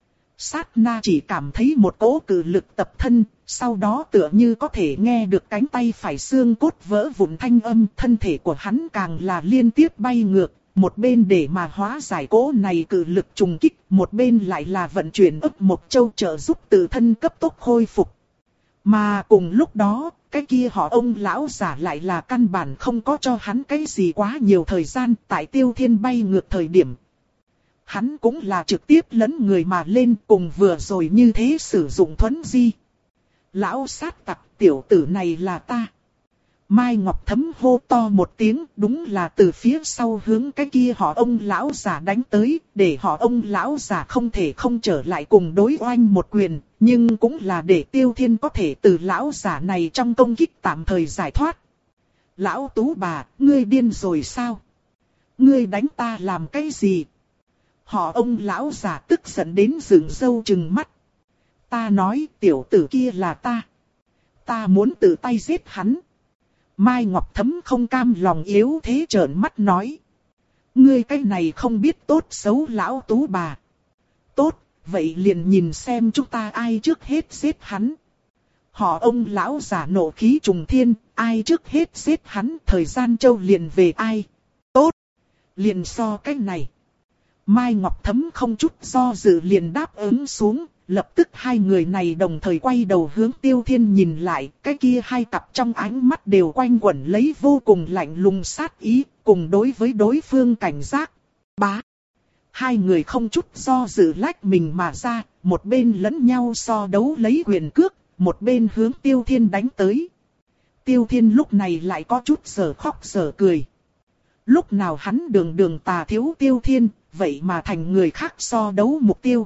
Sát na chỉ cảm thấy một cỗ cự lực tập thân, sau đó tựa như có thể nghe được cánh tay phải xương cốt vỡ vụn thanh âm, thân thể của hắn càng là liên tiếp bay ngược, một bên để mà hóa giải cỗ này cự lực trùng kích, một bên lại là vận chuyển ấp một châu trợ giúp tự thân cấp tốc khôi phục. Mà cùng lúc đó, cái kia họ ông lão giả lại là căn bản không có cho hắn cái gì quá nhiều thời gian, tại Tiêu Thiên bay ngược thời điểm. Hắn cũng là trực tiếp lấn người mà lên, cùng vừa rồi như thế sử dụng thuấn di. Lão sát tặc, tiểu tử này là ta. Mai Ngọc Thấm hô to một tiếng, đúng là từ phía sau hướng cái kia họ ông lão giả đánh tới, để họ ông lão giả không thể không trở lại cùng đối oanh một quyền, nhưng cũng là để Tiêu Thiên có thể từ lão giả này trong công kích tạm thời giải thoát. Lão tú bà, ngươi điên rồi sao? Ngươi đánh ta làm cái gì? Họ ông lão giả tức giận đến dựng râu trừng mắt. Ta nói tiểu tử kia là ta. Ta muốn tự tay giết hắn. Mai Ngọc Thấm không cam lòng yếu thế trợn mắt nói. Ngươi cái này không biết tốt xấu lão tú bà. Tốt, vậy liền nhìn xem chúng ta ai trước hết giết hắn. Họ ông lão giả nộ khí trùng thiên, ai trước hết giết hắn thời gian châu liền về ai. Tốt, liền so cái này. Mai Ngọc Thấm không chút do dự liền đáp ứng xuống, lập tức hai người này đồng thời quay đầu hướng Tiêu Thiên nhìn lại, cái kia hai cặp trong ánh mắt đều quanh quẩn lấy vô cùng lạnh lùng sát ý, cùng đối với đối phương cảnh giác. Bá! Hai người không chút do dự lách mình mà ra, một bên lẫn nhau so đấu lấy quyền cước, một bên hướng Tiêu Thiên đánh tới. Tiêu Thiên lúc này lại có chút giờ khóc giờ cười. Lúc nào hắn đường đường tà thiếu Tiêu Thiên, vậy mà thành người khác so đấu mục tiêu.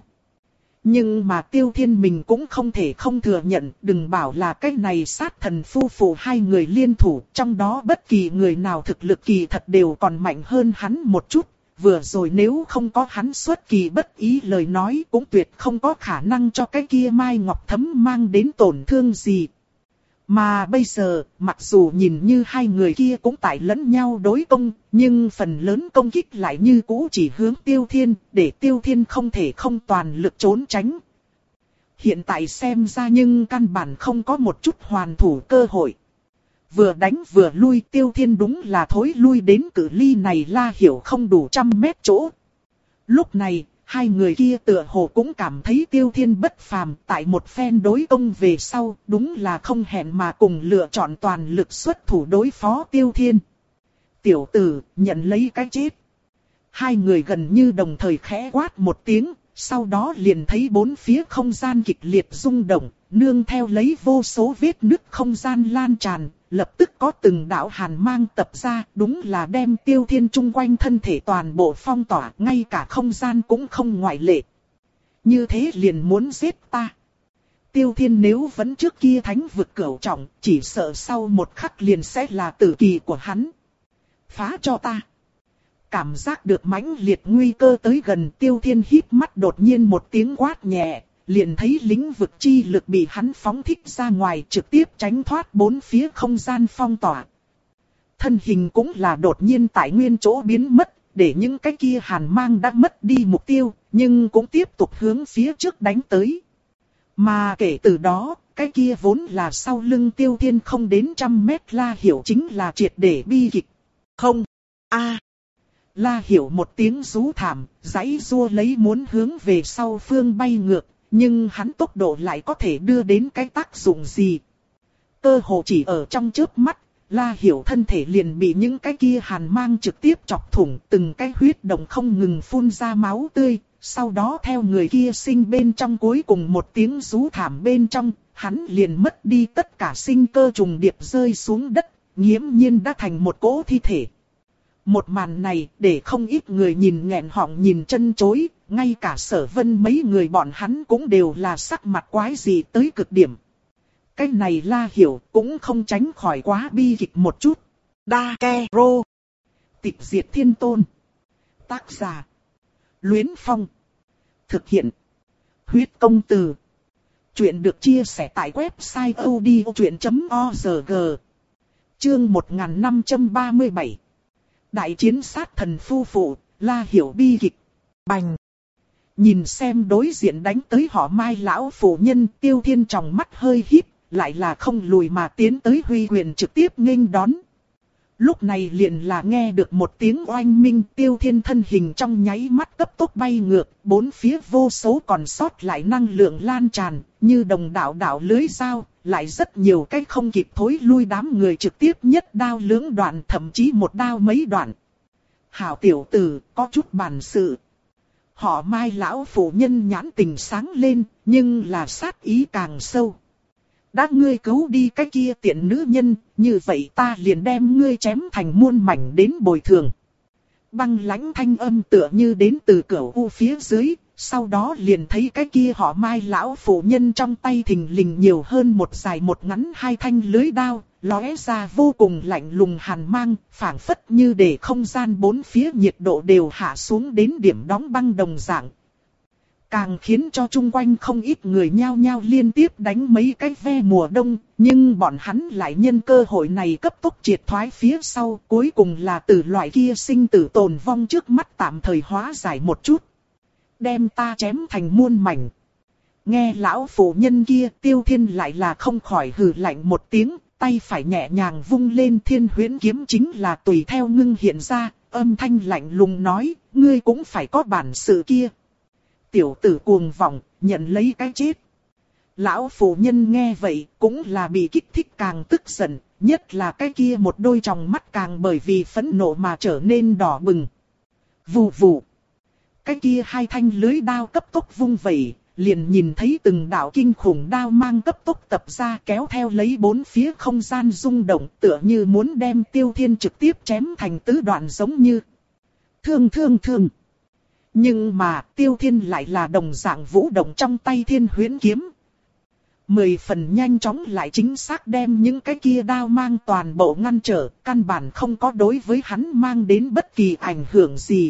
Nhưng mà Tiêu Thiên mình cũng không thể không thừa nhận, đừng bảo là cái này sát thần phu phụ hai người liên thủ, trong đó bất kỳ người nào thực lực kỳ thật đều còn mạnh hơn hắn một chút, vừa rồi nếu không có hắn xuất kỳ bất ý lời nói cũng tuyệt không có khả năng cho cái kia Mai Ngọc Thấm mang đến tổn thương gì. Mà bây giờ, mặc dù nhìn như hai người kia cũng tại lẫn nhau đối công, nhưng phần lớn công kích lại như cũ chỉ hướng Tiêu Thiên, để Tiêu Thiên không thể không toàn lực trốn tránh. Hiện tại xem ra nhưng căn bản không có một chút hoàn thủ cơ hội. Vừa đánh vừa lui, Tiêu Thiên đúng là thối lui đến cự ly này La Hiểu không đủ trăm mét chỗ. Lúc này, hai người kia tựa hồ cũng cảm thấy Tiêu Thiên bất phàm, tại một phen đối công về sau, đúng là không hẹn mà cùng lựa chọn toàn lực xuất thủ đối phó Tiêu Thiên. Tiểu tử, nhận lấy cái chết. Hai người gần như đồng thời khẽ quát một tiếng, sau đó liền thấy bốn phía không gian kịch liệt rung động, nương theo lấy vô số vết nứt không gian lan tràn, lập tức có từng đạo hàn mang tập ra, đúng là đem Tiêu Thiên chung quanh thân thể toàn bộ phong tỏa, ngay cả không gian cũng không ngoại lệ. Như thế liền muốn giết ta. Tiêu Thiên nếu vẫn trước kia thánh vực cửu trọng, chỉ sợ sau một khắc liền sẽ là tử kỳ của hắn. Phá cho ta. Cảm giác được mãnh liệt nguy cơ tới gần, Tiêu Thiên híp mắt, đột nhiên một tiếng quát nhẹ, liền thấy lĩnh vực chi lực bị hắn phóng thích ra ngoài, trực tiếp tránh thoát bốn phía không gian phong tỏa. Thân hình cũng là đột nhiên tại nguyên chỗ biến mất, để những cái kia hàn mang đã mất đi mục tiêu, nhưng cũng tiếp tục hướng phía trước đánh tới. Mà kể từ đó, cái kia vốn là sau lưng Tiêu Thiên không đến trăm mét La Hiểu chính là triệt để bi kịch. Không, a La Hiểu một tiếng rú thảm, giãy giụa lấy muốn hướng về sau phương bay ngược, nhưng hắn tốc độ lại có thể đưa đến cái tác dụng gì? Cơ hồ chỉ ở trong chớp mắt, La Hiểu thân thể liền bị những cái kia hàn mang trực tiếp chọc thủng, từng cái huyết động không ngừng phun ra máu tươi, sau đó theo người kia sinh bên trong cuối cùng một tiếng rú thảm bên trong, hắn liền mất đi tất cả sinh cơ, trùng điệp rơi xuống đất, nghiễm nhiên đã thành một cỗ thi thể. Một màn này để không ít người nhìn nghẹn họng nhìn chân chối, ngay cả Sở Vân mấy người bọn hắn cũng đều là sắc mặt quái dị tới cực điểm. Cái này La Hiểu cũng không tránh khỏi quá bi kịch một chút. Dakero. Tịch diệt thiên tôn. Tác giả. Luyến Phong. Thực hiện. Huyết công từ. Chuyện được chia sẻ tại website odchuyện chấm org. Chương một nghìn năm trăm ba mươi bảy. Đại chiến sát thần phu phụ, La Hiểu bi kịch. Bành. Nhìn xem đối diện đánh tới họ Mai lão phụ nhân, Tiêu Thiên trong mắt hơi híp, lại là không lùi mà tiến tới huy quyền trực tiếp nghênh đón. Lúc này liền là nghe được một tiếng oanh minh, Tiêu Thiên thân hình trong nháy mắt cấp tốc bay ngược, bốn phía vô số còn sót lại năng lượng lan tràn, như đồng đạo đạo lưới dao, lại rất nhiều cách không kịp thối lui, đám người trực tiếp nhất đao lưỡng đoạn, thậm chí một đao mấy đoạn. Hảo tiểu tử, có chút bản sự. Họ Mai lão phụ nhân nhãn tình sáng lên, nhưng là sát ý càng sâu. Đã ngươi cứu đi cái kia tiện nữ nhân, như vậy ta liền đem ngươi chém thành muôn mảnh đến bồi thường. Băng lãnh thanh âm tựa như đến từ cửa u phía dưới, sau đó liền thấy cái kia họ Mai lão phụ nhân trong tay thình lình nhiều hơn một dài một ngắn hai thanh lưới đao, lóe ra vô cùng lạnh lùng hàn mang, phảng phất như để không gian bốn phía nhiệt độ đều hạ xuống đến điểm đóng băng đồng dạng. Càng khiến cho chung quanh không ít người nhao nhao liên tiếp đánh mấy cái ve mùa đông, nhưng bọn hắn lại nhân cơ hội này cấp tốc triệt thoái phía sau, cuối cùng là từ loại kia sinh tử tồn vong trước mắt tạm thời hóa giải một chút. Đem ta chém thành muôn mảnh. Nghe lão phụ nhân kia, Tiêu Thiên lại là không khỏi hừ lạnh một tiếng, tay phải nhẹ nhàng vung lên, Thiên Huyễn kiếm chính là tùy theo ngưng hiện ra, âm thanh lạnh lùng nói, ngươi cũng phải có bản sự kia. Tiểu tử cuồng vọng, nhận lấy cái chết. Lão phụ nhân nghe vậy, cũng là bị kích thích càng tức giận, nhất là cái kia một đôi tròng mắt càng bởi vì phẫn nộ mà trở nên đỏ bừng. Vù vù. Cái kia hai thanh lưới đao cấp tốc vung vẩy, liền nhìn thấy từng đạo kinh khủng đao mang cấp tốc tập ra, kéo theo lấy bốn phía không gian rung động, tựa như muốn đem Tiêu Thiên trực tiếp chém thành tứ đoạn giống như. Thương thương thương. Nhưng mà Tiêu Thiên lại là đồng dạng vũ động trong tay Thiên Huyễn kiếm. Mười phần nhanh chóng lại chính xác đem những cái kia đao mang toàn bộ ngăn trở, căn bản không có đối với hắn mang đến bất kỳ ảnh hưởng gì.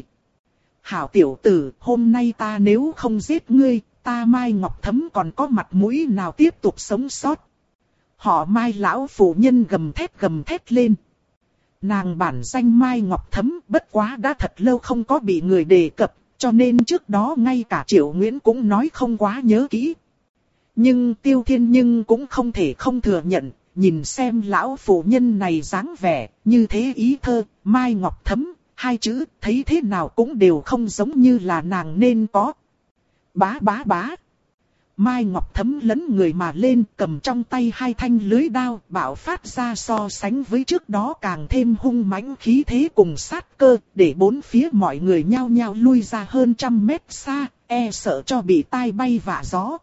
Hảo tiểu tử, hôm nay ta nếu không giết ngươi, ta Mai Ngọc Thấm còn có mặt mũi nào tiếp tục sống sót. Họ Mai lão phụ nhân gầm thét gầm thét lên. Nàng bản danh Mai Ngọc Thấm, bất quá đã thật lâu không có bị người đề cập, cho nên trước đó ngay cả Triệu Nguyễn cũng nói không quá nhớ kỹ. Nhưng Tiêu Thiên nhưng cũng không thể không thừa nhận, nhìn xem lão phụ nhân này dáng vẻ, như thế ý thơ, Mai Ngọc Thấm, hai chữ, thấy thế nào cũng đều không giống như là nàng nên có. Bá bá bá. Mai Ngọc Thấm lấn người mà lên, cầm trong tay hai thanh lưới đao, bạo phát ra so sánh với trước đó càng thêm hung mãnh khí thế cùng sát cơ, để bốn phía mọi người nhao nhao lui ra hơn trăm mét xa, e sợ cho bị tai bay vạ gió.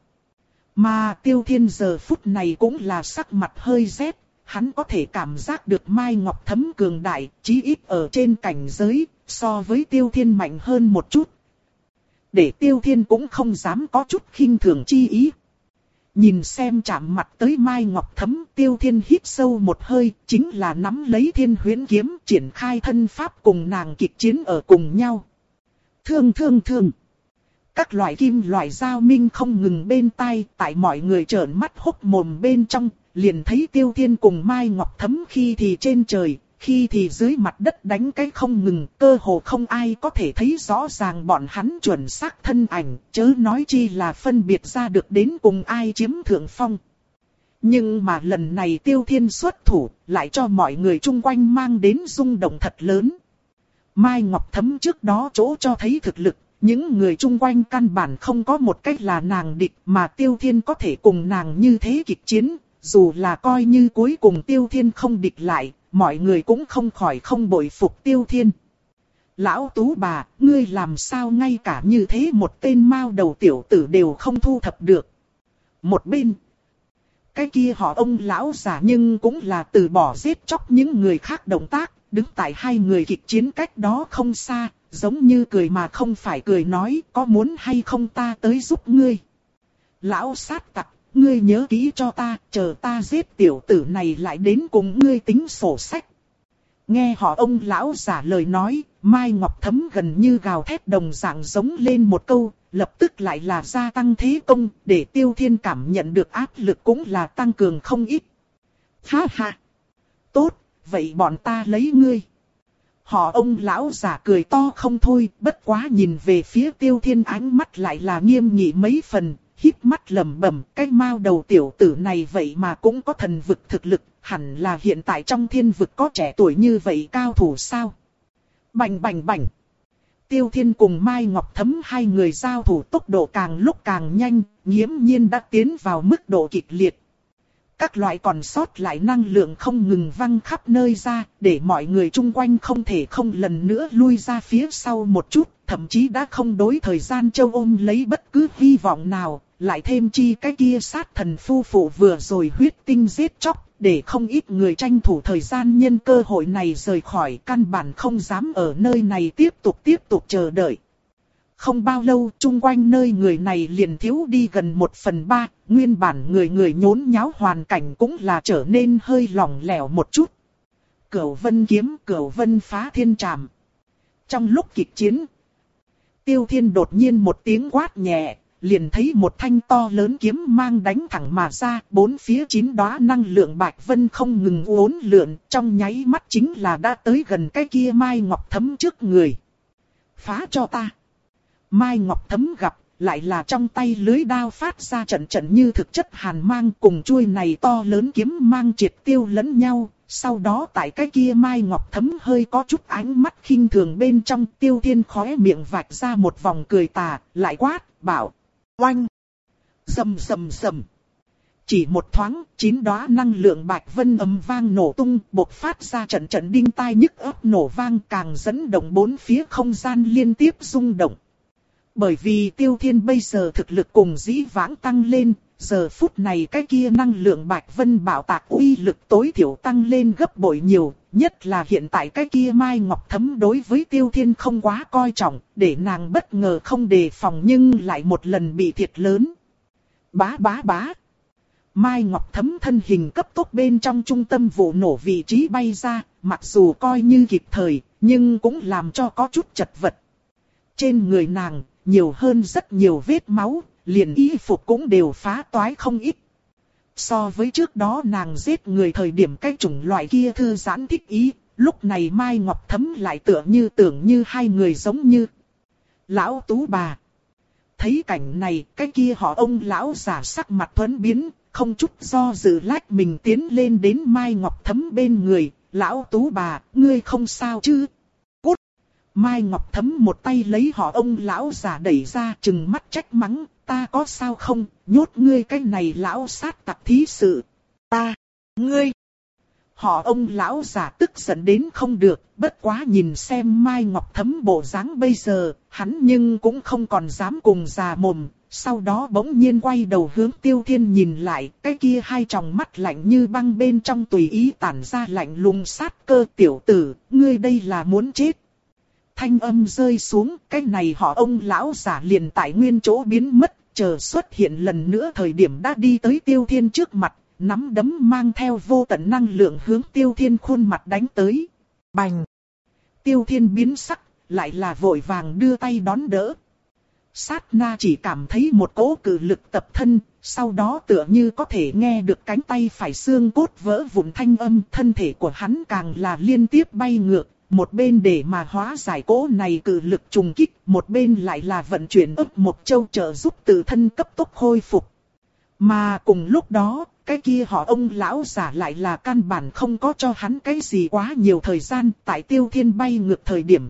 Mà Tiêu Thiên giờ phút này cũng là sắc mặt hơi rét, hắn có thể cảm giác được Mai Ngọc Thấm cường đại, chí ít ở trên cảnh giới, so với Tiêu Thiên mạnh hơn một chút. Để Tiêu Thiên cũng không dám có chút khinh thường chi ý. Nhìn xem chạm mặt tới Mai Ngọc Thấm, Tiêu Thiên hít sâu một hơi, chính là nắm lấy Thiên Huyễn kiếm, triển khai thân pháp cùng nàng kịch chiến ở cùng nhau. Thương thương thương. Các loại kim loại giao minh không ngừng bên tai, tại mọi người trợn mắt hốc mồm bên trong, liền thấy Tiêu Thiên cùng Mai Ngọc Thấm khi thì trên trời, khi thì dưới mặt đất đánh cái không ngừng, cơ hồ không ai có thể thấy rõ ràng bọn hắn chuẩn xác thân ảnh, chớ nói chi là phân biệt ra được đến cùng ai chiếm thượng phong. Nhưng mà lần này Tiêu Thiên xuất thủ, lại cho mọi người chung quanh mang đến rung động thật lớn. Mai Ngọc Thấm trước đó chỗ cho thấy thực lực, những người chung quanh căn bản không có một cách là nàng địch, mà Tiêu Thiên có thể cùng nàng như thế kịch chiến, dù là coi như cuối cùng Tiêu Thiên không địch lại, mọi người cũng không khỏi không bội phục Tiêu Thiên. Lão Tú bà, ngươi làm sao ngay cả như thế một tên mao đầu tiểu tử đều không thu thập được. Một bên, cái kia họ ông lão già nhưng cũng là từ bỏ giết chóc những người khác động tác, đứng tại hai người kịch chiến cách đó không xa, giống như cười mà không phải cười nói, có muốn hay không ta tới giúp ngươi. Lão sát tặc, ngươi nhớ kỹ cho ta, chờ ta giết tiểu tử này lại đến cùng ngươi tính sổ sách. Nghe họ ông lão giả lời nói, Mai Ngọc Thấm gần như gào thét đồng dạng giống lên một câu, lập tức lại là gia tăng thế công, để Tiêu Thiên cảm nhận được áp lực cũng là tăng cường không ít. Ha ha! Tốt, vậy bọn ta lấy ngươi. Họ ông lão giả cười to không thôi, bất quá nhìn về phía Tiêu Thiên ánh mắt lại là nghiêm nghị mấy phần, híp mắt lẩm bẩm, cái mao đầu tiểu tử này vậy mà cũng có thần vực thực lực, hẳn là hiện tại trong thiên vực có trẻ tuổi như vậy cao thủ sao? Bành bành bành. Tiêu Thiên cùng Mai Ngọc Thấm hai người giao thủ tốc độ càng lúc càng nhanh, nghiễm nhiên đã tiến vào mức độ kịch liệt. Các loại còn sót lại năng lượng không ngừng văng khắp nơi ra, để mọi người chung quanh không thể không lần nữa lui ra phía sau một chút, thậm chí đã không đối thời gian châu ôm lấy bất cứ hy vọng nào, lại thêm chi cái kia sát thần phu phụ vừa rồi huyết tinh giết chóc, để không ít người tranh thủ thời gian nhân cơ hội này rời khỏi, căn bản không dám ở nơi này tiếp tục tiếp tục chờ đợi. Không bao lâu, chung quanh nơi người này liền thiếu đi gần một phần ba, nguyên bản người người nhốn nháo hoàn cảnh cũng là trở nên hơi lỏng lẻo một chút. Cửu Vân kiếm, Cửu Vân phá thiên trảm. Trong lúc kịch chiến, Tiêu Thiên đột nhiên một tiếng quát nhẹ, liền thấy một thanh to lớn kiếm mang đánh thẳng mà ra, bốn phía chín đóa năng lượng bạch vân không ngừng uốn lượn, trong nháy mắt chính là đã tới gần cái kia Mai Ngọc Thấm trước người. Phá cho ta! Mai Ngọc Thấm gặp, lại là trong tay lưới đao phát ra trận trận như thực chất hàn mang, cùng chuôi này to lớn kiếm mang triệt tiêu lẫn nhau. Sau đó tại cái kia Mai Ngọc Thấm hơi có chút ánh mắt khinh thường bên trong, Tiêu Thiên khóe miệng vạch ra một vòng cười tà, lại quát, bảo, oanh, rầm rầm rầm. Chỉ một thoáng, chín đóa năng lượng bạch vân ầm vang nổ tung, bộc phát ra trận trận đinh tai nhức óc nổ vang, càng dẫn động bốn phía không gian liên tiếp rung động. Bởi vì Tiêu Thiên bây giờ thực lực cùng dĩ vãng tăng lên, giờ phút này cái kia năng lượng bạch vân bảo tạc uy lực tối thiểu tăng lên gấp bội nhiều, nhất là hiện tại cái kia Mai Ngọc Thấm đối với Tiêu Thiên không quá coi trọng, để nàng bất ngờ không đề phòng nhưng lại một lần bị thiệt lớn. Bá bá bá. Mai Ngọc Thấm thân hình cấp tốc bên trong trung tâm vụ nổ vị trí bay ra, mặc dù coi như kịp thời, nhưng cũng làm cho có chút chật vật. Trên người nàng, nhiều hơn rất nhiều vết máu, liền y phục cũng đều phá toái không ít. So với trước đó nàng giết người thời điểm cái chủng loại kia thư giãn thích ý, lúc này Mai Ngọc Thấm lại tựa như tưởng như hai người giống như. Lão Tú bà. Thấy cảnh này, cái kia họ ông lão giả sắc mặt thuẫn biến, không chút do dự lách mình tiến lên đến Mai Ngọc Thấm bên người. Lão Tú bà, ngươi không sao chứ? Cút! Mai Ngọc Thấm một tay lấy họ ông lão già đẩy ra, trừng mắt trách mắng, ta có sao không, nhốt ngươi cái này lão sát tặc thí sự. Ta, ngươi. Họ ông lão già tức giận đến không được, bất quá nhìn xem Mai Ngọc Thấm bộ dáng bây giờ, hắn nhưng cũng không còn dám cùng già mồm. Sau đó bỗng nhiên quay đầu hướng Tiêu Thiên nhìn lại, cái kia hai tròng mắt lạnh như băng bên trong tùy ý tản ra lạnh lùng sát cơ. Tiểu tử, ngươi đây là muốn chết. Thanh âm rơi xuống, cái này họ ông lão giả liền tại nguyên chỗ biến mất, chờ xuất hiện lần nữa thời điểm đã đi tới Tiêu Thiên trước mặt, nắm đấm mang theo vô tận năng lượng hướng Tiêu Thiên khuôn mặt đánh tới. Bành! Tiêu Thiên biến sắc, lại là vội vàng đưa tay đón đỡ. Sát na chỉ cảm thấy một cỗ cự lực tập thân, sau đó tựa như có thể nghe được cánh tay phải xương cốt vỡ vụn thanh âm, thân thể của hắn càng là liên tiếp bay ngược, một bên để mà hóa giải cỗ này cự lực trùng kích, một bên lại là vận chuyển ức một châu trợ giúp tự thân cấp tốc khôi phục. Mà cùng lúc đó, cái kia họ ông lão giả lại là căn bản không có cho hắn cái gì quá nhiều thời gian, tại Tiêu Thiên bay ngược thời điểm.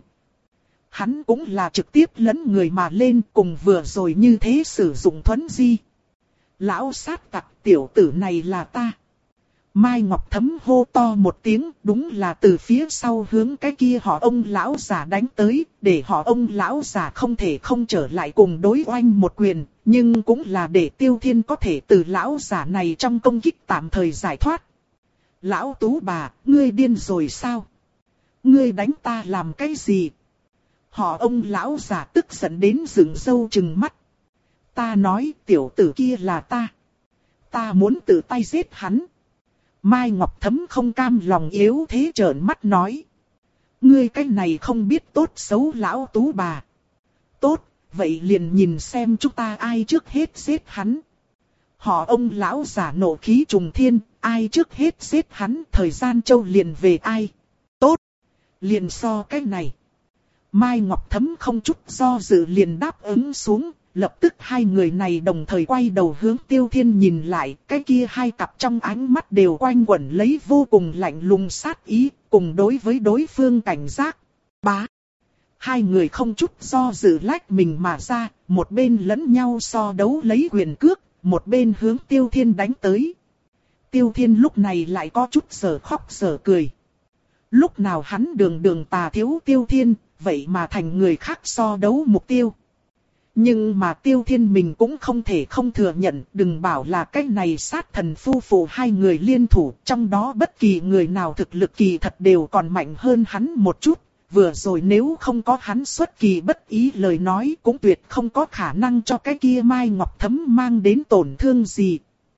Hắn cũng là trực tiếp lấn người mà lên, cùng vừa rồi như thế sử dụng thuấn di. Lão sát tặc, tiểu tử này là ta. Mai Ngọc Thấm hô to một tiếng, đúng là từ phía sau hướng cái kia họ ông lão giả đánh tới, để họ ông lão giả không thể không trở lại cùng đối oanh một quyền, nhưng cũng là để Tiêu Thiên có thể từ lão giả này trong công kích tạm thời giải thoát. Lão Tú bà, ngươi điên rồi sao? Ngươi đánh ta làm cái gì? Họ ông lão giả tức giận đến dựng râu trừng mắt. Ta nói tiểu tử kia là ta. Ta muốn tự tay giết hắn. Mai Ngọc Thấm không cam lòng yếu thế trợn mắt nói. Ngươi cái này không biết tốt xấu lão Tú bà. Tốt, vậy liền nhìn xem chúng ta ai trước hết giết hắn. Họ ông lão giả nộ khí trùng thiên, ai trước hết giết hắn, thời gian châu liền về ai. Tốt, liền so cái này. Mai Ngọc Thấm không chút do dự liền đáp ứng xuống, lập tức hai người này đồng thời quay đầu hướng Tiêu Thiên nhìn lại, cái kia hai cặp trong ánh mắt đều quanh quẩn lấy vô cùng lạnh lùng sát ý, cùng đối với đối phương cảnh giác. Bá! Hai người không chút do dự lách mình mà ra, một bên lẫn nhau so đấu lấy quyền cước, một bên hướng Tiêu Thiên đánh tới. Tiêu Thiên lúc này lại có chút giờ khóc giờ cười. Lúc nào hắn đường đường tà thiếu Tiêu Thiên, vậy mà thành người khác so đấu mục tiêu. Nhưng mà Tiêu Thiên mình cũng không thể không thừa nhận, đừng bảo là cái này sát thần phu phụ hai người liên thủ, trong đó bất kỳ người nào thực lực kỳ thật đều còn mạnh hơn hắn một chút. Vừa rồi nếu không có hắn xuất kỳ bất ý lời nói cũng tuyệt không có khả năng cho cái kia Mai Ngọc Thấm mang đến tổn thương gì.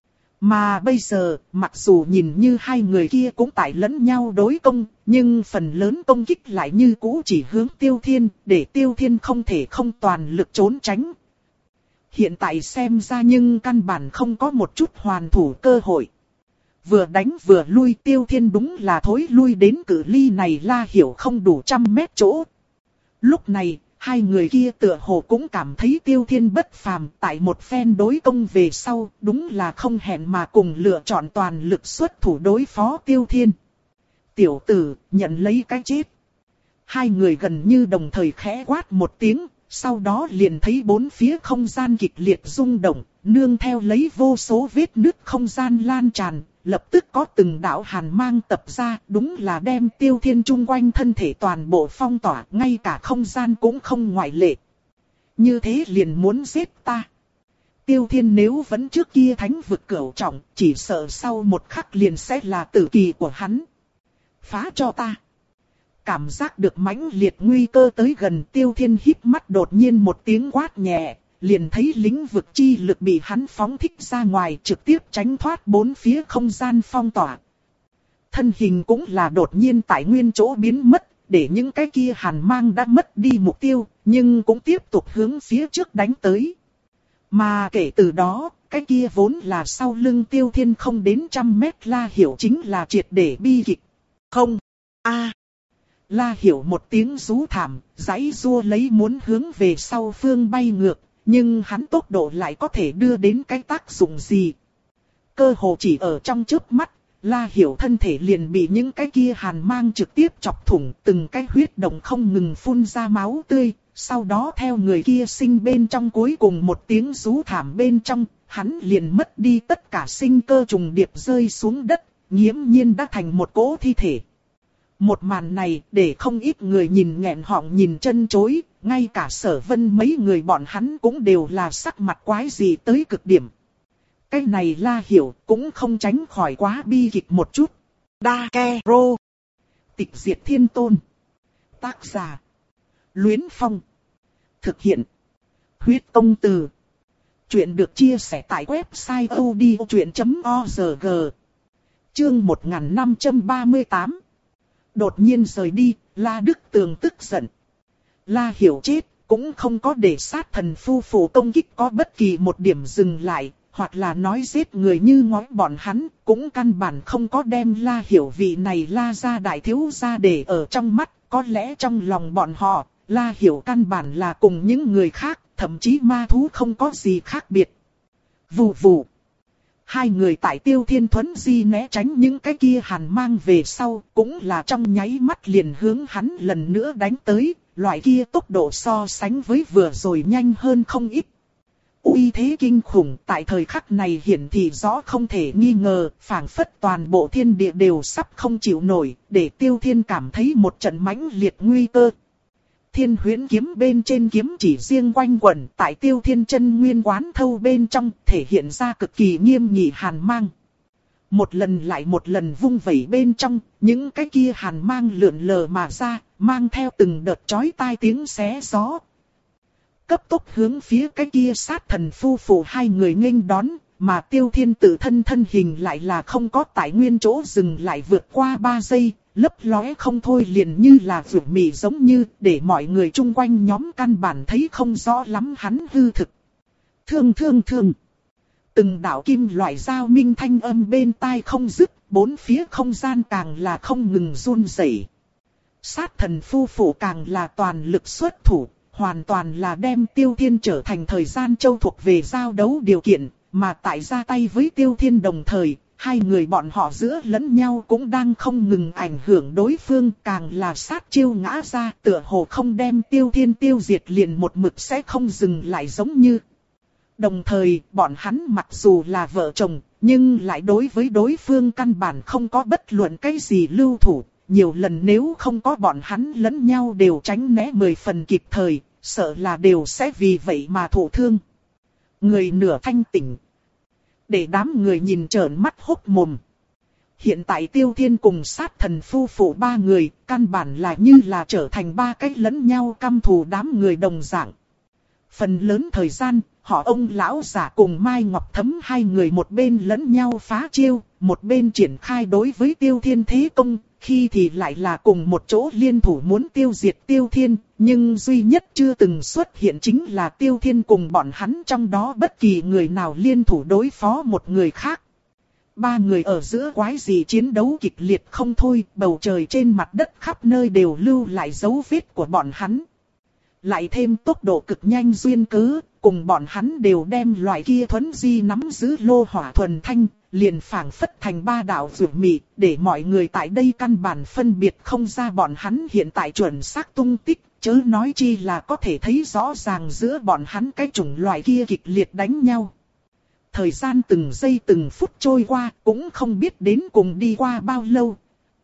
Mà bây giờ, mặc dù nhìn như hai người kia cũng tại lẫn nhau đối công, nhưng phần lớn công kích lại như cũ chỉ hướng Tiêu Thiên, để Tiêu Thiên không thể không toàn lực trốn tránh. Hiện tại xem ra nhưng căn bản không có một chút hoàn thủ cơ hội. Vừa đánh vừa lui Tiêu Thiên đúng là thối lui đến cự ly này La Hiểu không đủ trăm mét chỗ. Lúc này, hai người kia tựa hồ cũng cảm thấy Tiêu Thiên bất phàm, tại một phen đối công về sau, đúng là không hẹn mà cùng lựa chọn toàn lực xuất thủ đối phó Tiêu Thiên. Tiểu tử, nhận lấy cái chết. Hai người gần như đồng thời khẽ quát một tiếng, sau đó liền thấy bốn phía không gian kịch liệt rung động, nương theo lấy vô số vết nứt không gian lan tràn, lập tức có từng đạo hàn mang tập ra, đúng là đem Tiêu Thiên chung quanh thân thể toàn bộ phong tỏa, ngay cả không gian cũng không ngoại lệ. Như thế liền muốn giết ta. Tiêu Thiên nếu vẫn trước kia thánh vực cửu trọng, chỉ sợ sau một khắc liền sẽ là tử kỳ của hắn. Phá cho ta. Cảm giác được mãnh liệt nguy cơ tới gần, Tiêu Thiên híp mắt đột nhiên một tiếng quát nhẹ. Liền thấy lĩnh vực chi lực bị hắn phóng thích ra ngoài, trực tiếp tránh thoát bốn phía không gian phong tỏa. Thân hình cũng là đột nhiên tại nguyên chỗ biến mất, để những cái kia hàn mang đã mất đi mục tiêu, nhưng cũng tiếp tục hướng phía trước đánh tới. Mà kể từ đó, cái kia vốn là sau lưng Tiêu Thiên không đến trăm mét La Hiểu chính là triệt để bi kịch. Không, a La Hiểu một tiếng rú thảm, giãy giụa lấy muốn hướng về sau phương bay ngược. Nhưng hắn tốc độ lại có thể đưa đến cái tác dụng gì? Cơ hồ chỉ ở trong chớp mắt, La Hiểu thân thể liền bị những cái kia hàn mang trực tiếp chọc thủng, từng cái huyết động không ngừng phun ra máu tươi, sau đó theo người kia sinh bên trong cuối cùng một tiếng rú thảm bên trong, hắn liền mất đi tất cả sinh cơ trùng điệp rơi xuống đất, nghiễm nhiên đã thành một cỗ thi thể. Một màn này để không ít người nhìn nghẹn họng nhìn chân chối, ngay cả Sở Vân mấy người bọn hắn cũng đều là sắc mặt quái dị tới cực điểm. Cái này La Hiểu cũng không tránh khỏi quá bi kịch một chút. Dakero. Tịch diệt thiên tôn. Tác giả. Luyến Phong. Thực hiện. Huyết công từ. Chuyện được chia sẻ tại website odchuyện chấm org. Chương một nghìn năm trăm ba mươi tám. Đột nhiên rời đi, La Đức Tường tức giận. La Hiểu chết, cũng không có để sát thần phu phụ công kích có bất kỳ một điểm dừng lại, hoặc là nói giết người như ngói bọn hắn, cũng căn bản không có đem La Hiểu vị này La gia đại thiếu gia để ở trong mắt, có lẽ trong lòng bọn họ, La Hiểu căn bản là cùng những người khác, thậm chí ma thú không có gì khác biệt. Vù vù. Hai người tại Tiêu Thiên Thuấn Di né tránh những cái kia hàn mang về sau, cũng là trong nháy mắt liền hướng hắn lần nữa đánh tới, loại kia tốc độ so sánh với vừa rồi nhanh hơn không ít. Uy thế kinh khủng tại thời khắc này hiển thị rõ không thể nghi ngờ, phảng phất toàn bộ thiên địa đều sắp không chịu nổi, để Tiêu Thiên cảm thấy một trận mãnh liệt nguy cơ. Thiên huyễn kiếm bên trên kiếm chỉ riêng quanh quẩn tại Tiêu Thiên chân nguyên quán thâu bên trong, thể hiện ra cực kỳ nghiêm nghị hàn mang. Một lần lại một lần vung vẩy bên trong, những cái kia hàn mang lượn lờ mà ra, mang theo từng đợt chói tai tiếng xé gió. Cấp tốc hướng phía cái kia sát thần phu phụ hai người nghênh đón, mà Tiêu Thiên tự thân thân hình lại là không có tại nguyên chỗ dừng lại vượt qua ba giây, lấp lóe không thôi liền như là vượt mì giống như để mọi người chung quanh nhóm căn bản thấy không rõ lắm hắn hư thực. Thương thương thương. Từng đạo kim loại dao minh thanh âm bên tai không dứt, bốn phía không gian càng là không ngừng run rẩy. Sát thần phu phụ càng là toàn lực xuất thủ, hoàn toàn là đem Tiêu Thiên trở thành thời gian châu thuộc về giao đấu điều kiện, mà tại ra tay với Tiêu Thiên đồng thời, hai người bọn họ giữa lẫn nhau cũng đang không ngừng ảnh hưởng đối phương, càng là sát chiêu ngã ra, tựa hồ không đem Tiêu Thiên tiêu diệt liền một mực sẽ không dừng lại giống như. Đồng thời, bọn hắn mặc dù là vợ chồng, nhưng lại đối với đối phương căn bản không có bất luận cái gì lưu thủ. Nhiều lần nếu không có bọn hắn lẫn nhau đều tránh né mười phần kịp thời, sợ là đều sẽ vì vậy mà thụ thương. Người nửa thanh tỉnh. Để đám người nhìn trợn mắt hốc mồm. Hiện tại Tiêu Thiên cùng sát thần phu phụ ba người, căn bản là như là trở thành ba cái lẫn nhau căm thù đám người đồng dạng. Phần lớn thời gian, họ ông lão giả cùng Mai Ngọc Thấm hai người một bên lẫn nhau phá chiêu, một bên triển khai đối với Tiêu Thiên thế công, khi thì lại là cùng một chỗ liên thủ muốn tiêu diệt Tiêu Thiên, nhưng duy nhất chưa từng xuất hiện chính là Tiêu Thiên cùng bọn hắn trong đó bất kỳ người nào liên thủ đối phó một người khác. Ba người ở giữa quái gì chiến đấu kịch liệt không thôi, bầu trời trên mặt đất khắp nơi đều lưu lại dấu vết của bọn hắn. Lại thêm tốc độ cực nhanh duyên cớ, cùng bọn hắn đều đem loại kia thuấn di nắm giữ lô hỏa thuần thanh, liền phảng phất thành ba đạo rượu mị, để mọi người tại đây căn bản phân biệt không ra bọn hắn hiện tại chuẩn xác tung tích, chớ nói chi là có thể thấy rõ ràng giữa bọn hắn cái chủng loại kia kịch liệt đánh nhau. Thời gian từng giây từng phút trôi qua, cũng không biết đến cùng đi qua bao lâu.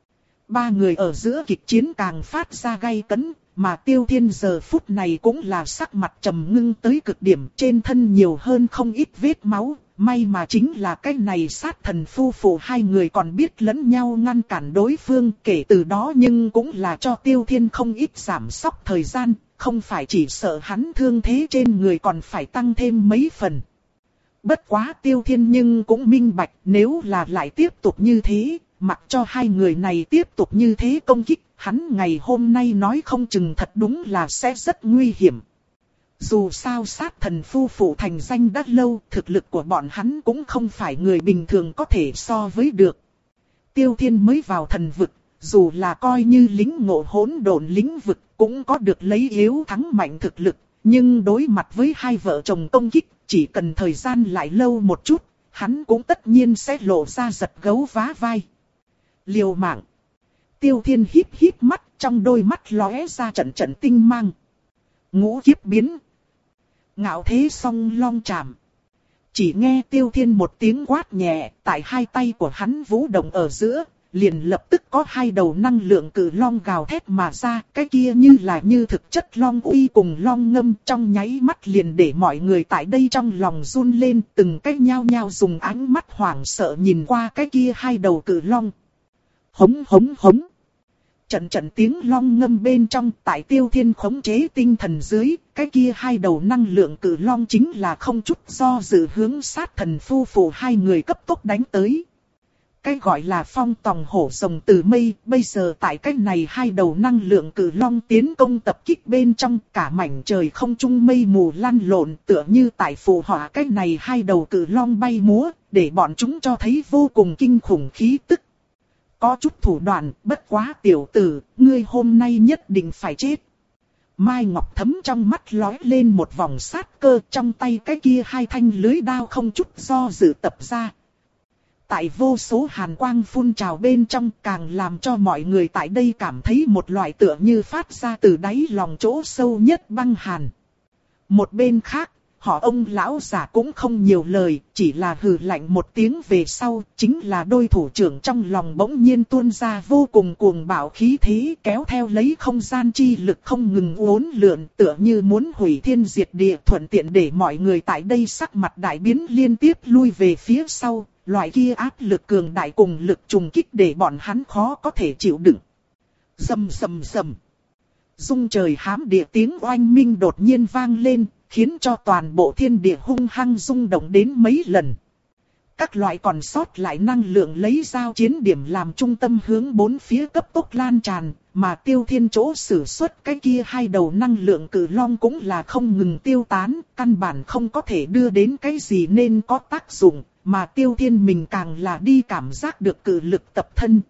Ba người ở giữa kịch chiến càng phát ra gay cấn. Mà Tiêu Thiên giờ phút này cũng là sắc mặt trầm ngưng tới cực điểm, trên thân nhiều hơn không ít vết máu, may mà chính là cái này sát thần phu phụ hai người còn biết lẫn nhau ngăn cản đối phương, kể từ đó nhưng cũng là cho Tiêu Thiên không ít giảm sóc thời gian, không phải chỉ sợ hắn thương thế trên người còn phải tăng thêm mấy phần. Bất quá Tiêu Thiên nhưng cũng minh bạch, nếu là lại tiếp tục như thế, mặc cho hai người này tiếp tục như thế công kích, hắn ngày hôm nay nói không chừng thật đúng là sẽ rất nguy hiểm. Dù sao sát thần phu phụ thành danh đã lâu, thực lực của bọn hắn cũng không phải người bình thường có thể so với được. Tiêu Thiên mới vào thần vực, dù là coi như lính ngộ hỗn độn lĩnh vực, cũng có được lấy yếu thắng mạnh thực lực, nhưng đối mặt với hai vợ chồng công kích, chỉ cần thời gian lại lâu một chút, hắn cũng tất nhiên sẽ lộ ra giật gấu vá vai. Liều mạng. Tiêu Thiên híp híp mắt, trong đôi mắt lóe ra trận trận tinh mang. Ngũ kiếp biến. Ngạo thế song long chạm. Chỉ nghe Tiêu Thiên một tiếng quát nhẹ, tại hai tay của hắn vũ động ở giữa, liền lập tức có hai đầu năng lượng cự long gào thét mà ra, cái kia như là như thực chất long uy cùng long ngâm, trong nháy mắt liền để mọi người tại đây trong lòng run lên, từng cái nhao nhao dùng ánh mắt hoảng sợ nhìn qua cái kia hai đầu cự long. Hống hống hống. Trận trận tiếng long ngâm bên trong, tại Tiêu Thiên khống chế tinh thần dưới, cái kia hai đầu năng lượng cự long chính là không chút do dự hướng sát thần phu phụ hai người cấp tốc đánh tới. Cái gọi là phong tòng hổ rồng từ mây, bây giờ tại cái này hai đầu năng lượng cự long tiến công tập kích bên trong, cả mảnh trời không trung mây mù lăn lộn, tựa như tại phù họa cái này hai đầu cự long bay múa, để bọn chúng cho thấy vô cùng kinh khủng khí tức. Có chút thủ đoạn, bất quá tiểu tử, ngươi hôm nay nhất định phải chết. Mai Ngọc Thấm trong mắt lóe lên một vòng sát cơ, trong tay cái kia hai thanh lưới đao không chút do dự tập ra. Tại vô số hàn quang phun trào bên trong, càng làm cho mọi người tại đây cảm thấy một loại tựa như phát ra từ đáy lòng chỗ sâu nhất băng hàn. Một bên khác, họ ông lão già cũng không nhiều lời, chỉ là hừ lạnh một tiếng về sau, chính là đôi thủ trưởng trong lòng bỗng nhiên tuôn ra vô cùng cuồng bạo khí thế, kéo theo lấy không gian chi lực không ngừng uốn lượn, tựa như muốn hủy thiên diệt địa, thuận tiện để mọi người tại đây sắc mặt đại biến liên tiếp lui về phía sau. Loại kia áp lực cường đại cùng lực trùng kích để bọn hắn khó có thể chịu đựng. Rầm rầm rầm. Rung trời hám địa tiếng oanh minh đột nhiên vang lên, khiến cho toàn bộ thiên địa hung hăng rung động đến mấy lần. Các loại còn sót lại năng lượng lấy giao chiến điểm làm trung tâm hướng bốn phía cấp tốc lan tràn, mà Tiêu Thiên chỗ sử xuất cái kia hai đầu năng lượng cự long cũng là không ngừng tiêu tán, căn bản không có thể đưa đến cái gì nên có tác dụng. Mà Tiêu Thiên mình càng là đi cảm giác được cự lực tập thân.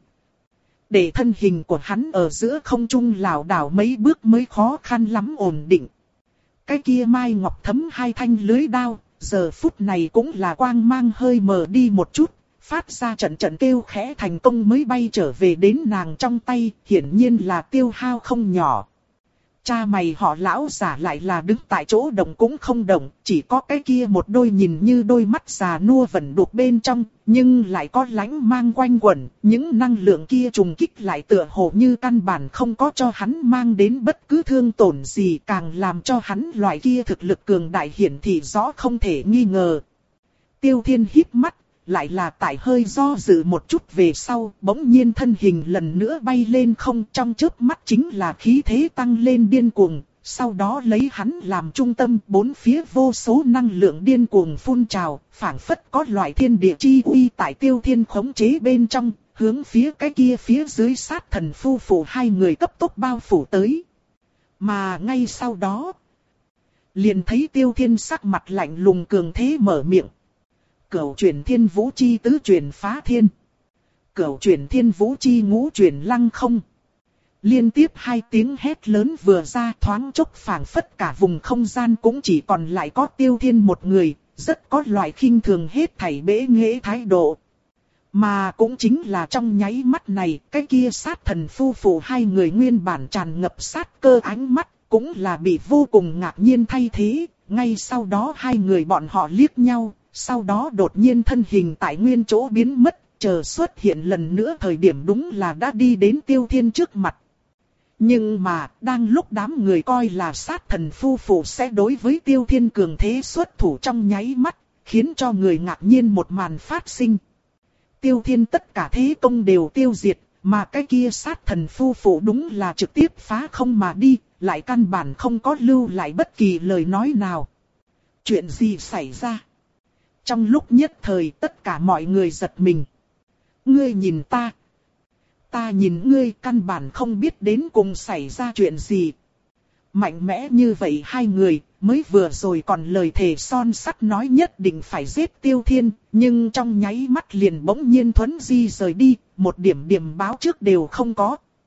Để thân hình của hắn ở giữa không trung lảo đảo mấy bước mới khó khăn lắm ổn định. Cái kia Mai Ngọc Thấm hai thanh lưới đao, giờ phút này cũng là quang mang hơi mờ đi một chút, phát ra trận trận kêu khẽ thành công mới bay trở về đến nàng trong tay, hiển nhiên là tiêu hao không nhỏ. Cha mày họ lão giả lại là đứng tại chỗ động cũng không động, chỉ có cái kia một đôi nhìn như đôi mắt già nua vẩn đục bên trong, nhưng lại có lánh mang quanh quẩn, những năng lượng kia trùng kích lại tựa hồ như căn bản không có cho hắn mang đến bất cứ thương tổn gì, càng làm cho hắn loại kia thực lực cường đại hiển thị rõ không thể nghi ngờ. Tiêu Thiên híp mắt, lại là tại hơi do dự một chút về sau, bỗng nhiên thân hình lần nữa bay lên không, trong chớp mắt chính là khí thế tăng lên điên cuồng, sau đó lấy hắn làm trung tâm, bốn phía vô số năng lượng điên cuồng phun trào, phảng phất có loại thiên địa chi uy tại Tiêu Thiên khống chế bên trong, hướng phía cái kia phía dưới sát thần phu phụ hai người cấp tốc bao phủ tới. Mà ngay sau đó, liền thấy Tiêu Thiên sắc mặt lạnh lùng cường thế mở miệng. Cửu chuyển thiên vũ chi tứ chuyển phá thiên. Cửu chuyển thiên vũ chi ngũ chuyển lăng không. Liên tiếp hai tiếng hét lớn vừa ra, thoáng chốc phảng phất cả vùng không gian cũng chỉ còn lại có Tiêu Thiên một người, rất có loại khinh thường hết thảy bẽ nghễ thái độ. Mà cũng chính là trong nháy mắt này, cái kia sát thần phu phụ hai người nguyên bản tràn ngập sát cơ ánh mắt, cũng là bị vô cùng ngạc nhiên thay thế. Ngay sau đó hai người bọn họ liếc nhau, sau đó đột nhiên thân hình tại nguyên chỗ biến mất, chờ xuất hiện lần nữa thời điểm đúng là đã đi đến Tiêu Thiên trước mặt. Nhưng mà, đang lúc đám người coi là sát thần phu phụ sẽ đối với Tiêu Thiên cường thế xuất thủ trong nháy mắt, khiến cho người ngạc nhiên một màn phát sinh. Tiêu Thiên tất cả thế công đều tiêu diệt, mà cái kia sát thần phu phụ đúng là trực tiếp phá không mà đi, lại căn bản không có lưu lại bất kỳ lời nói nào. Chuyện gì xảy ra? Trong lúc nhất thời tất cả mọi người giật mình. Ngươi nhìn ta. Ta nhìn ngươi, căn bản không biết đến cùng xảy ra chuyện gì. Mạnh mẽ như vậy hai người, mới vừa rồi còn lời thề son sắt nói nhất định phải giết Tiêu Thiên, nhưng trong nháy mắt liền bỗng nhiên thuấn di rời đi, một điểm điểm báo trước đều không có.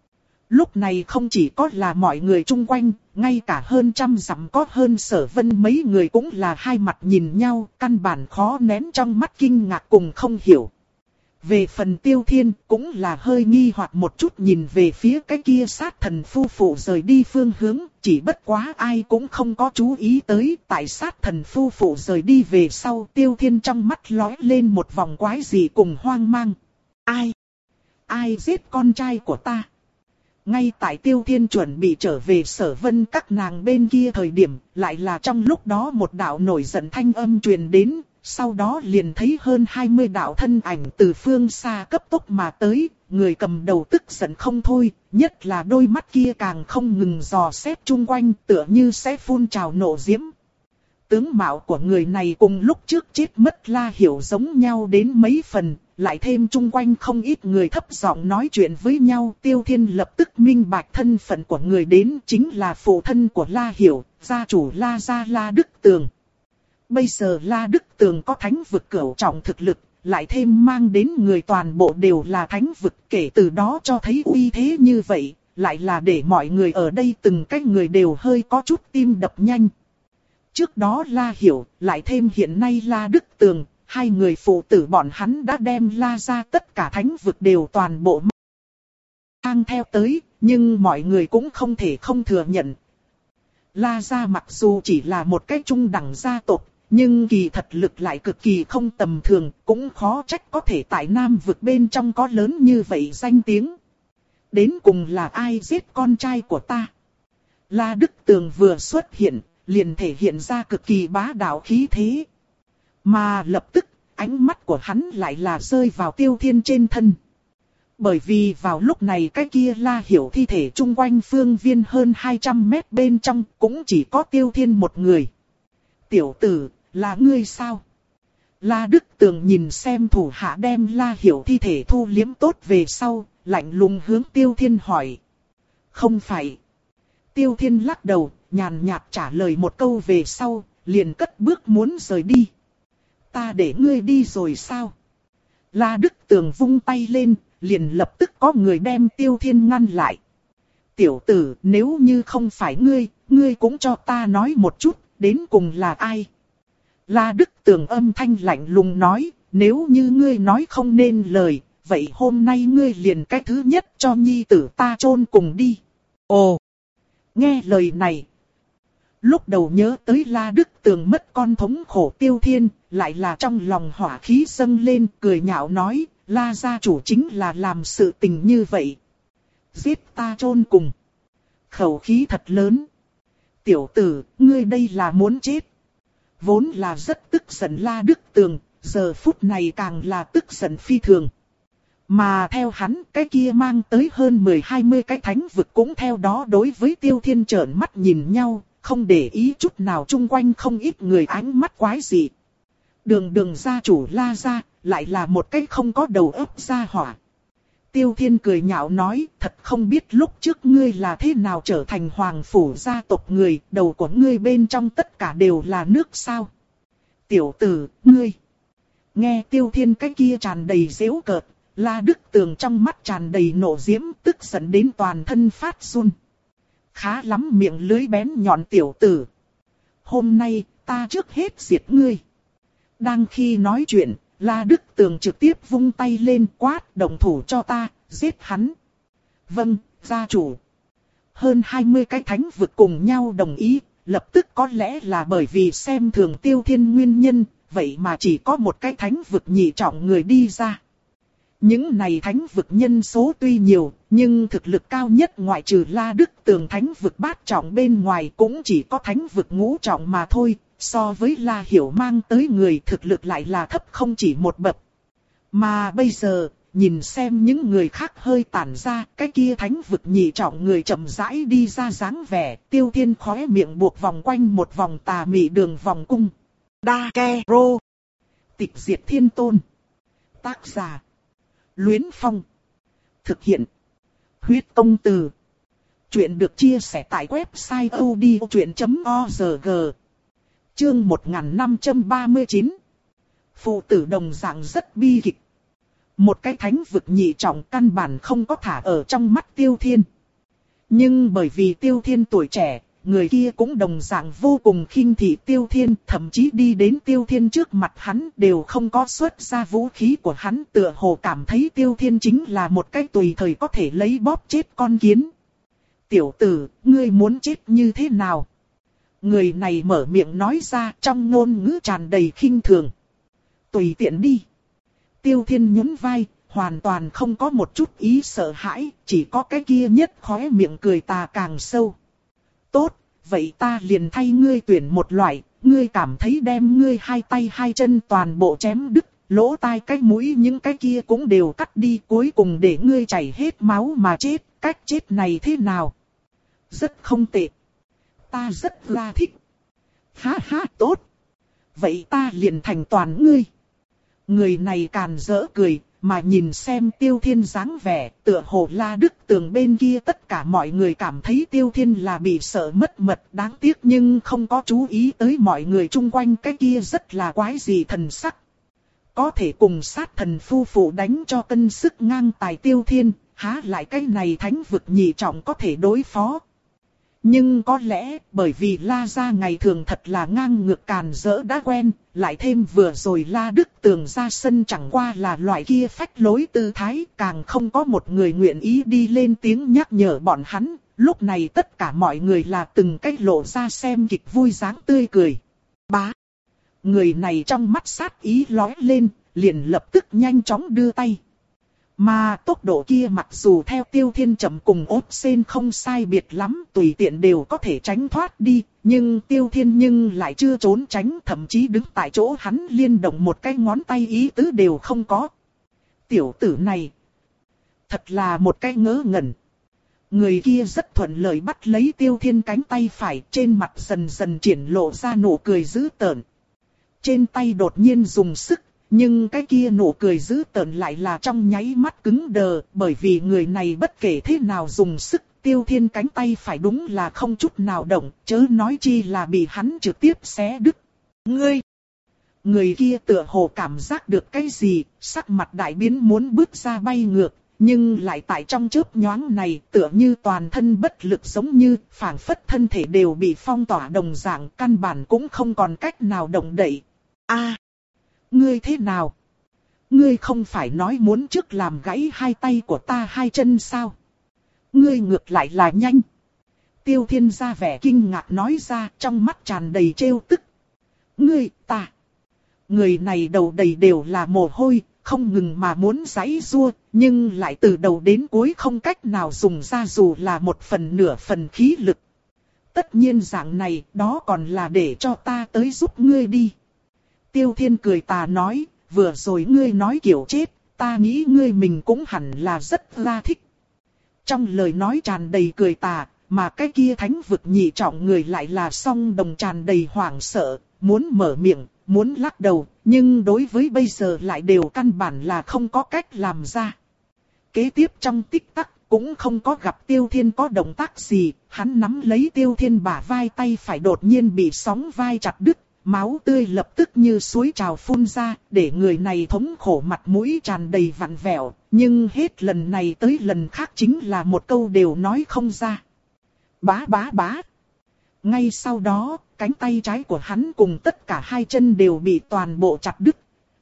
Lúc này không chỉ có là mọi người chung quanh, ngay cả hơn trăm dặm có hơn Sở Vân mấy người cũng là hai mặt nhìn nhau, căn bản khó nén trong mắt kinh ngạc cùng không hiểu. Về phần Tiêu Thiên cũng là hơi nghi hoặc một chút nhìn về phía cái kia sát thần phu phụ rời đi phương hướng, chỉ bất quá ai cũng không có chú ý tới, tại sát thần phu phụ rời đi về sau Tiêu Thiên trong mắt lóe lên một vòng quái dị cùng hoang mang. Ai? Ai giết con trai của ta? Ngay tại Tiêu Thiên chuẩn bị trở về Sở Vân các nàng bên kia thời điểm, lại là trong lúc đó một đạo nổi giận thanh âm truyền đến, sau đó liền thấy hơn hai mươi đạo thân ảnh từ phương xa cấp tốc mà tới, người cầm đầu tức giận không thôi, nhất là đôi mắt kia càng không ngừng dò xét chung quanh tựa như sẽ phun trào nộ diễm. Tướng mạo của người này cùng lúc trước chết mất La Hiểu giống nhau đến mấy phần, lại thêm chung quanh không ít người thấp giọng nói chuyện với nhau. Tiêu Thiên lập tức minh bạch thân phận của người đến chính là phụ thân của La Hiểu, gia chủ La gia La Đức Tường. Bây giờ La Đức Tường có thánh vực cửu trọng thực lực, lại thêm mang đến người toàn bộ đều là thánh vực, kể từ đó cho thấy uy thế như vậy, lại là để mọi người ở đây từng cái người đều hơi có chút tim đập nhanh. Trước đó La Hiểu, lại thêm hiện nay La Đức Tường, hai người phụ tử bọn hắn đã đem La gia tất cả thánh vực đều toàn bộ mang theo tới, nhưng mọi người cũng không thể không thừa nhận. La gia mặc dù chỉ là một cái trung đẳng gia tộc, nhưng kỳ thật lực lại cực kỳ không tầm thường, cũng khó trách có thể tại Nam vực bên trong có lớn như vậy danh tiếng. Đến cùng là ai giết con trai của ta? La Đức Tường vừa xuất hiện, liền thể hiện ra cực kỳ bá đạo khí thế. Mà lập tức, ánh mắt của hắn lại là rơi vào Tiêu Thiên trên thân. Bởi vì vào lúc này cái kia La Hiểu thi thể chung quanh phương viên hơn hai trăm mét bên trong cũng chỉ có Tiêu Thiên một người. Tiểu tử, là ngươi sao? La Đức Tường nhìn xem thủ hạ đem La Hiểu thi thể thu liếm tốt về sau, lạnh lùng hướng Tiêu Thiên hỏi. Không phải. Tiêu Thiên lắc đầu, nhàn nhạt trả lời một câu về sau, liền cất bước muốn rời đi. Ta để ngươi đi rồi sao? La Đức Tường vung tay lên, liền lập tức có người đem Tiêu Thiên ngăn lại. Tiểu tử, nếu như không phải ngươi, ngươi cũng cho ta nói một chút, đến cùng là ai? La Đức Tường âm thanh lạnh lùng nói, nếu như ngươi nói không nên lời, vậy hôm nay ngươi liền cái thứ nhất cho nhi tử ta chôn cùng đi. Ồ! Nghe lời này. Lúc đầu nhớ tới La Đức Tường mất con thống khổ Tiêu Thiên, lại là trong lòng hỏa khí dâng lên, cười nhạo nói, La gia chủ chính là làm sự tình như vậy. Giết ta chôn cùng. Khẩu khí thật lớn. Tiểu tử, ngươi đây là muốn chết. Vốn là rất tức giận La Đức Tường, giờ phút này càng là tức giận phi thường. Mà theo hắn, cái kia mang tới hơn mười hai mươi cái thánh vực cũng theo đó đối với Tiêu Thiên trợn mắt nhìn nhau, không để ý chút nào chung quanh không ít người ánh mắt quái dị. Đường đường gia chủ La gia, lại là một cái không có đầu óc gia hỏa. Tiêu Thiên cười nhạo nói, thật không biết lúc trước ngươi là thế nào trở thành hoàng phủ gia tộc người, đầu của ngươi bên trong tất cả đều là nước sao. Tiểu tử, ngươi. Nghe Tiêu Thiên cái kia tràn đầy giễu cợt, La Đức Tường trong mắt tràn đầy nộ diễm, tức giận đến toàn thân phát run. Khá lắm miệng lưới bén nhọn tiểu tử. Hôm nay, ta trước hết diệt ngươi. Đang khi nói chuyện, La Đức Tường trực tiếp vung tay lên quát, động thủ cho ta, giết hắn. Vâng, gia chủ. Hơn hai mươi cái thánh vực cùng nhau đồng ý, lập tức có lẽ là bởi vì xem thường Tiêu Thiên nguyên nhân, vậy mà chỉ có một cái thánh vực nhị trọng người đi ra. Những này thánh vực nhân số tuy nhiều, nhưng thực lực cao nhất ngoại trừ La Đức Tường thánh vực bát trọng bên ngoài cũng chỉ có thánh vực ngũ trọng mà thôi, so với La Hiểu mang tới người thực lực lại là thấp không chỉ một bậc. Mà bây giờ, nhìn xem những người khác hơi tản ra, cái kia thánh vực nhị trọng người chậm rãi đi ra dáng vẻ, Tiêu Thiên khóe miệng buộc vòng quanh một vòng tà mị đường vòng cung. Đa Ke Rô. Tịch diệt thiên tôn. Tác giả. Luyến Phong. Thực hiện. Huyết công từ. Chuyện được chia sẻ tại website o d o chuyện chấm org. Chương một nghìn năm trăm ba mươi chín. Phụ tử đồng dạng rất bi kịch. Một cái thánh vực nhị trọng căn bản không có thả ở trong mắt Tiêu Thiên. Nhưng bởi vì Tiêu Thiên tuổi trẻ, người kia cũng đồng dạng vô cùng khinh thị Tiêu Thiên, thậm chí đi đến Tiêu Thiên trước mặt hắn đều không có xuất ra vũ khí của hắn, tựa hồ cảm thấy Tiêu Thiên chính là một cái tùy thời có thể lấy bóp chết con kiến. Tiểu tử, ngươi muốn chết như thế nào? Người này mở miệng nói ra trong ngôn ngữ tràn đầy khinh thường. Tùy tiện đi. Tiêu Thiên nhún vai, hoàn toàn không có một chút ý sợ hãi, chỉ có cái kia nhất khóe miệng cười tà càng sâu. Tốt, vậy ta liền thay ngươi tuyển một loại, ngươi cảm thấy đem ngươi hai tay hai chân toàn bộ chém đứt, lỗ tai cái mũi những cái kia cũng đều cắt đi, cuối cùng để ngươi chảy hết máu mà chết, cách chết này thế nào? Rất không tệ. Ta rất là thích. Ha ha, tốt. Vậy ta liền thành toàn ngươi. Người này càn rỡ cười, mà nhìn xem Tiêu Thiên dáng vẻ, tựa hồ La Đức Tường bên kia tất cả mọi người cảm thấy Tiêu Thiên là bị sợ mất mật, đáng tiếc nhưng không có chú ý tới mọi người chung quanh cái kia rất là quái gì thần sắc. Có thể cùng sát thần phu phụ đánh cho cân sức ngang tài Tiêu Thiên, há lại cái này thánh vực nhị trọng có thể đối phó. Nhưng có lẽ bởi vì La gia ngày thường thật là ngang ngược càn rỡ đã quen, lại thêm vừa rồi La Đức Tường ra sân chẳng qua là loại kia phách lối tư thái, càng không có một người nguyện ý đi lên tiếng nhắc nhở bọn hắn. Lúc này tất cả mọi người là từng cách lộ ra xem kịch vui dáng tươi cười. Bá! Người này trong mắt sát ý lóe lên, liền lập tức nhanh chóng đưa tay. Mà tốc độ kia mặc dù theo Tiêu Thiên chậm cùng ốp sen không sai biệt lắm, tùy tiện đều có thể tránh thoát đi, nhưng Tiêu Thiên nhưng lại chưa trốn tránh, thậm chí đứng tại chỗ hắn liên động một cái ngón tay ý tứ đều không có. Tiểu tử này, thật là một cái ngớ ngẩn. Người kia rất thuận lợi bắt lấy Tiêu Thiên cánh tay phải, trên mặt dần dần triển lộ ra nụ cười dữ tợn. Trên tay đột nhiên dùng sức. Nhưng cái kia nụ cười dữ tợn lại là trong nháy mắt cứng đờ, bởi vì người này bất kể thế nào dùng sức, Tiêu Thiên cánh tay phải đúng là không chút nào động, chớ nói chi là bị hắn trực tiếp xé đứt. Ngươi! Người kia tựa hồ cảm giác được cái gì, sắc mặt đại biến muốn bước ra bay ngược, nhưng lại tại trong chớp nhoáng này tựa như toàn thân bất lực giống như phảng phất thân thể đều bị phong tỏa đồng dạng, căn bản cũng không còn cách nào động đậy. A! Ngươi thế nào? Ngươi không phải nói muốn trước làm gãy hai tay của ta hai chân sao? Ngươi ngược lại là nhanh. Tiêu Thiên ra vẻ kinh ngạc nói ra, trong mắt tràn đầy trêu tức. Ngươi, ta. Người này đầu đầy đều là mồ hôi, không ngừng mà muốn giãy giụa, nhưng lại từ đầu đến cuối không cách nào dùng ra dù là một phần nửa phần khí lực. Tất nhiên dạng này, đó còn là để cho ta tới giúp ngươi đi. Tiêu Thiên cười tà nói, vừa rồi ngươi nói kiểu chết, ta nghĩ ngươi mình cũng hẳn là rất là thích. Trong lời nói tràn đầy cười tà, mà cái kia thánh vực nhị trọng người lại là song đồng tràn đầy hoảng sợ, muốn mở miệng, muốn lắc đầu, nhưng đối với bây giờ lại đều căn bản là không có cách làm ra. Kế tiếp trong tích tắc, cũng không có gặp Tiêu Thiên có động tác gì, hắn nắm lấy Tiêu Thiên bả vai tay phải đột nhiên bị sóng vai chặt đứt. Máu tươi lập tức như suối trào phun ra, để người này thống khổ mặt mũi tràn đầy vặn vẹo, nhưng hết lần này tới lần khác chính là một câu đều nói không ra. Bá bá bá. Ngay sau đó, cánh tay trái của hắn cùng tất cả hai chân đều bị toàn bộ chặt đứt.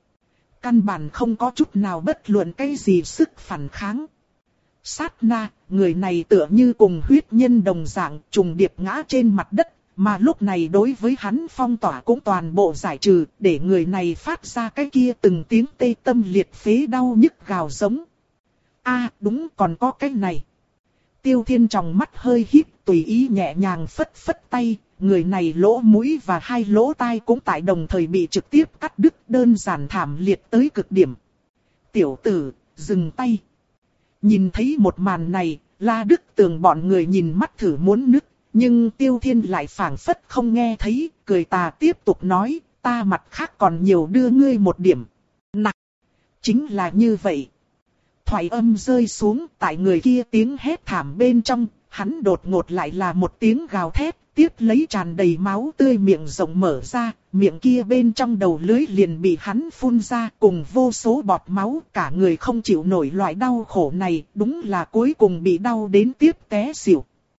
Căn bản không có chút nào bất luận cái gì sức phản kháng. Sát na, người này tựa như cùng huyết nhân đồng dạng trùng điệp ngã trên mặt đất. Mà lúc này đối với hắn phong tỏa cũng toàn bộ giải trừ, để người này phát ra cái kia từng tiếng tê tâm liệt phế đau nhức gào giống. A, đúng, còn có cái này. Tiêu Thiên trong mắt hơi híp, tùy ý nhẹ nhàng phất phất tay, người này lỗ mũi và hai lỗ tai cũng tại đồng thời bị trực tiếp cắt đứt, đơn giản thảm liệt tới cực điểm. Tiểu tử, dừng tay. Nhìn thấy một màn này, La Đức Tường bọn người nhìn mắt thử muốn nứt. Nhưng Tiêu Thiên lại phảng phất không nghe thấy, cười tà tiếp tục nói, ta mặt khác còn nhiều đưa ngươi một điểm. Nặng! Chính là như vậy. Thoại âm rơi xuống, tại người kia tiếng hét thảm bên trong, hắn đột ngột lại là một tiếng gào thét, tiếp lấy tràn đầy máu tươi miệng rộng mở ra, miệng kia bên trong đầu lưới liền bị hắn phun ra cùng vô số bọt máu, cả người không chịu nổi loại đau khổ này, đúng là cuối cùng bị đau đến tiếp té xỉu.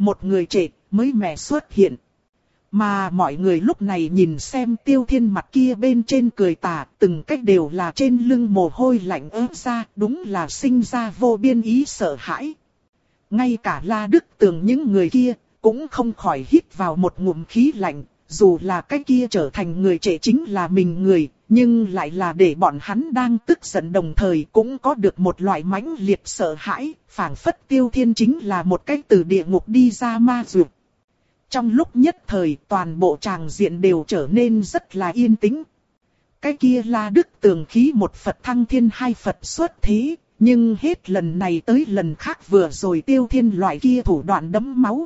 một người trẻ mới mẻ xuất hiện. Mà mọi người lúc này nhìn xem Tiêu Thiên mặt kia bên trên cười tà, từng cách đều là trên lưng mồ hôi lạnh ớt ra, đúng là sinh ra vô biên ý sợ hãi. Ngay cả La Đức Tường những người kia, cũng không khỏi hít vào một ngụm khí lạnh, dù là cái kia trở thành người trẻ chính là mình người, nhưng lại là để bọn hắn đang tức giận đồng thời cũng có được một loại mãnh liệt sợ hãi, phảng phất Tiêu Thiên chính là một cái từ địa ngục đi ra ma dược. Trong lúc nhất thời toàn bộ tràng diện đều trở nên rất là yên tĩnh. Cái kia La Đức Tường khí một Phật thăng thiên hai Phật xuất thế, nhưng hết lần này tới lần khác vừa rồi Tiêu Thiên loại kia thủ đoạn đẫm máu.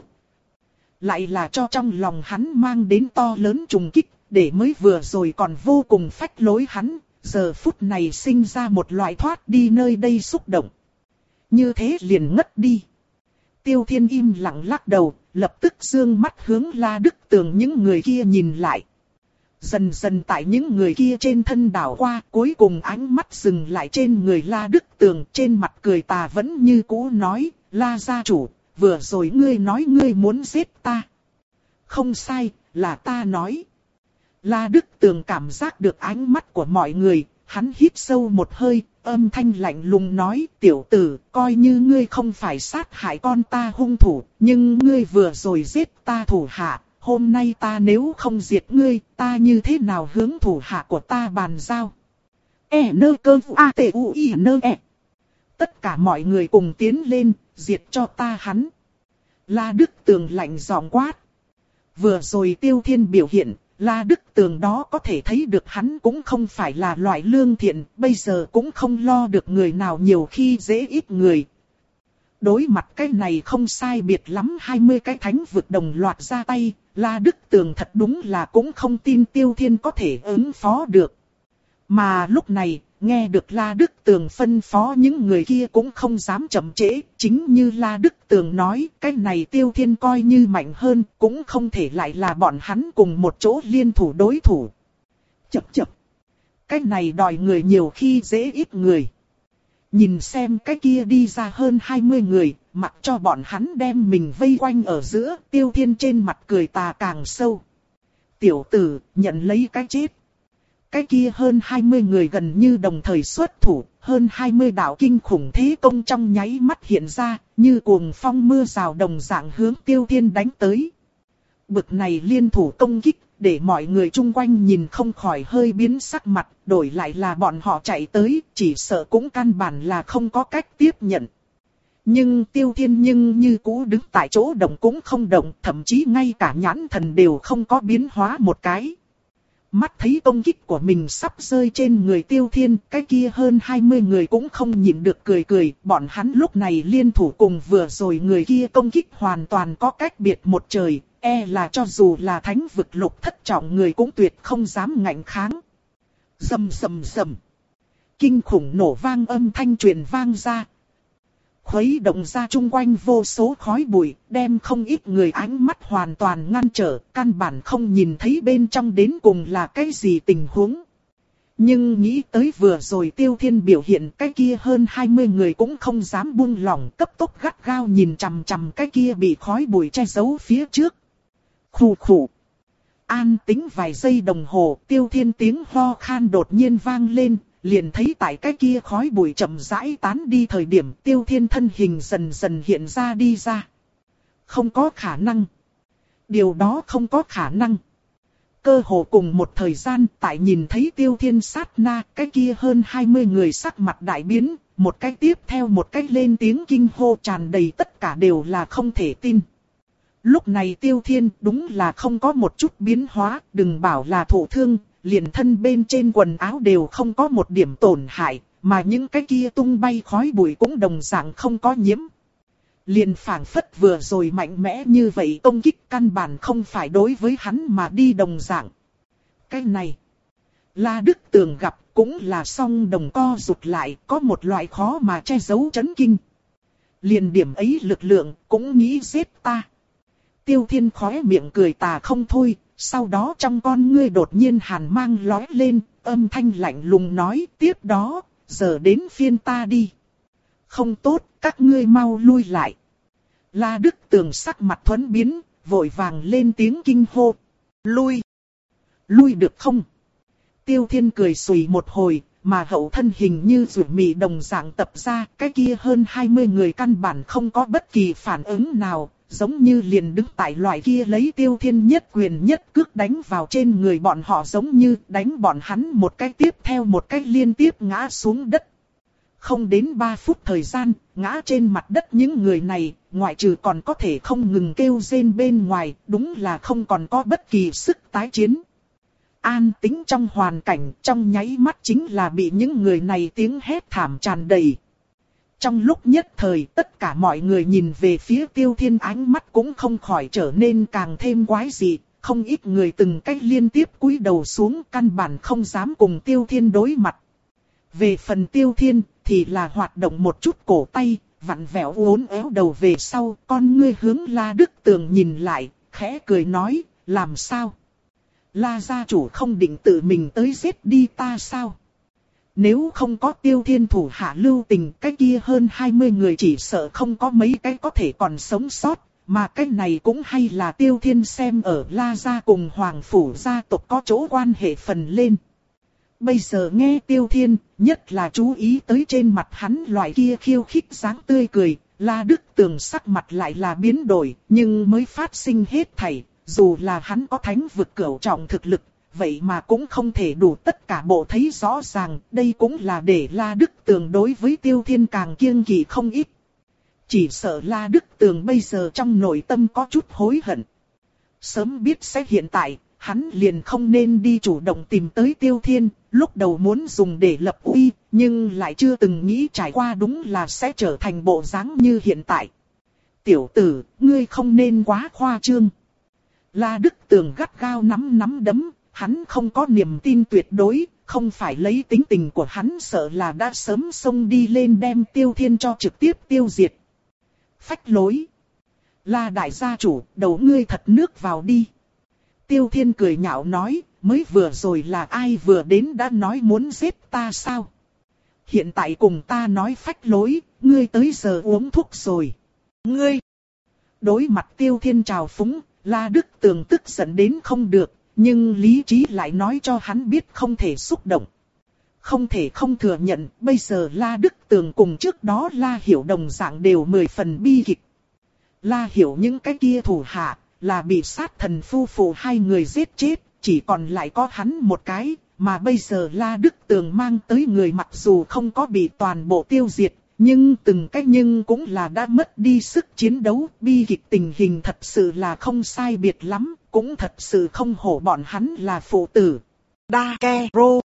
Lại là cho trong lòng hắn mang đến to lớn trùng kích, để mới vừa rồi còn vô cùng phách lối hắn, giờ phút này sinh ra một loại thoát đi nơi đây xúc động. Như thế liền ngất đi. Tiêu Thiên im lặng lắc đầu, lập tức dương mắt hướng La Đức Tường những người kia nhìn lại. Dần dần tại những người kia trên thân đảo qua, cuối cùng ánh mắt dừng lại trên người La Đức Tường, trên mặt cười tà vẫn như cũ nói, La gia chủ, vừa rồi ngươi nói ngươi muốn giết ta. Không sai, là ta nói. La Đức Tường cảm giác được ánh mắt của mọi người, hắn hít sâu một hơi, âm thanh lạnh lùng nói, tiểu tử, coi như ngươi không phải sát hại con ta hung thủ, nhưng ngươi vừa rồi giết ta thủ hạ, hôm nay ta nếu không diệt ngươi, ta như thế nào hướng thủ hạ của ta bàn giao? E nơ cơ a t u i nơ e. Tất cả mọi người cùng tiến lên, diệt cho ta hắn. La Đức Tường lạnh giọng quát. Vừa rồi Tiêu Thiên biểu hiện, La Đức Tường đó có thể thấy được hắn cũng không phải là loại lương thiện, bây giờ cũng không lo được người nào nhiều khi dễ ít người. Đối mặt cái này không sai biệt lắm hai mươi cái thánh vực đồng loạt ra tay, La Đức Tường thật đúng là cũng không tin Tiêu Thiên có thể ứng phó được. Mà lúc này, nghe được La Đức Tường phân phó những người kia cũng không dám chậm trễ, chính như La Đức Tường nói, cái này Tiêu Thiên coi như mạnh hơn, cũng không thể lại là bọn hắn cùng một chỗ liên thủ đối thủ. Chập chập. Cái này đòi người nhiều khi dễ ít người. Nhìn xem cái kia đi ra hơn hai mươi người, mặc cho bọn hắn đem mình vây quanh ở giữa, Tiêu Thiên trên mặt cười tà càng sâu. Tiểu tử, nhận lấy cái chết. Cái kia hơn hai mươi người gần như đồng thời xuất thủ, hơn hai mươi đạo kinh khủng thế công trong nháy mắt hiện ra, như cuồng phong mưa rào đồng dạng hướng Tiêu Thiên đánh tới. Bực này liên thủ công kích, để mọi người chung quanh nhìn không khỏi hơi biến sắc mặt, đổi lại là bọn họ chạy tới, chỉ sợ cũng căn bản là không có cách tiếp nhận. Nhưng Tiêu Thiên nhưng như cũ đứng tại chỗ động cũng không động, thậm chí ngay cả nhãn thần đều không có biến hóa một cái. Mắt thấy công kích của mình sắp rơi trên người Tiêu Thiên, cái kia hơn hai mươi người cũng không nhịn được cười cười, bọn hắn lúc này liên thủ cùng vừa rồi người kia công kích hoàn toàn có cách biệt một trời, e là cho dù là thánh vực lục thất trọng người cũng tuyệt không dám ngạnh kháng. Rầm rầm rầm. Kinh khủng nổ vang âm thanh truyền vang ra. Khuấy động ra chung quanh vô số khói bụi, đem không ít người ánh mắt hoàn toàn ngăn trở, căn bản không nhìn thấy bên trong đến cùng là cái gì tình huống. Nhưng nghĩ tới vừa rồi Tiêu Thiên biểu hiện, cái kia hơn hai mươi người cũng không dám buông lỏng, cấp tốc gắt gao nhìn chằm chằm cái kia bị khói bụi che giấu phía trước. Khủ khủ. An tĩnh vài giây đồng hồ, Tiêu Thiên tiếng ho khan đột nhiên vang lên. Liền thấy tại cái kia khói bụi chậm rãi tán đi thời điểm Tiêu Thiên thân hình dần dần hiện ra đi ra. Không có khả năng. Điều đó không có khả năng. Cơ hồ cùng một thời gian tại nhìn thấy Tiêu Thiên sát na, cái kia hơn hai mươi người sắc mặt đại biến, một cái tiếp theo một cái lên tiếng kinh hô tràn đầy tất cả đều là không thể tin. Lúc này Tiêu Thiên đúng là không có một chút biến hóa, đừng bảo là thụ thương. Liền thân bên trên quần áo đều không có một điểm tổn hại, mà những cái kia tung bay khói bụi cũng đồng dạng không có nhiễm. Liền phảng phất vừa rồi mạnh mẽ như vậy công kích căn bản không phải đối với hắn mà đi đồng dạng. Cái này, La Đức Tường gặp cũng là song đồng co rụt lại, có một loại khó mà che giấu chấn kinh. Liền điểm ấy lực lượng cũng nghĩ giết ta. Tiêu Thiên khóe miệng cười tà không thôi. Sau đó trong con ngươi đột nhiên hàn mang lóe lên, âm thanh lạnh lùng nói, tiếp đó, giờ đến phiên ta đi. Không tốt, các ngươi mau lui lại. La Đức Tường sắc mặt thuẫn biến, vội vàng lên tiếng kinh hô. Lui! Lui được không? Tiêu Thiên cười xùy một hồi, mà hậu thân hình như rủi mì đồng dạng tập ra, cái kia hơn hai mươi người căn bản không có bất kỳ phản ứng nào, giống như liền đứng tại loại kia lấy Tiêu Thiên nhất quyền nhất cước đánh vào trên người bọn họ, giống như đánh bọn hắn một cái tiếp theo một cái liên tiếp ngã xuống đất. Không đến ba phút thời gian, ngã trên mặt đất những người này, ngoại trừ còn có thể không ngừng kêu rên bên ngoài, đúng là không còn có bất kỳ sức tái chiến. An tĩnh trong hoàn cảnh, trong nháy mắt chính là bị những người này tiếng hét thảm tràn đầy. Trong lúc nhất thời, tất cả mọi người nhìn về phía Tiêu Thiên, ánh mắt cũng không khỏi trở nên càng thêm quái dị. Không ít người từng cách liên tiếp cúi đầu xuống, căn bản không dám cùng Tiêu Thiên đối mặt. Về phần Tiêu Thiên, thì là hoạt động một chút cổ tay, vặn vẹo uốn éo đầu về sau, con ngươi hướng La Đức Tường nhìn lại, khẽ cười nói, làm sao? La gia chủ không định tự mình tới giết đi ta sao? Nếu không có Tiêu Thiên thủ hạ lưu tình, cái kia hơn hai mươi người chỉ sợ không có mấy cái có thể còn sống sót, mà cái này cũng hay là Tiêu Thiên xem ở La gia cùng Hoàng phủ gia tộc có chỗ quan hệ phần lên. Bây giờ nghe Tiêu Thiên, nhất là chú ý tới trên mặt hắn loại kia khiêu khích dáng tươi cười, La Đức Tường sắc mặt lại là biến đổi, nhưng mới phát sinh hết thảy, dù là hắn có thánh vực cửu trọng thực lực, vậy mà cũng không thể đủ tất cả bộ thấy rõ ràng, đây cũng là để La Đức Tường đối với Tiêu Thiên càng kiêng kỵ không ít. Chỉ sợ La Đức Tường bây giờ trong nội tâm có chút hối hận. Sớm biết sẽ hiện tại, hắn liền không nên đi chủ động tìm tới Tiêu Thiên, lúc đầu muốn dùng để lập uy, nhưng lại chưa từng nghĩ trải qua đúng là sẽ trở thành bộ dáng như hiện tại. Tiểu tử, ngươi không nên quá khoa trương. La Đức Tường gắt gao nắm nắm đấm, hắn không có niềm tin tuyệt đối, không phải lấy tính tình của hắn sợ là đã sớm xông đi lên đem Tiêu Thiên cho trực tiếp tiêu diệt. Phách lối. La đại gia chủ, đầu ngươi thật nước vào đi. Tiêu Thiên cười nhạo nói, mới vừa rồi là ai vừa đến đã nói muốn giết ta sao? Hiện tại cùng ta nói phách lối, ngươi tới giờ uống thuốc rồi. Ngươi! Đối mặt Tiêu Thiên trào phúng, La Đức Tường tức giận đến không được, nhưng lý trí lại nói cho hắn biết không thể xúc động. Không thể không thừa nhận, bây giờ La Đức Tường cùng trước đó La Hiểu đồng dạng đều mười phần bi kịch. La Hiểu những cái kia thủ hạ, là bị sát thần phu phụ hai người giết chết, chỉ còn lại có hắn một cái, mà bây giờ La Đức Tường mang tới người mặc dù không có bị toàn bộ tiêu diệt, nhưng từng cái nhưng cũng là đã mất đi sức chiến đấu, bi kịch tình hình thật sự là không sai biệt lắm, cũng thật sự không hổ bọn hắn là phụ tử. Đa Ke Rô